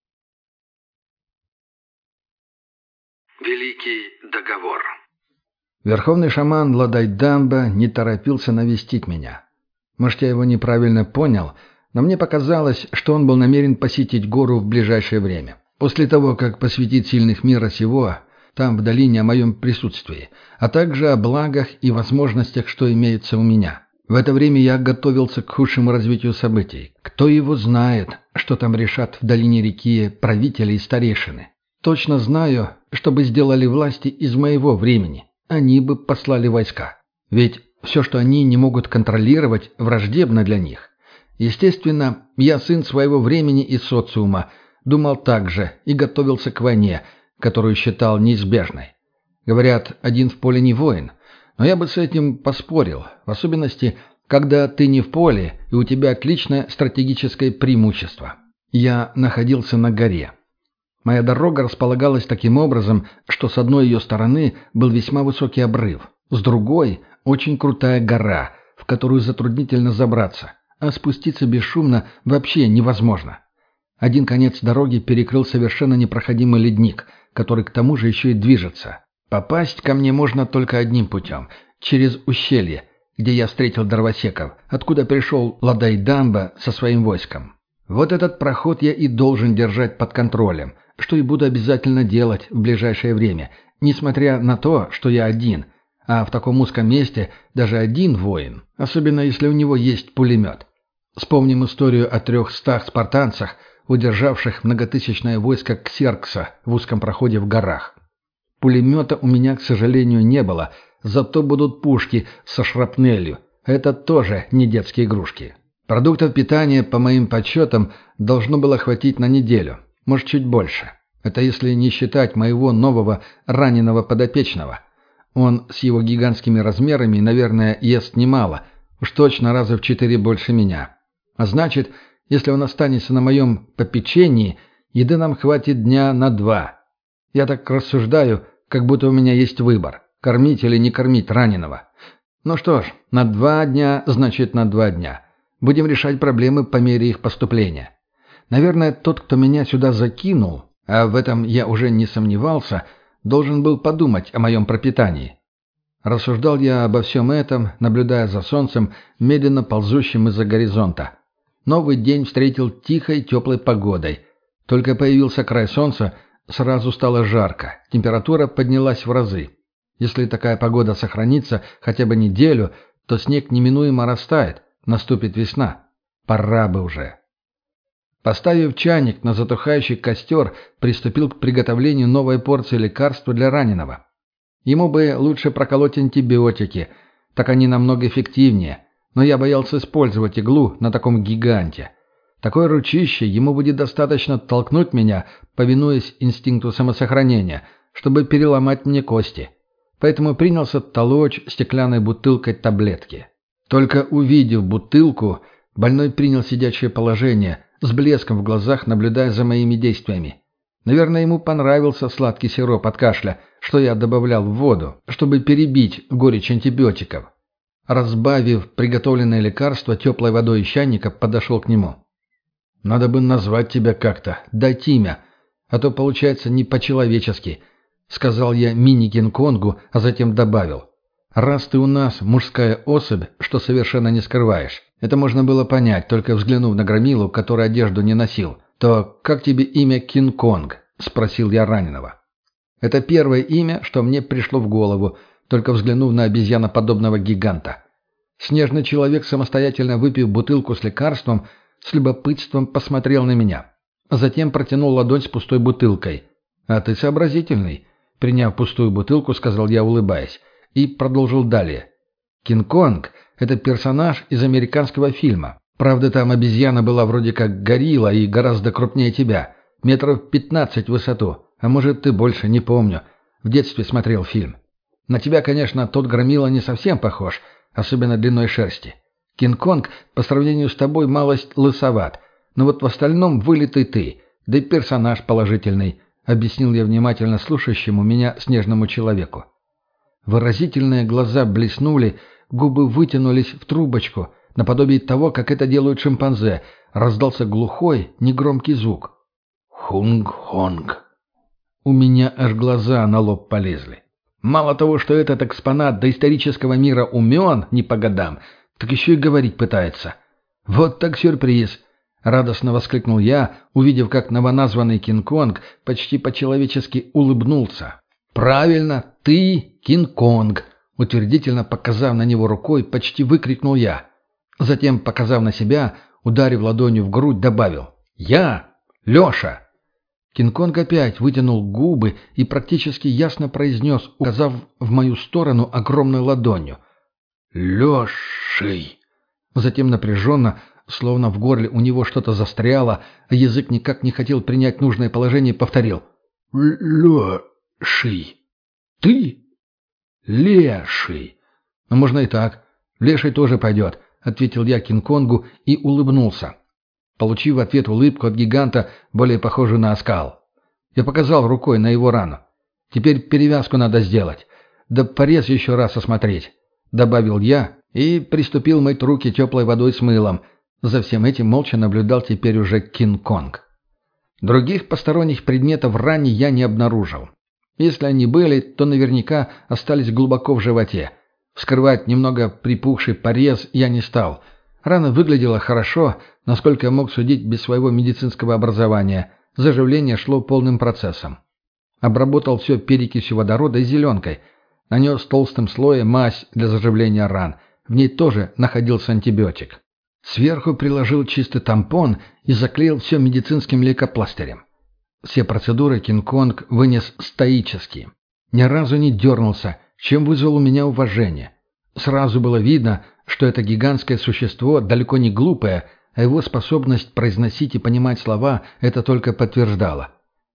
Великий договор. Верховный шаман Ладайдамба не торопился навестить меня. Может, я его неправильно понял, но мне показалось, что он был намерен посетить гору в ближайшее время. После того, как посвятит сильных мира сего, там в долине о моем присутствии, а также о благах и возможностях, что имеются у меня. В это время я готовился к худшему развитию событий. Кто его знает, что там решат в долине реки правители и старейшины. Точно знаю, что бы сделали власти из моего времени. Они бы послали войска. Ведь все, что они не могут контролировать, враждебно для них. Естественно, я сын своего времени и социума, думал так же и готовился к войне, которую считал неизбежной. Говорят, один в поле не воин, но я бы с этим поспорил, в особенности, когда ты не в поле и у тебя отличное стратегическое преимущество. Я находился на горе. Моя дорога располагалась таким образом, что с одной ее стороны был весьма высокий обрыв, с другой – очень крутая гора, в которую затруднительно забраться, а спуститься бесшумно вообще невозможно. Один конец дороги перекрыл совершенно непроходимый ледник, который к тому же еще и движется. Попасть ко мне можно только одним путем – через ущелье, где я встретил дровосеков, откуда пришел Ладайдамба со своим войском. Вот этот проход я и должен держать под контролем, что и буду обязательно делать в ближайшее время, несмотря на то, что я один, а в таком узком месте даже один воин, особенно если у него есть пулемет. Вспомним историю о 300 спартанцах, удержавших многотысячное войско Ксеркса в узком проходе в горах. Пулемета у меня, к сожалению, не было, зато будут пушки со шрапнелью. Это тоже не детские игрушки. Продуктов питания, по моим подсчетам, должно было хватить на неделю, может, чуть больше. Это если не считать моего нового раненого подопечного. Он с его гигантскими размерами, наверное, ест немало, уж точно раза в 4 больше меня. А значит, если он останется на моем попечении, еды нам хватит дня на 2. Я так рассуждаю, как будто у меня есть выбор – кормить или не кормить раненого. Ну что ж, на 2 дня значит на 2 дня. Будем решать проблемы по мере их поступления. Наверное, тот, кто меня сюда закинул, а в этом я уже не сомневался, должен был подумать о моем пропитании. Рассуждал я обо всем этом, наблюдая за солнцем, медленно ползущим из-за горизонта. Новый день встретил тихой, теплой погодой. Только появился край солнца, сразу стало жарко, температура поднялась в разы. Если такая погода сохранится хотя бы неделю, то снег неминуемо растает, наступит весна. Пора бы уже. Поставив чайник на затухающий костер, приступил к приготовлению новой порции лекарства для раненого. Ему бы лучше проколоть антибиотики, так они намного эффективнее, но я боялся использовать иглу на таком гиганте. Такое ручище ему будет достаточно толкнуть меня, повинуясь инстинкту самосохранения, чтобы переломать мне кости. Поэтому принялся толочь стеклянной бутылкой таблетки. Только увидев бутылку, больной принял сидячее положение, с блеском в глазах наблюдая за моими действиями. Наверное, ему понравился сладкий сироп от кашля, что я добавлял в воду, чтобы перебить горечь антибиотиков. Разбавив приготовленное лекарство теплой водой из чайника, подошел к нему. «Надо бы назвать тебя как-то, дать имя, а то получается не по-человечески», — сказал я мини-Кинг-Конгу, а затем добавил. «Раз ты у нас мужская особь, что совершенно не скрываешь, это можно было понять, только взглянув на громилу, который одежду не носил, то как тебе имя Кинг-Конг?» — спросил я раненого. Это первое имя, что мне пришло в голову, только взглянув на обезьяноподобного гиганта. Снежный человек, самостоятельно выпив бутылку с лекарством, с любопытством посмотрел на меня. Затем протянул ладонь с пустой бутылкой. «А ты сообразительный», — приняв пустую бутылку, сказал я, улыбаясь, и продолжил далее. «Кинг-Конг — это персонаж из американского фильма. Правда, там обезьяна была вроде как горилла и гораздо крупнее тебя, метров 15 в высоту, а может, ты больше, не помню. В детстве смотрел фильм. На тебя, конечно, тот громила не совсем похож, особенно длиной шерсти. Кинг-Конг по сравнению с тобой малость лысоват, но вот в остальном вылитый ты, да и персонаж положительный», — объяснил я внимательно слушающему меня снежному человеку. Выразительные глаза блеснули, губы вытянулись в трубочку, наподобие того, как это делают шимпанзе. Раздался глухой, негромкий звук. «Хунг-хонг». У меня аж глаза на лоб полезли. Мало того, что этот экспонат доисторического мира умен не по годам, так еще и говорить пытается. «Вот так сюрприз!» — радостно воскликнул я, увидев, как новоназванный Кинг-Конг почти по-человечески улыбнулся. «Правильно, ты Кинг-Конг!» — Утвердительно показав на него рукой, почти выкрикнул я. Затем, показав на себя, ударив ладонью в грудь, добавил: «Я! Леша!» Кинг-Конг опять вытянул губы и практически ясно произнес, указав в мою сторону огромной ладонью: «Лешей!» Затем напряженно, словно в горле у него что-то застряло, а язык никак не хотел принять нужное положение, повторил: «Леший! Ты? Леший!» «Ну, можно и так. Леший тоже пойдет», — ответил я Кинг-Конгу и улыбнулся, получив в ответ улыбку от гиганта, более похожую на оскал. Я показал рукой на его рану. «Теперь перевязку надо сделать. Да порез еще раз осмотреть», — добавил я и приступил мыть руки теплой водой с мылом. За всем этим молча наблюдал теперь уже Кинг-Конг. Других посторонних предметов в ране я не обнаружил. Если они были, то наверняка остались глубоко в животе. Вскрывать немного припухший порез я не стал. Рана выглядела хорошо, насколько я мог судить без своего медицинского образования. Заживление шло полным процессом. Обработал все перекисью водорода и зеленкой. Нанес толстым слоем мазь для заживления ран. В ней тоже находился антибиотик. Сверху приложил чистый тампон и заклеил все медицинским лейкопластырем. Все процедуры Кинг-Конг вынес стоически. Ни разу не дернулся, чем вызвал у меня уважение. Сразу было видно, что это гигантское существо далеко не глупое, а его способность произносить и понимать слова это только подтверждала.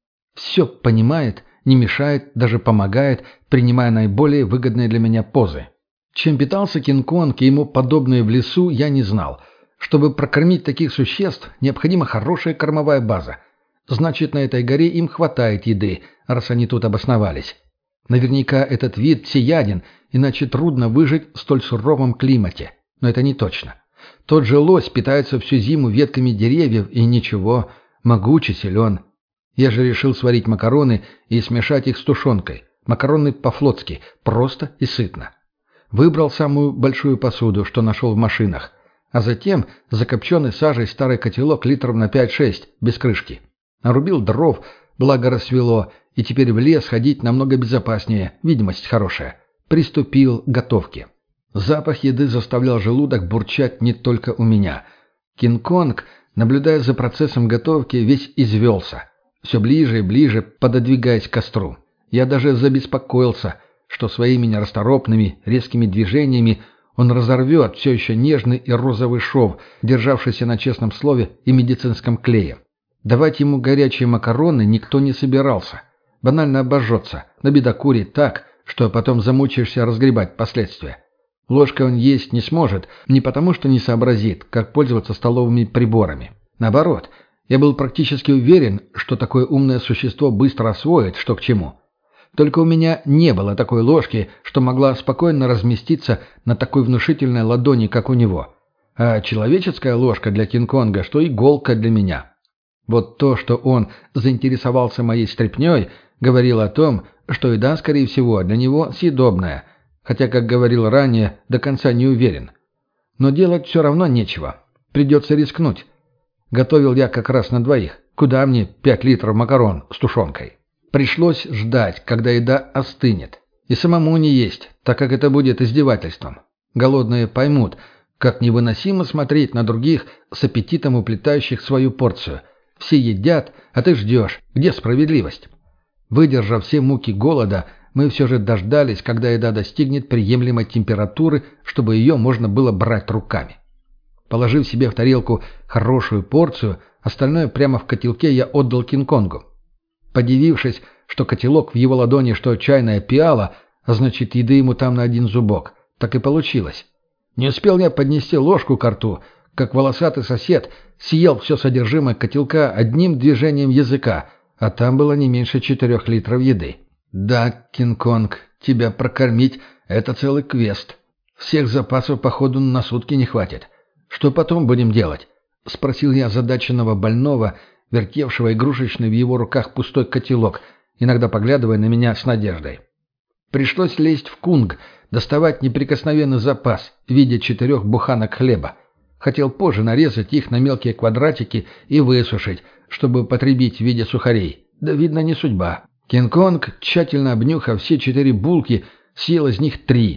Все понимает, не мешает, даже помогает, принимая наиболее выгодные для меня позы. Чем питался Кинг-Конг и ему подобные в лесу, я не знал. Чтобы прокормить таких существ, необходима хорошая кормовая база. Значит, на этой горе им хватает еды, раз они тут обосновались. Наверняка этот вид всеяден, иначе трудно выжить в столь суровом климате. Но это не точно. Тот же лось питается всю зиму ветками деревьев и ничего, могучий, силен. Я же решил сварить макароны и смешать их с тушенкой. Макароны по-флотски, просто и сытно. Выбрал самую большую посуду, что нашел в машинах. А затем закопченный сажей старый котелок литров на 5-6, без крышки. Нарубил дров, благо рассвело, и теперь в лес ходить намного безопаснее, видимость хорошая. Приступил к готовке. Запах еды заставлял желудок бурчать не только у меня. Кинг-Конг, наблюдая за процессом готовки, весь извелся. Все ближе и ближе, пододвигаясь к костру. Я даже забеспокоился, что своими нерасторопными, резкими движениями он разорвет все еще нежный и розовый шов, державшийся на честном слове и медицинском клее. Давать ему горячие макароны никто не собирался. Банально обожжется, набедокурит так, что потом замучаешься разгребать последствия. Ложкой он есть не сможет, не потому что не сообразит, как пользоваться столовыми приборами. Наоборот, я был практически уверен, что такое умное существо быстро освоит, что к чему. Только у меня не было такой ложки, что могла спокойно разместиться на такой внушительной ладони, как у него. А человеческая ложка для Кинг-Конга, что иголка для меня. Вот то, что он заинтересовался моей стряпнёй, говорило о том, что еда, скорее всего, для него съедобная, хотя, как говорил ранее, до конца не уверен. Но делать все равно нечего. Придется рискнуть. Готовил я как раз на двоих. Куда мне 5 литров макарон с тушенкой? Пришлось ждать, когда еда остынет. И самому не есть, так как это будет издевательством. Голодные поймут, как невыносимо смотреть на других с аппетитом уплетающих свою порцию. Все едят, а ты ждешь. Где справедливость? Выдержав все муки голода, мы все же дождались, когда еда достигнет приемлемой температуры, чтобы ее можно было брать руками. Положив себе в тарелку хорошую порцию, остальное прямо в котелке я отдал Кинг-Конгу. Подивившись, что котелок в его ладони, что чайная пиала, а значит, еды ему там на один зубок, так и получилось. Не успел я поднести ложку к рту, как волосатый сосед съел все содержимое котелка одним движением языка, а там было не меньше 4 литров еды. «Да, Кинг-Конг, тебя прокормить — это целый квест. Всех запасов, походу, на сутки не хватит. Что потом будем делать?» — спросил я озадаченного больного, вертевшего игрушечный в его руках пустой котелок, иногда поглядывая на меня с надеждой. Пришлось лезть в кунг, доставать неприкосновенный запас в виде 4 буханок хлеба. Хотел позже нарезать их на мелкие квадратики и высушить, чтобы потребить в виде сухарей. Да, видно, не судьба. Кинг-Конг, тщательно обнюхав все 4 булки, съел из них 3,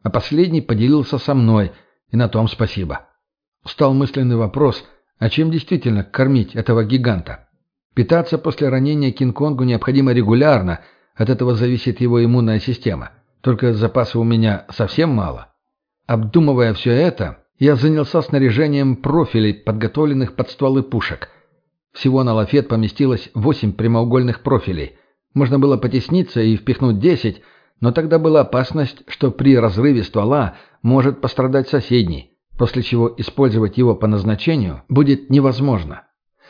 а последний поделился со мной, и на том спасибо. Встал мысленный вопрос, а чем действительно кормить этого гиганта? Питаться после ранения Кинг-Конгу необходимо регулярно, от этого зависит его иммунная система. Только запаса у меня совсем мало. Обдумывая все это, я занялся снаряжением профилей, подготовленных под стволы пушек. Всего на лафет поместилось 8 прямоугольных профилей. Можно было потесниться и впихнуть 10, но тогда была опасность, что при разрыве ствола может пострадать соседний, после чего использовать его по назначению будет невозможно.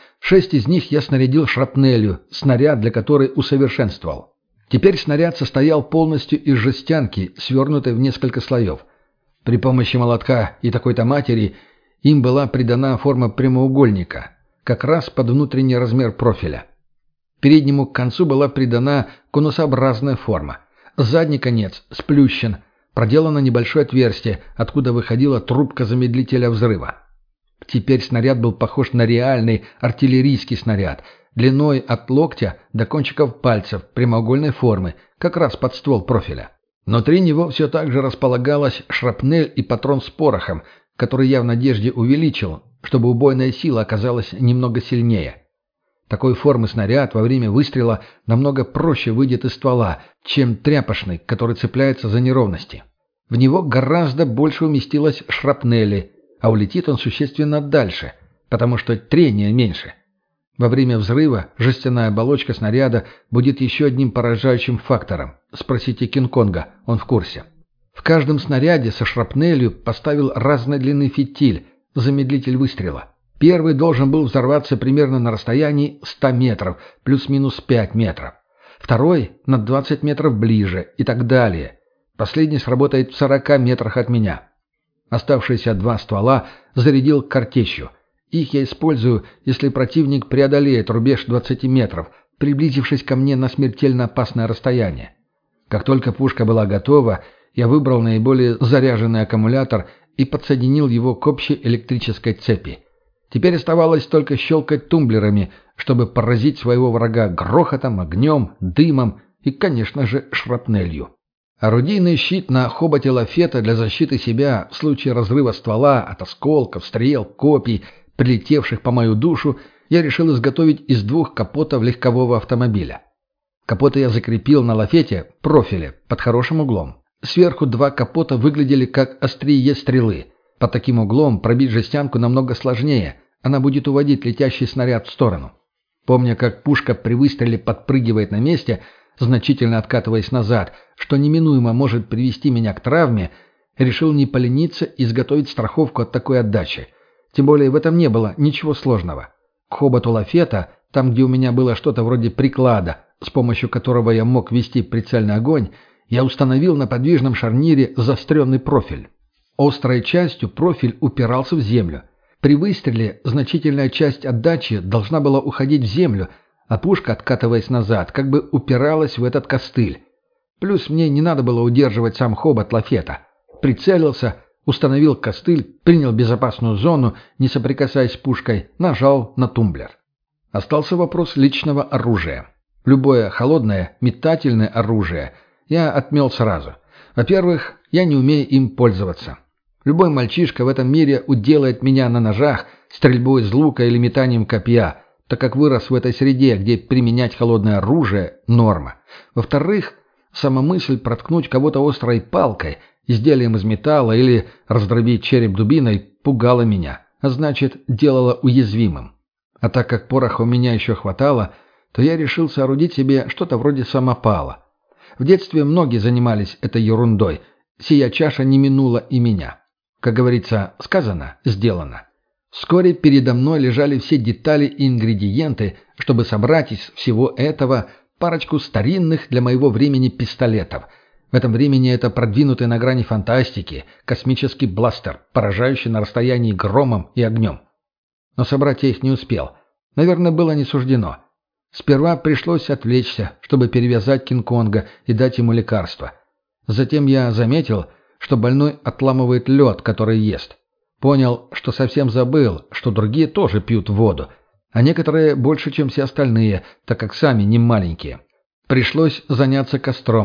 6 из них я снарядил шрапнелью, снаряд для которой усовершенствовал. Теперь снаряд состоял полностью из жестянки, свернутой в несколько слоев. При помощи молотка и такой-то матери им была придана форма прямоугольника, как раз под внутренний размер профиля. Переднему концу была придана конусообразная форма. Задний конец сплющен, проделано небольшое отверстие, откуда выходила трубка замедлителя взрыва. Теперь снаряд был похож на реальный артиллерийский снаряд, длиной от локтя до кончиков пальцев прямоугольной формы, как раз под ствол профиля. Внутри него все так же располагалась шрапнель и патрон с порохом, который я в надежде увеличил, чтобы убойная сила оказалась немного сильнее. Такой формы снаряд во время выстрела намного проще выйдет из ствола, чем тряпочный, который цепляется за неровности. В него гораздо больше уместилось шрапнели, а улетит он существенно дальше, потому что трение меньше. Во время взрыва жестяная оболочка снаряда будет еще одним поражающим фактором. Спросите Кинг-Конга, он в курсе. В каждом снаряде со шрапнелью поставил разной длины фитиль, замедлитель выстрела. Первый должен был взорваться примерно на расстоянии 100 метров, плюс-минус 5 метров. Второй — на 20 метров ближе и так далее. Последний сработает в 40 метрах от меня. Оставшиеся 2 ствола зарядил картечью. Их я использую, если противник преодолеет рубеж 20 метров, приблизившись ко мне на смертельно опасное расстояние. Как только пушка была готова, я выбрал наиболее заряженный аккумулятор и подсоединил его к общей электрической цепи. Теперь оставалось только щелкать тумблерами, чтобы поразить своего врага грохотом, огнем, дымом и, конечно же, шрапнелью. Орудийный щит на хоботе лафета для защиты себя в случае разрыва ствола от осколков, стрел, копий, прилетевших по мою душу, я решил изготовить из 2 капотов легкового автомобиля. Капоты я закрепил на лафете профиле под хорошим углом. Сверху 2 капота выглядели как острие стрелы. Под таким углом пробить жестянку намного сложнее, она будет уводить летящий снаряд в сторону. Помня, как пушка при выстреле подпрыгивает на месте, значительно откатываясь назад, что неминуемо может привести меня к травме, решил не полениться и изготовить страховку от такой отдачи. Тем более в этом не было ничего сложного. К хоботу лафета, там, где у меня было что-то вроде приклада, с помощью которого я мог вести прицельный огонь, я установил на подвижном шарнире заостренный профиль. Острой частью профиль упирался в землю. При выстреле значительная часть отдачи должна была уходить в землю, а пушка, откатываясь назад, как бы упиралась в этот костыль. Плюс мне не надо было удерживать сам хобот лафета. Прицелился, установил костыль, принял безопасную зону, не соприкасаясь с пушкой, нажал на тумблер. Остался вопрос личного оружия. Любое холодное, метательное оружие я отмел сразу. Во-первых, я не умею им пользоваться. Любой мальчишка в этом мире уделает меня на ножах, стрельбой из лука или метанием копья, так как вырос в этой среде, где применять холодное оружие – норма. Во-вторых, сама мысль проткнуть кого-то острой палкой, изделием из металла или раздробить череп дубиной пугала меня, а значит, делала уязвимым. А так как пороха у меня еще хватало, то я решил соорудить себе что-то вроде самопала. В детстве многие занимались этой ерундой, сия чаша не минула и меня. Как говорится, сказано – сделано. Вскоре передо мной лежали все детали и ингредиенты, чтобы собрать из всего этого парочку старинных для моего времени пистолетов. В этом времени это продвинутый на грани фантастики, космический бластер, поражающий на расстоянии громом и огнем. Но собрать я их не успел. Наверное, было не суждено. Сперва пришлось отвлечься, чтобы перевязать Кинг-Конга и дать ему лекарство. Затем я заметил, что больной отламывает лед, который ест. Понял, что совсем забыл, что другие тоже пьют воду, а некоторые больше, чем все остальные, так как сами не маленькие. Пришлось заняться костром,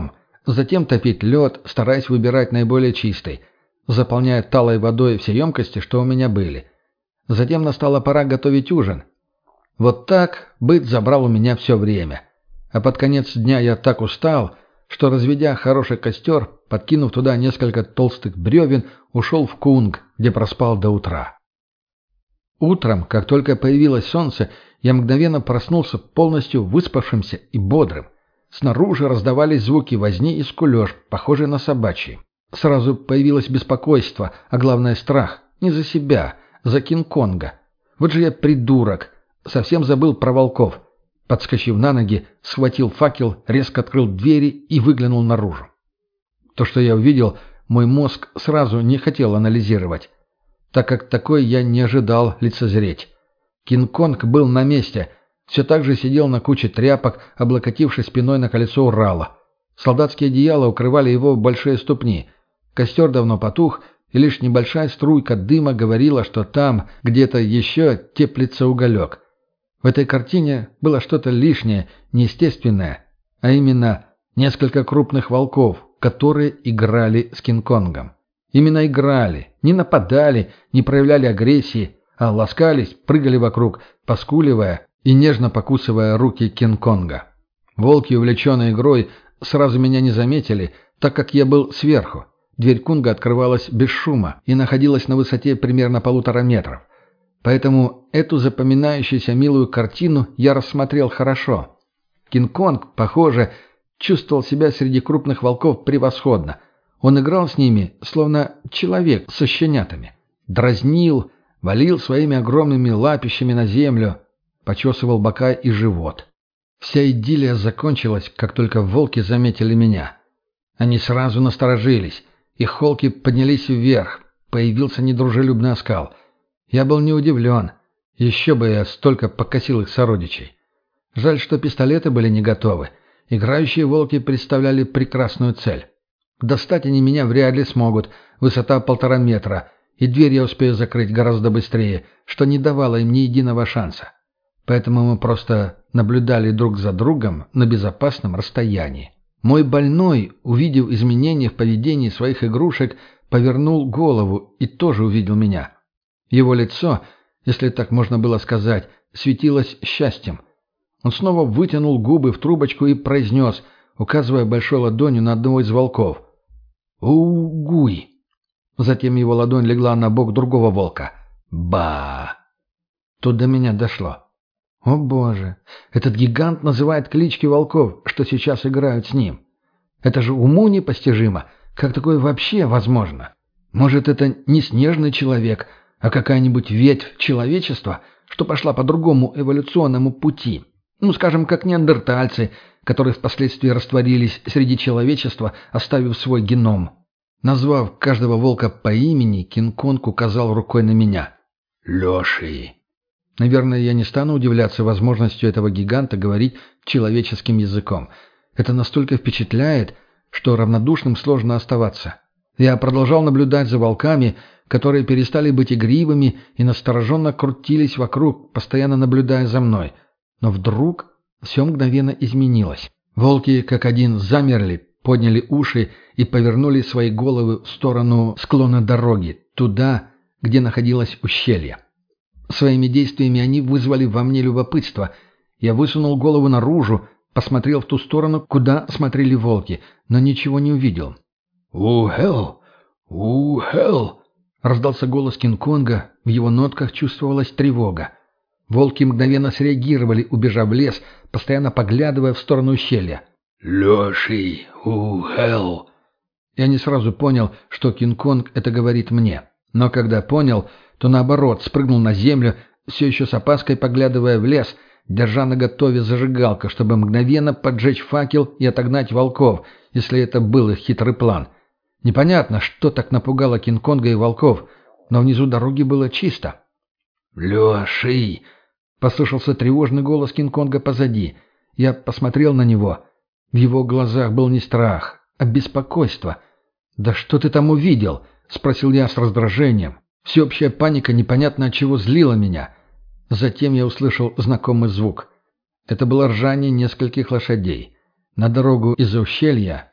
затем топить лед, стараясь выбирать наиболее чистый, заполняя талой водой все емкости, что у меня были. Затем настала пора готовить ужин. Вот так быт забрал у меня все время. А под конец дня я так устал, что, разведя хороший костер, подкинув туда несколько толстых бревен, ушел в кунг, где проспал до утра. Утром, как только появилось солнце, я мгновенно проснулся полностью выспавшимся и бодрым. Снаружи раздавались звуки возни и скулеж, похожие на собачьи. Сразу появилось беспокойство, а главное страх. Не за себя, за Кинг-Конга. Вот же я придурок. Совсем забыл про волков. Подскочив на ноги, схватил факел, резко открыл двери и выглянул наружу. То, что я увидел, мой мозг сразу не хотел анализировать, так как такой я не ожидал лицезреть. Кинг-Конг был на месте, все так же сидел на куче тряпок, облокотившись спиной на колесо Урала. Солдатские одеяла укрывали его большие ступни. Костер давно потух, и лишь небольшая струйка дыма говорила, что там где-то еще теплится уголек. В этой картине было что-то лишнее, неестественное, а именно несколько крупных волков, которые играли с Кинг-Конгом. Именно играли, не нападали, не проявляли агрессии, а ласкались, прыгали вокруг, поскуливая и нежно покусывая руки Кинг-Конга. Волки, увлеченные игрой, сразу меня не заметили, так как я был сверху. Дверь кунга открывалась без шума и находилась на высоте примерно 1,5 метров. Поэтому эту запоминающуюся милую картину я рассмотрел хорошо. Кинг-Конг, похоже, чувствовал себя среди крупных волков превосходно. Он играл с ними, словно человек со щенятами. Дразнил, валил своими огромными лапищами на землю, почесывал бока и живот. Вся идиллия закончилась, как только волки заметили меня. Они сразу насторожились, их холки поднялись вверх, появился недружелюбный оскал. Я был не удивлен. Еще бы я столько покосил их сородичей. Жаль, что пистолеты были не готовы. Играющие волки представляли прекрасную цель. Достать они меня вряд ли смогут, высота 1,5 метра, и дверь я успею закрыть гораздо быстрее, что не давало им ни единого шанса. Поэтому мы просто наблюдали друг за другом на безопасном расстоянии. Мой больной, увидев изменения в поведении своих игрушек, повернул голову и тоже увидел меня. Его лицо, если так можно было сказать, светилось счастьем. Он снова вытянул губы в трубочку и произнес, указывая большой ладонью на одного из волков: «Угуй!». Затем его ладонь легла на бок другого волка. «Ба!». Тут до меня дошло. О боже, этот гигант называет клички волков, что сейчас играют с ним. Это же уму непостижимо. Как такое вообще возможно? Может, это не снежный человек, а какая-нибудь ветвь человечества, что пошла по другому эволюционному пути? Ну, скажем, как неандертальцы, которые впоследствии растворились среди человечества, оставив свой геном. Назвав каждого волка по имени, Кинг-Конг указал рукой на меня. «Леший». Наверное, я не стану удивляться возможностью этого гиганта говорить человеческим языком. Это настолько впечатляет, что равнодушным сложно оставаться. Я продолжал наблюдать за волками, которые перестали быть игривыми и настороженно крутились вокруг, постоянно наблюдая за мной. Но вдруг все мгновенно изменилось. Волки, как один, замерли, подняли уши и повернули свои головы в сторону склона дороги, туда, где находилось ущелье. Своими действиями они вызвали во мне любопытство. Я высунул голову наружу, посмотрел в ту сторону, куда смотрели волки, но ничего не увидел. «У-хелл! У-хелл!» — раздался голос Кинг-Конга, в его нотках чувствовалась тревога. Волки мгновенно среагировали, убежав в лес, постоянно поглядывая в сторону ущелья. «Леший! У-хелл!» Я не сразу понял, что Кинг-Конг это говорит мне, но когда понял, то наоборот спрыгнул на землю, все еще с опаской поглядывая в лес, держа наготове зажигалку, чтобы мгновенно поджечь факел и отогнать волков, если это был их хитрый план. Непонятно, что так напугало Кинг-Конга и волков, но внизу дороги было чисто. «Леший!» — послышался тревожный голос Кинг-Конга позади. Я посмотрел на него. В его глазах был не страх, а беспокойство. «Да что ты там увидел?» — спросил я с раздражением. Всеобщая паника непонятно от чего злила меня. Затем я услышал знакомый звук. Это было ржание нескольких лошадей. На дорогу из ущелья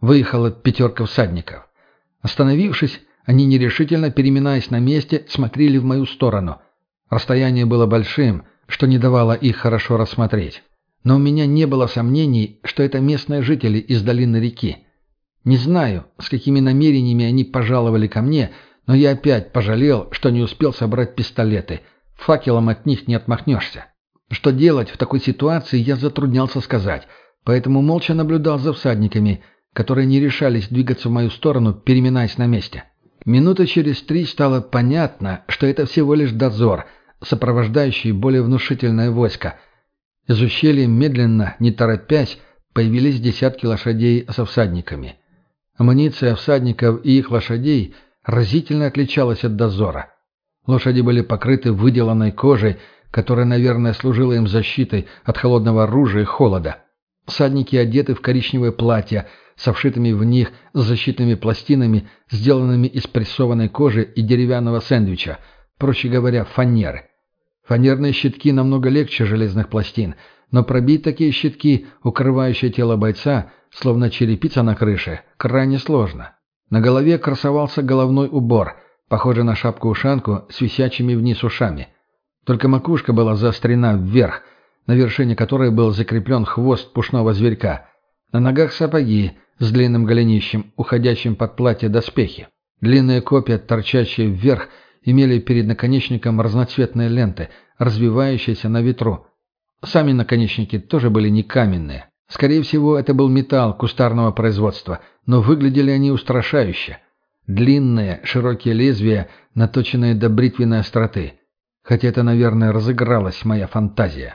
выехала 5 всадников. Остановившись, они, нерешительно переминаясь на месте, смотрели в мою сторону. Расстояние было большим, что не давало их хорошо рассмотреть. Но у меня не было сомнений, что это местные жители из долины реки. Не знаю, с какими намерениями они пожаловали ко мне, но я опять пожалел, что не успел собрать пистолеты. Факелом от них не отмахнешься. Что делать в такой ситуации, я затруднялся сказать, поэтому молча наблюдал за всадниками, которые не решались двигаться в мою сторону, переминаясь на месте. Минуты через 3 стало понятно, что это всего лишь дозор, сопровождающий более внушительное войско. Из ущелья медленно, не торопясь, появились десятки лошадей со всадниками. Амуниция всадников и их лошадей разительно отличалась от дозора. Лошади были покрыты выделанной кожей, которая, наверное, служила им защитой от холодного оружия и холода. Всадники одеты в коричневые платья со вшитыми в них защитными пластинами, сделанными из прессованной кожи и деревянного сэндвича, проще говоря, фанеры. Фанерные щитки намного легче железных пластин, но пробить такие щитки, укрывающие тело бойца, словно черепица на крыше, крайне сложно. На голове красовался головной убор, похожий на шапку-ушанку с висячими вниз ушами. Только макушка была заострена вверх, на вершине которой был закреплен хвост пушного зверька. На ногах сапоги с длинным голенищем, уходящим под платье доспехи. Длинные копья, торчащие вверх, имели перед наконечником разноцветные ленты, развивающиеся на ветру. Сами наконечники тоже были не каменные. Скорее всего, это был металл кустарного производства, но выглядели они устрашающе. Длинные, широкие лезвия, наточенные до бритвенной остроты. Хотя это, наверное, разыгралась моя фантазия.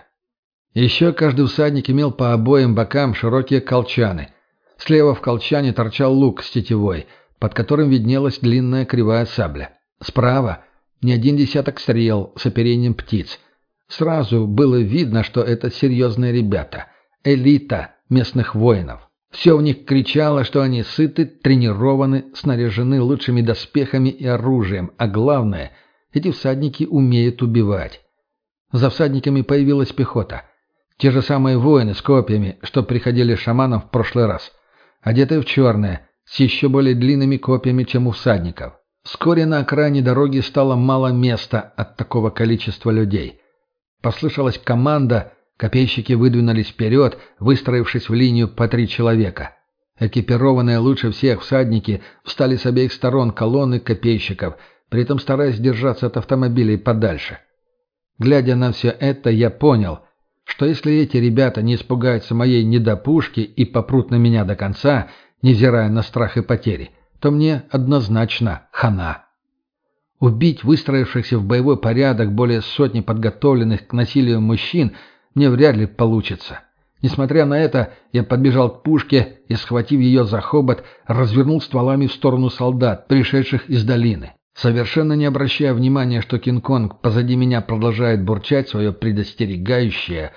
Еще каждый всадник имел по обоим бокам широкие колчаны. Слева в колчане торчал лук с тетивой, под которым виднелась длинная кривая сабля. Справа не один десяток стрел с оперением птиц. Сразу было видно, что это серьезные ребята. Элита местных воинов. Все в них кричало, что они сыты, тренированы, снаряжены лучшими доспехами и оружием, а главное, эти всадники умеют убивать. За всадниками появилась пехота. Те же самые воины с копьями, что приходили шаманам в прошлый раз. Одетые в черное, с еще более длинными копьями, чем у всадников. Вскоре на окраине дороги стало мало места от такого количества людей. Послышалась команда, копейщики выдвинулись вперед, выстроившись в линию по 3 человека. Экипированные лучше всех всадники встали с обеих сторон колонны копейщиков, при этом стараясь держаться от автомобилей подальше. Глядя на все это, я понял, что если эти ребята не испугаются моей недопушки и попрут на меня до конца, невзирая на страх и потери, то мне однозначно хана. Убить выстроившихся в боевой порядок более сотни подготовленных к насилию мужчин мне вряд ли получится. Несмотря на это, я подбежал к пушке и, схватив ее за хобот, развернул стволами в сторону солдат, пришедших из долины. Совершенно не обращая внимания, что Кинг-Конг позади меня продолжает бурчать свое предостерегающее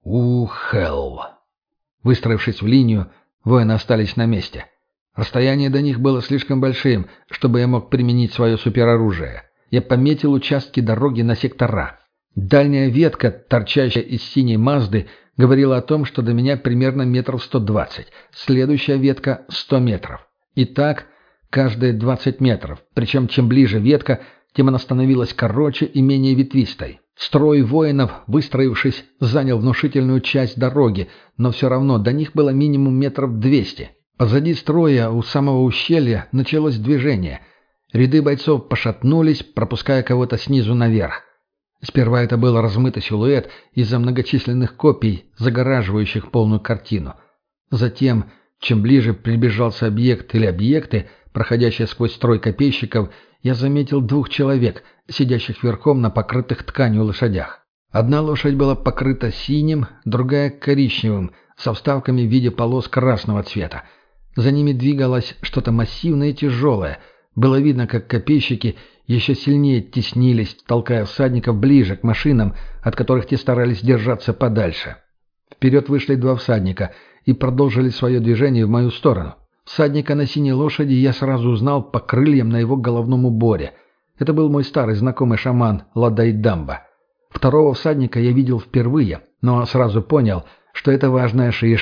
«Ухел». Выстроившись в линию, воины остались на месте. Расстояние до них было слишком большим, чтобы я мог применить свое супероружие. Я пометил участки дороги на сектора. Дальняя ветка, торчащая из синей Мазды, говорила о том, что до меня примерно метров 120. Следующая ветка — 100 метров. И так каждые 20 метров. Причем чем ближе ветка, тем она становилась короче и менее ветвистой. Строй воинов, выстроившись, занял внушительную часть дороги, но все равно до них было минимум метров 200. Позади строя, у самого ущелья, началось движение. Ряды бойцов пошатнулись, пропуская кого-то снизу наверх. Сперва это был размытый силуэт из-за многочисленных копий, загораживающих полную картину. Затем, чем ближе приближался объект или объекты, проходящие сквозь строй копейщиков, я заметил 2 человек, сидящих верхом на покрытых тканью лошадях. Одна лошадь была покрыта синим, другая — коричневым, со вставками в виде полос красного цвета. За ними двигалось что-то массивное и тяжелое. Было видно, как копейщики еще сильнее теснились, толкая всадников ближе к машинам, от которых те старались держаться подальше. Вперед вышли 2 всадника и продолжили свое движение в мою сторону. Всадника на синей лошади я сразу узнал по крыльям на его головном уборе. Это был мой старый знакомый шаман Ладайдамба. Второго всадника я видел впервые, но сразу понял, что это важная шишка.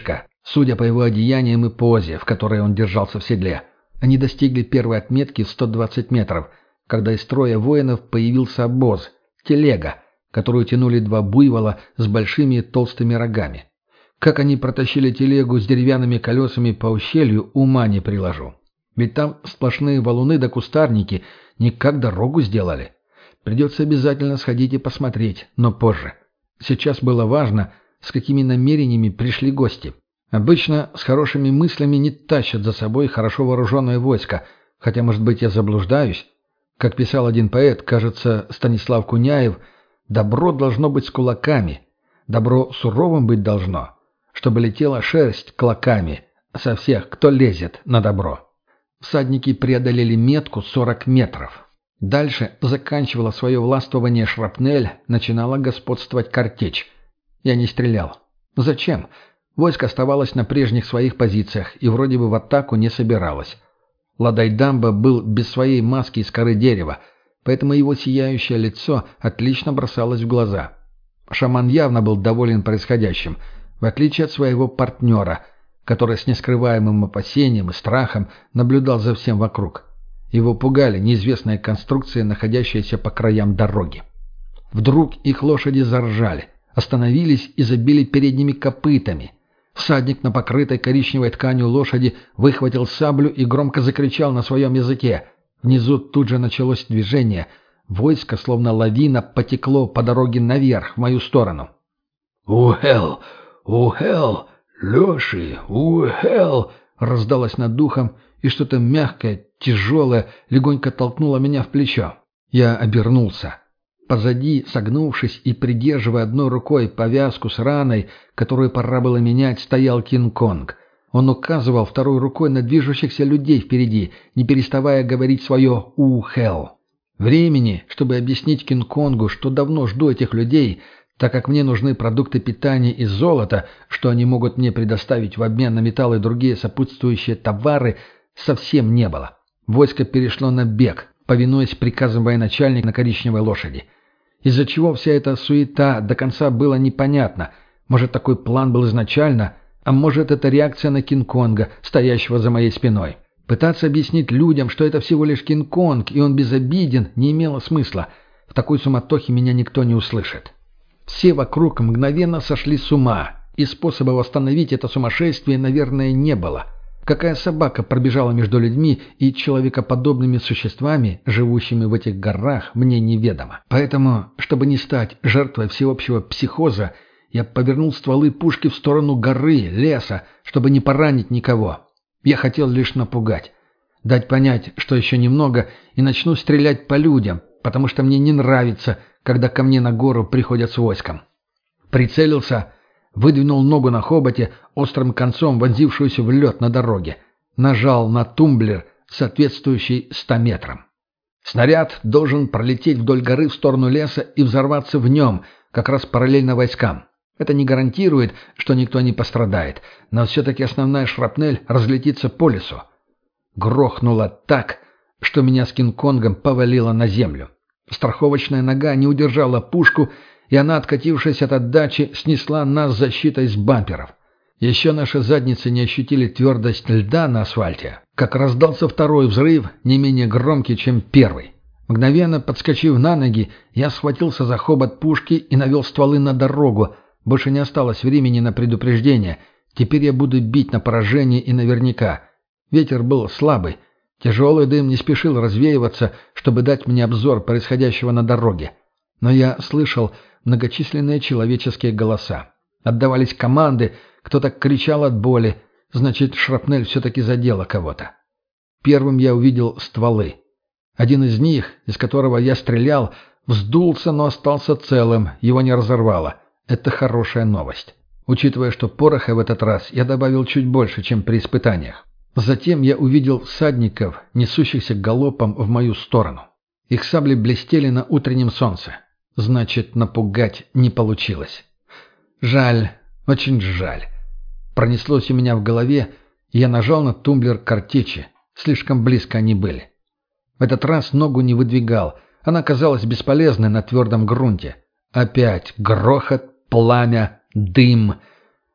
Судя по его одеяниям и позе, в которой он держался в седле, они достигли первой отметки в 120 метров, когда из строя воинов появился обоз, телега, которую тянули два буйвола с большими толстыми рогами. Как они протащили телегу с деревянными колесами по ущелью, ума не приложу. Ведь там сплошные валуны да кустарники, никак дорогу сделали. Придется обязательно сходить и посмотреть, но позже. Сейчас было важно, с какими намерениями пришли гости. Обычно с хорошими мыслями не тащат за собой хорошо вооруженное войско, хотя, может быть, я заблуждаюсь. Как писал один поэт, кажется, Станислав Куняев, «Добро должно быть с кулаками, добро суровым быть должно, чтобы летела шерсть клоками со всех, кто лезет на добро». Всадники преодолели метку 40 метров. Дальше заканчивала свое властвование шрапнель, начинала господствовать картечь. Я не стрелял. Зачем? Войско оставалось на прежних своих позициях и вроде бы в атаку не собиралось. Ладайдамба был без своей маски из коры дерева, поэтому его сияющее лицо отлично бросалось в глаза. Шаман явно был доволен происходящим, в отличие от своего партнера, который с нескрываемым опасением и страхом наблюдал за всем вокруг. Его пугали неизвестные конструкции, находящиеся по краям дороги. Вдруг их лошади заржали, остановились и забили передними копытами. Всадник на покрытой коричневой тканью лошади выхватил саблю и громко закричал на своем языке. Внизу тут же началось движение. Войско, словно лавина, потекло по дороге наверх, в мою сторону. «Ухел! Ухел! Леши! Ухел!» раздалось над духом, и что-то мягкое, тяжелое легонько толкнуло меня в плечо. Я обернулся. Позади, согнувшись и придерживая одной рукой повязку с раной, которую пора было менять, стоял Кинг-Конг. Он указывал второй рукой на движущихся людей впереди, не переставая говорить свое «У-Хелл». Времени, чтобы объяснить Кинг-Конгу, что давно жду этих людей, так как мне нужны продукты питания и золото, что они могут мне предоставить в обмен на металл и другие сопутствующие товары, совсем не было. Войско перешло на бег, повинуясь приказам военачальника на коричневой лошади. Из-за чего вся эта суета до конца было непонятно. Может, такой план был изначально, а может, это реакция на Кинг-Конга, стоящего за моей спиной. Пытаться объяснить людям, что это всего лишь Кинг-Конг, и он безобиден, не имело смысла. В такой суматохе меня никто не услышит. Все вокруг мгновенно сошли с ума, и способа восстановить это сумасшествие, наверное, не было. Какая собака пробежала между людьми и человекоподобными существами, живущими в этих горах, мне неведомо. Поэтому, чтобы не стать жертвой всеобщего психоза, я повернул стволы пушки в сторону горы, леса, чтобы не поранить никого. Я хотел лишь напугать. Дать понять, что еще немного, и начну стрелять по людям, потому что мне не нравится, когда ко мне на гору приходят с войском. Прицелился, выдвинул ногу на хоботе, острым концом вонзившуюся в лед на дороге. Нажал на тумблер, соответствующий 100 метрам. Снаряд должен пролететь вдоль горы в сторону леса и взорваться в нем, как раз параллельно войскам. Это не гарантирует, что никто не пострадает, но все-таки основная шрапнель разлетится по лесу. Грохнуло так, что меня с Кинг-Конгом повалило на землю. Страховочная нога не удержала пушку, и она, откатившись от отдачи, снесла нас защитой с бамперов. Еще наши задницы не ощутили твердость льда на асфальте, как раздался второй взрыв, не менее громкий, чем первый. Мгновенно подскочив на ноги, я схватился за хобот пушки и навел стволы на дорогу. Больше не осталось времени на предупреждение. Теперь я буду бить на поражение и наверняка. Ветер был слабый. Тяжелый дым не спешил развеиваться, чтобы дать мне обзор происходящего на дороге. Но я слышал многочисленные человеческие голоса. Отдавались команды, кто-то кричал от боли, значит, шрапнель все-таки задела кого-то. Первым я увидел стволы. Один из них, из которого я стрелял, вздулся, но остался целым, его не разорвало. Это хорошая новость. Учитывая, что пороха в этот раз я добавил чуть больше, чем при испытаниях. Затем я увидел всадников, несущихся галопом в мою сторону. Их сабли блестели на утреннем солнце. Значит, напугать не получилось. Жаль, очень жаль. Пронеслось у меня в голове, и я нажал на тумблер картечи. Слишком близко они были. В этот раз ногу не выдвигал. Она казалась бесполезной на твердом грунте. Опять грохот, пламя, дым.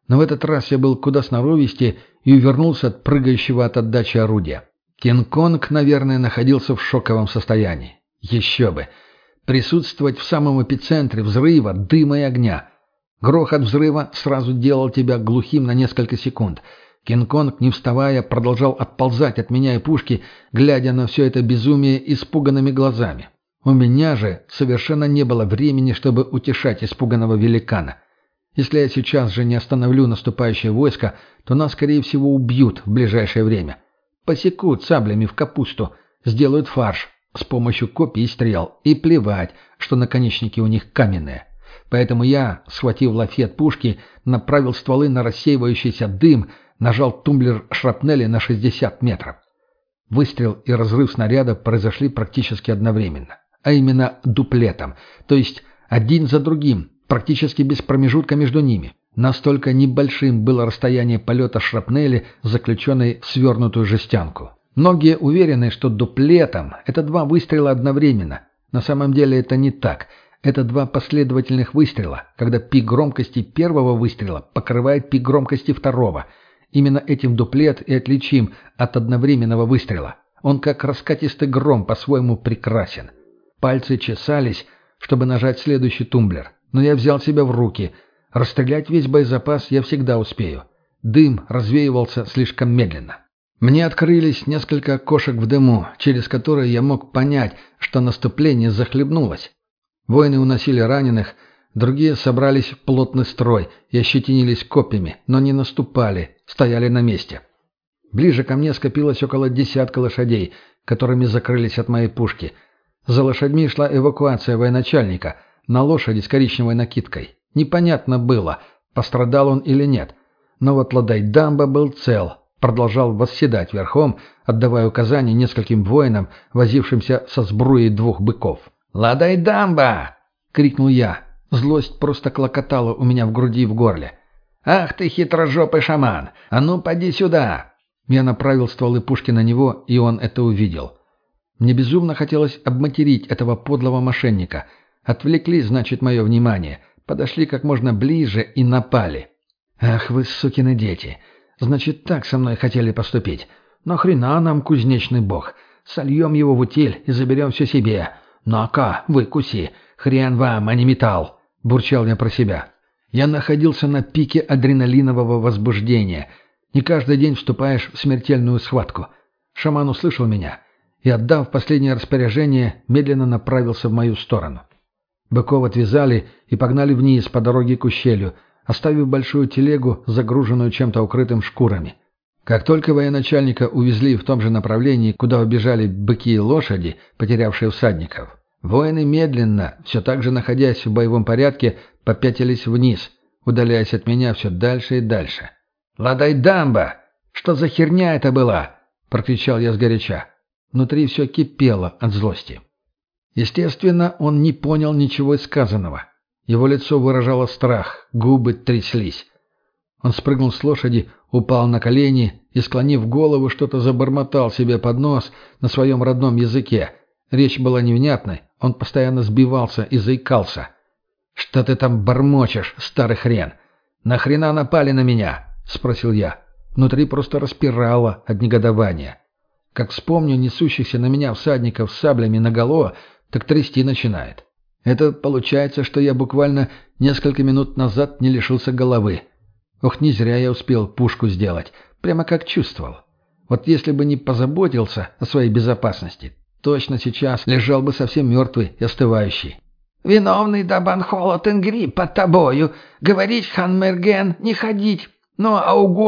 Но в этот раз я был куда сноровистее и увернулся от прыгающего от отдачи орудия. Кинг-Конг, наверное, находился в шоковом состоянии. Еще бы! Присутствовать в самом эпицентре взрыва, дыма и огня. Грохот взрыва сразу делал тебя глухим на несколько секунд. Кинг-Конг, не вставая, продолжал отползать от меня и пушки, глядя на все это безумие испуганными глазами. У меня же совершенно не было времени, чтобы утешать испуганного великана. Если я сейчас же не остановлю наступающее войско, то нас, скорее всего, убьют в ближайшее время. Посекут саблями в капусту, сделают фарш с помощью копий и стрел, и плевать, что наконечники у них каменные. Поэтому я, схватив лафет пушки, направил стволы на рассеивающийся дым, нажал тумблер шрапнели на 60 метров. Выстрел и разрыв снаряда произошли практически одновременно, а именно дуплетом, то есть один за другим, практически без промежутка между ними. Настолько небольшим было расстояние полета шрапнели, заключенной в свернутую жестянку. Многие уверены, что дуплетом – это 2 выстрела одновременно. На самом деле это не так. Это 2 последовательных выстрела, когда пик громкости первого выстрела покрывает пик громкости второго. Именно этим дуплет и отличим от одновременного выстрела. Он как раскатистый гром по-своему прекрасен. Пальцы чесались, чтобы нажать следующий тумблер. Но я взял себя в руки. Расстрелять весь боезапас я всегда успею. Дым развеивался слишком медленно. Мне открылись несколько окошек в дыму, через которые я мог понять, что наступление захлебнулось. Воины уносили раненых, другие собрались в плотный строй и ощетинились копьями, но не наступали, стояли на месте. Ближе ко мне скопилось около десятка лошадей, которыми закрылись от моей пушки. За лошадьми шла эвакуация военачальника на лошади с коричневой накидкой. Непонятно было, пострадал он или нет. Но вот Ладайдамба был цел, продолжал восседать верхом, отдавая указания нескольким воинам, возившимся со сбруей 2 быков. «Ладайдамба!» — крикнул я. Злость просто клокотала у меня в груди и в горле. «Ах ты хитрожопый шаман! А ну, поди сюда!» Я направил стволы пушки на него, и он это увидел. Мне безумно хотелось обматерить этого подлого мошенника. Отвлекли, значит, мое внимание. Подошли как можно ближе и напали. «Ах вы, сукины дети! Значит, так со мной хотели поступить. Нахрена нам кузнечный бог? Сольем его в утиль и заберем все себе. Ну-ка, выкуси! Хрен вам, а не металл!» — бурчал я про себя. Я находился на пике адреналинового возбуждения. Не каждый день вступаешь в смертельную схватку. Шаман услышал меня и, отдав последнее распоряжение, медленно направился в мою сторону. Быков отвязали и погнали вниз по дороге к ущелью, оставив большую телегу, загруженную чем-то укрытым шкурами. Как только военачальника увезли в том же направлении, куда убежали быки и лошади, потерявшие всадников, воины медленно, все так же находясь в боевом порядке, попятились вниз, удаляясь от меня все дальше и дальше. «Ладайдамба! Что за херня это была?» — прокричал я сгоряча. Внутри все кипело от злости. Естественно, он не понял ничего из сказанного. Его лицо выражало страх, губы тряслись. Он спрыгнул с лошади, упал на колени и, склонив голову, что-то забормотал себе под нос на своем родном языке. Речь была невнятной, он постоянно сбивался и заикался. «Что ты там бормочешь, старый хрен? Нахрена напали на меня?» — спросил я. Внутри просто распирало от негодования. Как вспомню несущихся на меня всадников с саблями наголо, так трясти начинает. Это получается, что я буквально несколько минут назад не лишился головы. Ох, не зря я успел пушку сделать, прямо как чувствовал. Вот если бы не позаботился о своей безопасности, точно сейчас лежал бы совсем мертвый и остывающий. «Виновный Дабанхола Тенгри под тобою. Говорить, хан Мерген, не ходить. Но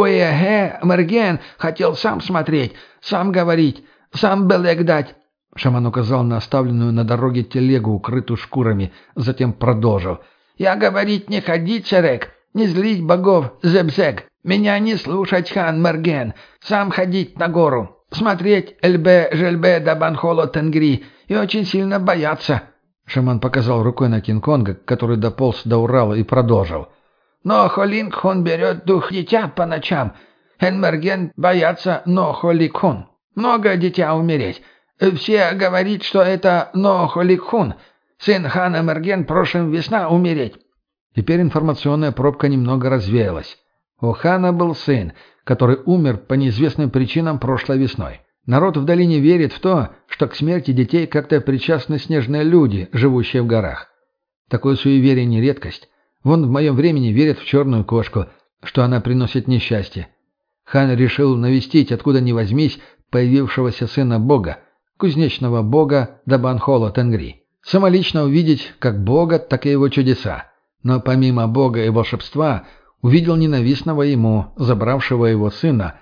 Аугоя Мерген хотел сам смотреть, сам говорить, сам белек дать». Шаман указал на оставленную на дороге телегу, укрытую шкурами, затем продолжил. «Я говорить не ходить, Серек, не злить богов, Зебзек. Меня не слушать, хан Мерген, сам ходить на гору, смотреть Эльбе-Жельбе Дабанхоло Тенгри и очень сильно бояться». Шаман показал рукой на Кинг-Конга, который дополз до Урала, и продолжил. «Но Холинг-хон берет дух дитя по ночам. Энмерген боятся Нохолик-хон. Много дитя умереть. Все говорит, что это Нохолик-хон. Сын хана Мерген прошлым весна умереть». Теперь информационная пробка немного развеялась. У хана был сын, который умер по неизвестным причинам прошлой весной. Народ в долине верит в то, что к смерти детей как-то причастны снежные люди, живущие в горах. Такое суеверие не редкость. Вон в моем времени верят в черную кошку, что она приносит несчастье. Хан решил навестить, откуда ни возьмись, появившегося сына бога, кузнечного бога Дабанхола Тенгри. Самолично увидеть как бога, так и его чудеса. Но помимо бога и волшебства, увидел ненавистного ему, забравшего его сына,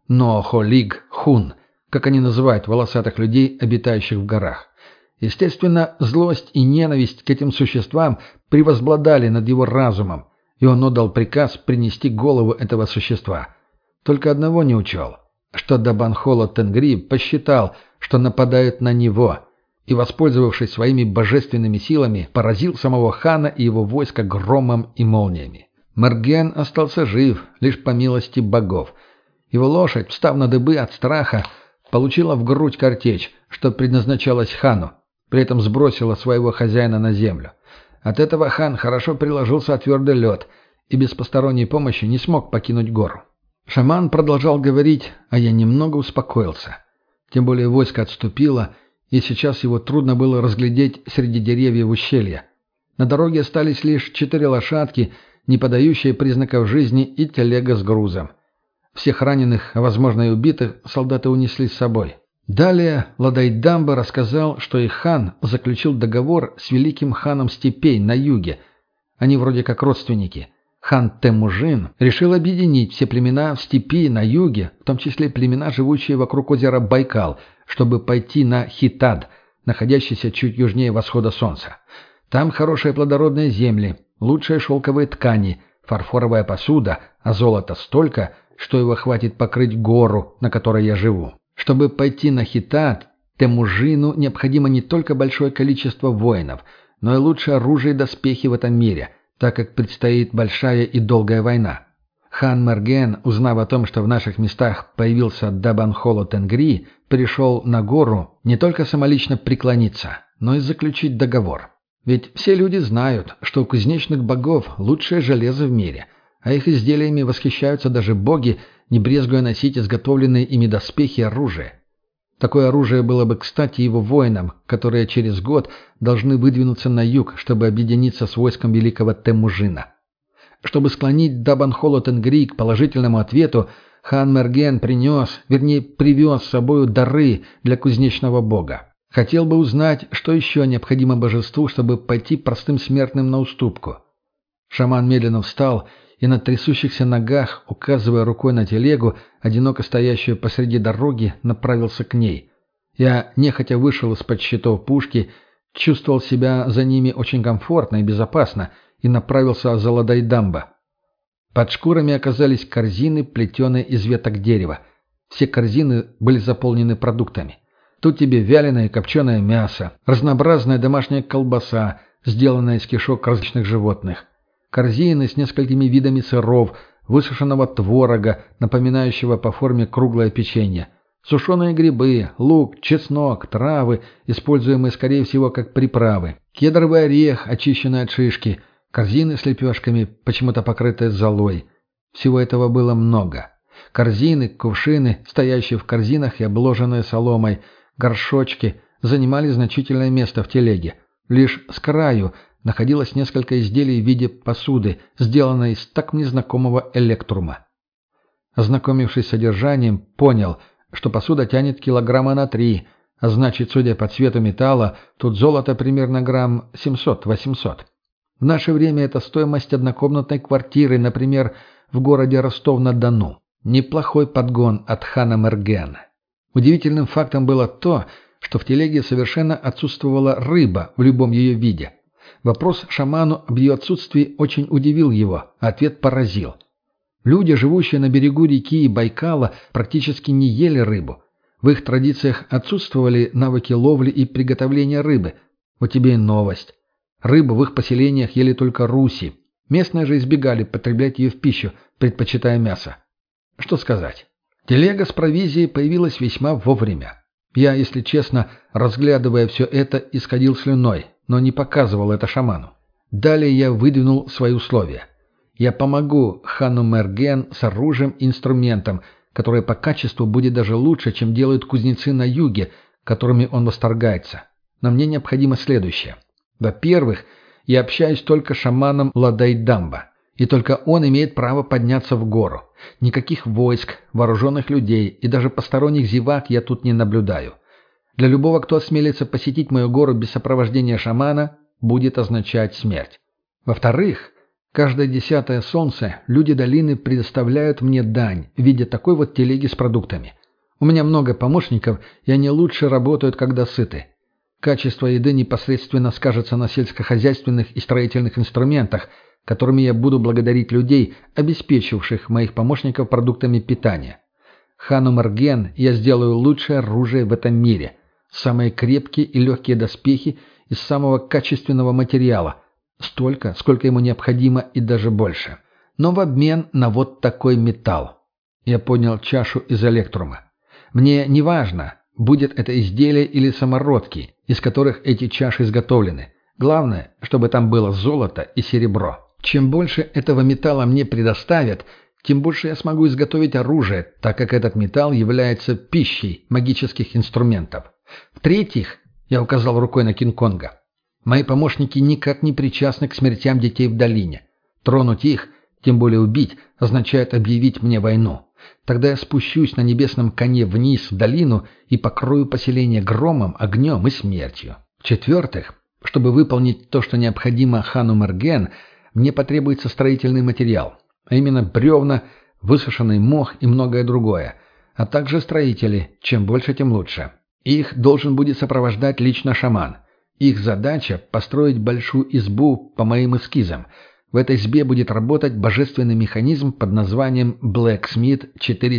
Ноохолиг Хун, как они называют волосатых людей, обитающих в горах. Естественно, злость и ненависть к этим существам превозбладали над его разумом, и он отдал приказ принести голову этого существа. Только одного не учел, что Дабанхола Тенгри посчитал, что нападают на него, и, воспользовавшись своими божественными силами, поразил самого хана и его войско громом и молниями. Мерген остался жив, лишь по милости богов. Его лошадь, встав на дыбы от страха, получила в грудь картечь, что предназначалась хану, при этом сбросила своего хозяина на землю. От этого хан хорошо приложился о твердый лед и без посторонней помощи не смог покинуть гору. Шаман продолжал говорить, а я немного успокоился. Тем более войско отступило, и сейчас его трудно было разглядеть среди деревьев ущелья. На дороге остались лишь 4 лошадки, не подающие признаков жизни, и телега с грузом. Всех раненых, а возможно и убитых, солдаты унесли с собой. Далее Ладайдамба рассказал, что их хан заключил договор с великим ханом степей на юге. Они вроде как родственники. Хан Темужин решил объединить все племена в степи на юге, в том числе племена, живущие вокруг озера Байкал, чтобы пойти на Хитад, находящийся чуть южнее восхода солнца. Там хорошие плодородные земли, лучшие шелковые ткани, фарфоровая посуда, а золота столько, что его хватит покрыть гору, на которой я живу. Чтобы пойти на Хитад, Темужину необходимо не только большое количество воинов, но и лучшее оружие и доспехи в этом мире, так как предстоит большая и долгая война. Хан Мерген, узнав о том, что в наших местах появился Дабанхоло Тенгри, пришел на гору не только самолично преклониться, но и заключить договор. Ведь все люди знают, что у кузнечных богов лучшее железо в мире, а их изделиями восхищаются даже боги, не брезгуя носить изготовленные ими доспехи и оружие. Такое оружие было бы кстати его воинам, которые через год должны выдвинуться на юг, чтобы объединиться с войском великого Темужина. Чтобы склонить Дабанхоло Тенгри к положительному ответу, хан Мерген привез с собою дары для кузнечного бога. Хотел бы узнать, что еще необходимо божеству, чтобы пойти простым смертным на уступку. Шаман медленно встал и на трясущихся ногах, указывая рукой на телегу, одиноко стоящую посреди дороги, направился к ней. Я нехотя вышел из-под щитов пушки, чувствовал себя за ними очень комфортно и безопасно и направился за Ладайдамба. Под шкурами оказались корзины, плетеные из веток дерева. Все корзины были заполнены продуктами. Тут тебе вяленое и копченое мясо, разнообразная домашняя колбаса, сделанная из кишок различных животных, корзины с несколькими видами сыров, высушенного творога, напоминающего по форме круглое печенье, сушеные грибы, лук, чеснок, травы, используемые, скорее всего, как приправы, кедровый орех, очищенный от шишки, корзины с лепешками, почему-то покрытые золой. Всего этого было много. Корзины, кувшины, стоящие в корзинах и обложенные соломой, горшочки занимали значительное место в телеге. Лишь с краю находилось несколько изделий в виде посуды, сделанной из так мне знакомого электрума. Ознакомившись с содержанием, понял, что посуда тянет килограмма на 3, а значит, судя по цвету металла, тут золото примерно грамм 700-800. В наше время это стоимость однокомнатной квартиры, например, в городе Ростов-на-Дону. Неплохой подгон от хана Мергена. Удивительным фактом было то, что в телеге совершенно отсутствовала рыба в любом ее виде. Вопрос шаману об ее отсутствии очень удивил его, а ответ поразил. Люди, живущие на берегу реки Байкала, практически не ели рыбу. В их традициях отсутствовали навыки ловли и приготовления рыбы. Вот тебе и новость. Рыбу в их поселениях ели только руси. Местные же избегали потреблять ее в пищу, предпочитая мясо. Что сказать? Телега с провизией появилась весьма вовремя. Я, если честно, разглядывая все это, исходил слюной, но не показывал это шаману. Далее я выдвинул свои условия. Я помогу хану Мерген с оружием и инструментом, которое по качеству будет даже лучше, чем делают кузнецы на юге, которыми он восторгается. Но мне необходимо следующее. Во-первых, я общаюсь только с шаманом Ладайдамба, и только он имеет право подняться в гору. Никаких войск, вооруженных людей и даже посторонних зевак я тут не наблюдаю. Для любого, кто осмелится посетить мою гору без сопровождения шамана, будет означать смерть. Во-вторых, каждое 10-е солнце люди долины предоставляют мне дань в виде такой вот телеги с продуктами. У меня много помощников, и они лучше работают, когда сыты. Качество еды непосредственно скажется на сельскохозяйственных и строительных инструментах, которыми я буду благодарить людей, обеспечивших моих помощников продуктами питания. Хану Мерген я сделаю лучшее оружие в этом мире, самые крепкие и легкие доспехи из самого качественного материала, столько, сколько ему необходимо и даже больше. Но в обмен на вот такой металл. Я поднял чашу из электрума. Мне не важно, будет это изделие или самородки, из которых эти чаши изготовлены. Главное, чтобы там было золото и серебро. Чем больше этого металла мне предоставят, тем больше я смогу изготовить оружие, так как этот металл является пищей магических инструментов. В-третьих, я указал рукой на Кинг-Конга, мои помощники никак не причастны к смертям детей в долине. Тронуть их, тем более убить, означает объявить мне войну. Тогда я спущусь на небесном коне вниз в долину и покрою поселение громом, огнем и смертью. В-четвертых, чтобы выполнить то, что необходимо хану Мерген, мне потребуется строительный материал, а именно бревна, высушенный мох и многое другое, а также строители, чем больше, тем лучше. Их должен будет сопровождать лично шаман. Их задача – построить большую избу по моим эскизам. В этой избе будет работать божественный механизм под названием Blacksmith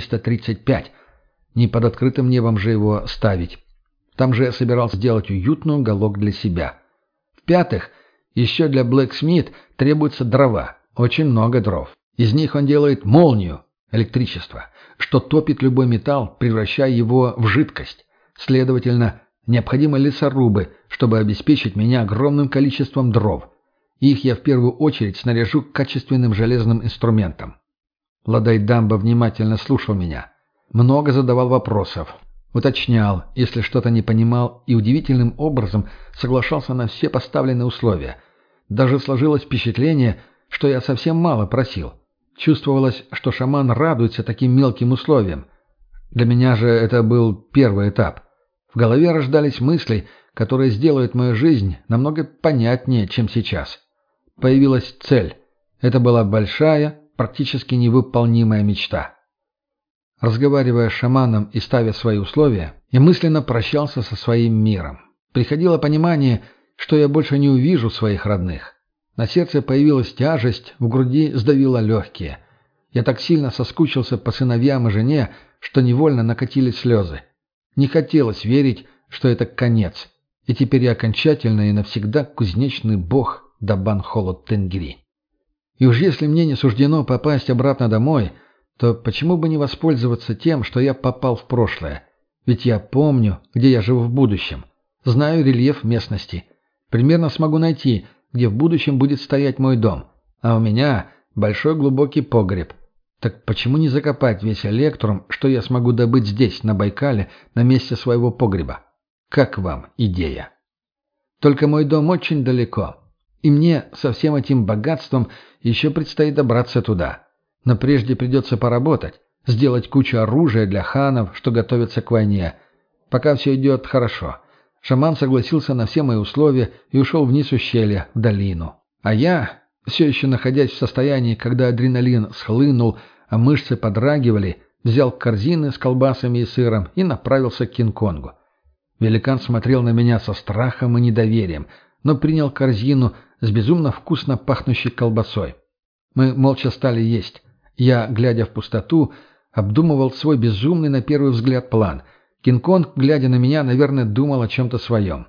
435. Не под открытым небом же его ставить. Там же я собирался сделать уютный уголок для себя. В-пятых, еще для Blacksmith требуются дрова, очень много дров. Из них он делает молнию, электричество, что топит любой металл, превращая его в жидкость. Следовательно, необходимы лесорубы, чтобы обеспечить меня огромным количеством дров. Их я в первую очередь снаряжу качественным железным инструментом. Ладайдамба внимательно слушал меня. Много задавал вопросов. Уточнял, если что-то не понимал, и удивительным образом соглашался на все поставленные условия. Даже сложилось впечатление, что я совсем мало просил. Чувствовалось, что шаман радуется таким мелким условиям. Для меня же это был первый этап. В голове рождались мысли, которые сделают мою жизнь намного понятнее, чем сейчас. Появилась цель. Это была большая, практически невыполнимая мечта. Разговаривая с шаманом и ставя свои условия, я мысленно прощался со своим миром. Приходило понимание, что я больше не увижу своих родных. На сердце появилась тяжесть, в груди сдавило легкие. Я так сильно соскучился по сыновьям и жене, что невольно накатились слезы. Не хотелось верить, что это конец, и теперь я окончательно и навсегда кузнечный бог Дабан-Холод-Тенгри. И уж если мне не суждено попасть обратно домой, то почему бы не воспользоваться тем, что я попал в прошлое? Ведь я помню, где я живу в будущем. Знаю рельеф местности. Примерно смогу найти, где в будущем будет стоять мой дом. А у меня большой глубокий погреб. Так почему не закопать весь электрум, что я смогу добыть здесь, на Байкале, на месте своего погреба? Как вам идея? Только мой дом очень далеко. И мне со всем этим богатством еще предстоит добраться туда. Но прежде придется поработать, сделать кучу оружия для ханов, что готовятся к войне. Пока все идет хорошо. Шаман согласился на все мои условия и ушел вниз ущелья, в долину. А я, все еще находясь в состоянии, когда адреналин схлынул, а мышцы подрагивали, взял корзины с колбасами и сыром и направился к Кинг-Конгу. Великан смотрел на меня со страхом и недоверием, но принял корзину с безумно вкусно пахнущей колбасой. Мы молча стали есть. Я, глядя в пустоту, обдумывал свой безумный на первый взгляд план. Кинг-Конг, глядя на меня, наверное, думал о чем-то своем.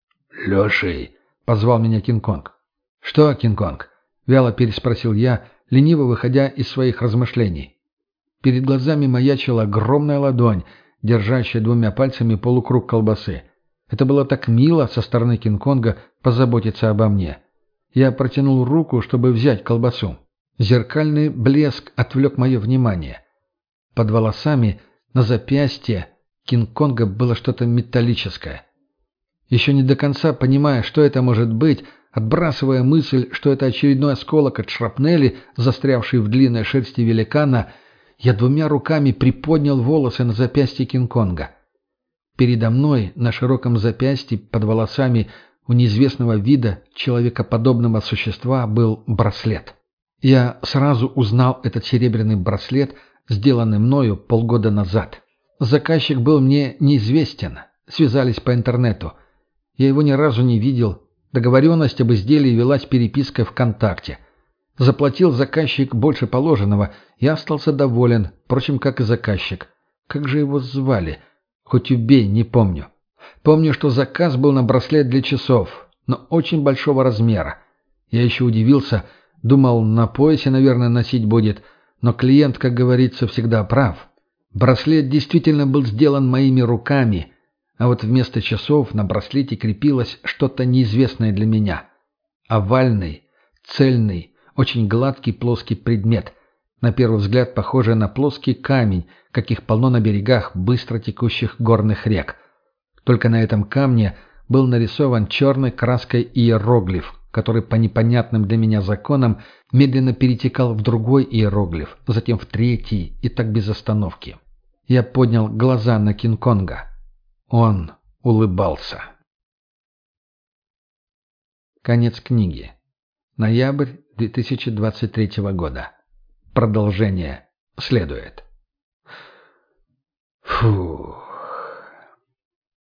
«Леший!» — позвал меня Кинг-Конг. «Что, Кинг-Конг?» — вяло переспросил я, лениво выходя из своих размышлений. Перед глазами маячила огромная ладонь, держащая двумя пальцами полукруг колбасы. Это было так мило со стороны Кинг-Конга позаботиться обо мне. Я протянул руку, чтобы взять колбасу. Зеркальный блеск отвлек мое внимание. Под волосами, на запястье Кинг-Конга было что-то металлическое. Еще не до конца понимая, что это может быть, отбрасывая мысль, что это очередной осколок от шрапнели, застрявший в длинной шерсти великана, я двумя руками приподнял волосы на запястье Кинг-Конга. Передо мной, на широком запястье, под волосами у неизвестного вида человекоподобного существа, был браслет. Я сразу узнал этот серебряный браслет, сделанный мною полгода назад. Заказчик был мне неизвестен, связались по интернету. Я его ни разу не видел. Договоренность об изделии велась перепиской ВКонтакте. Заплатил заказчик больше положенного и остался доволен, впрочем, как и заказчик. Как же его звали? Хоть убей, не помню. Помню, что заказ был на браслет для часов, но очень большого размера. Я еще удивился, думал, на поясе, наверное, носить будет, но клиент, как говорится, всегда прав. Браслет действительно был сделан моими руками, а вот вместо часов на браслете крепилось что-то неизвестное для меня. Овальный, цельный, очень гладкий плоский предмет, на первый взгляд похожий на плоский камень, каких полно на берегах быстро текущих горных рек. Только на этом камне был нарисован черной краской иероглиф, который по непонятным для меня законам медленно перетекал в другой иероглиф, затем в третий, и так без остановки. Я поднял глаза на Кинг-Конга. Он улыбался. Конец книги. Ноябрь 2023 года. Продолжение следует.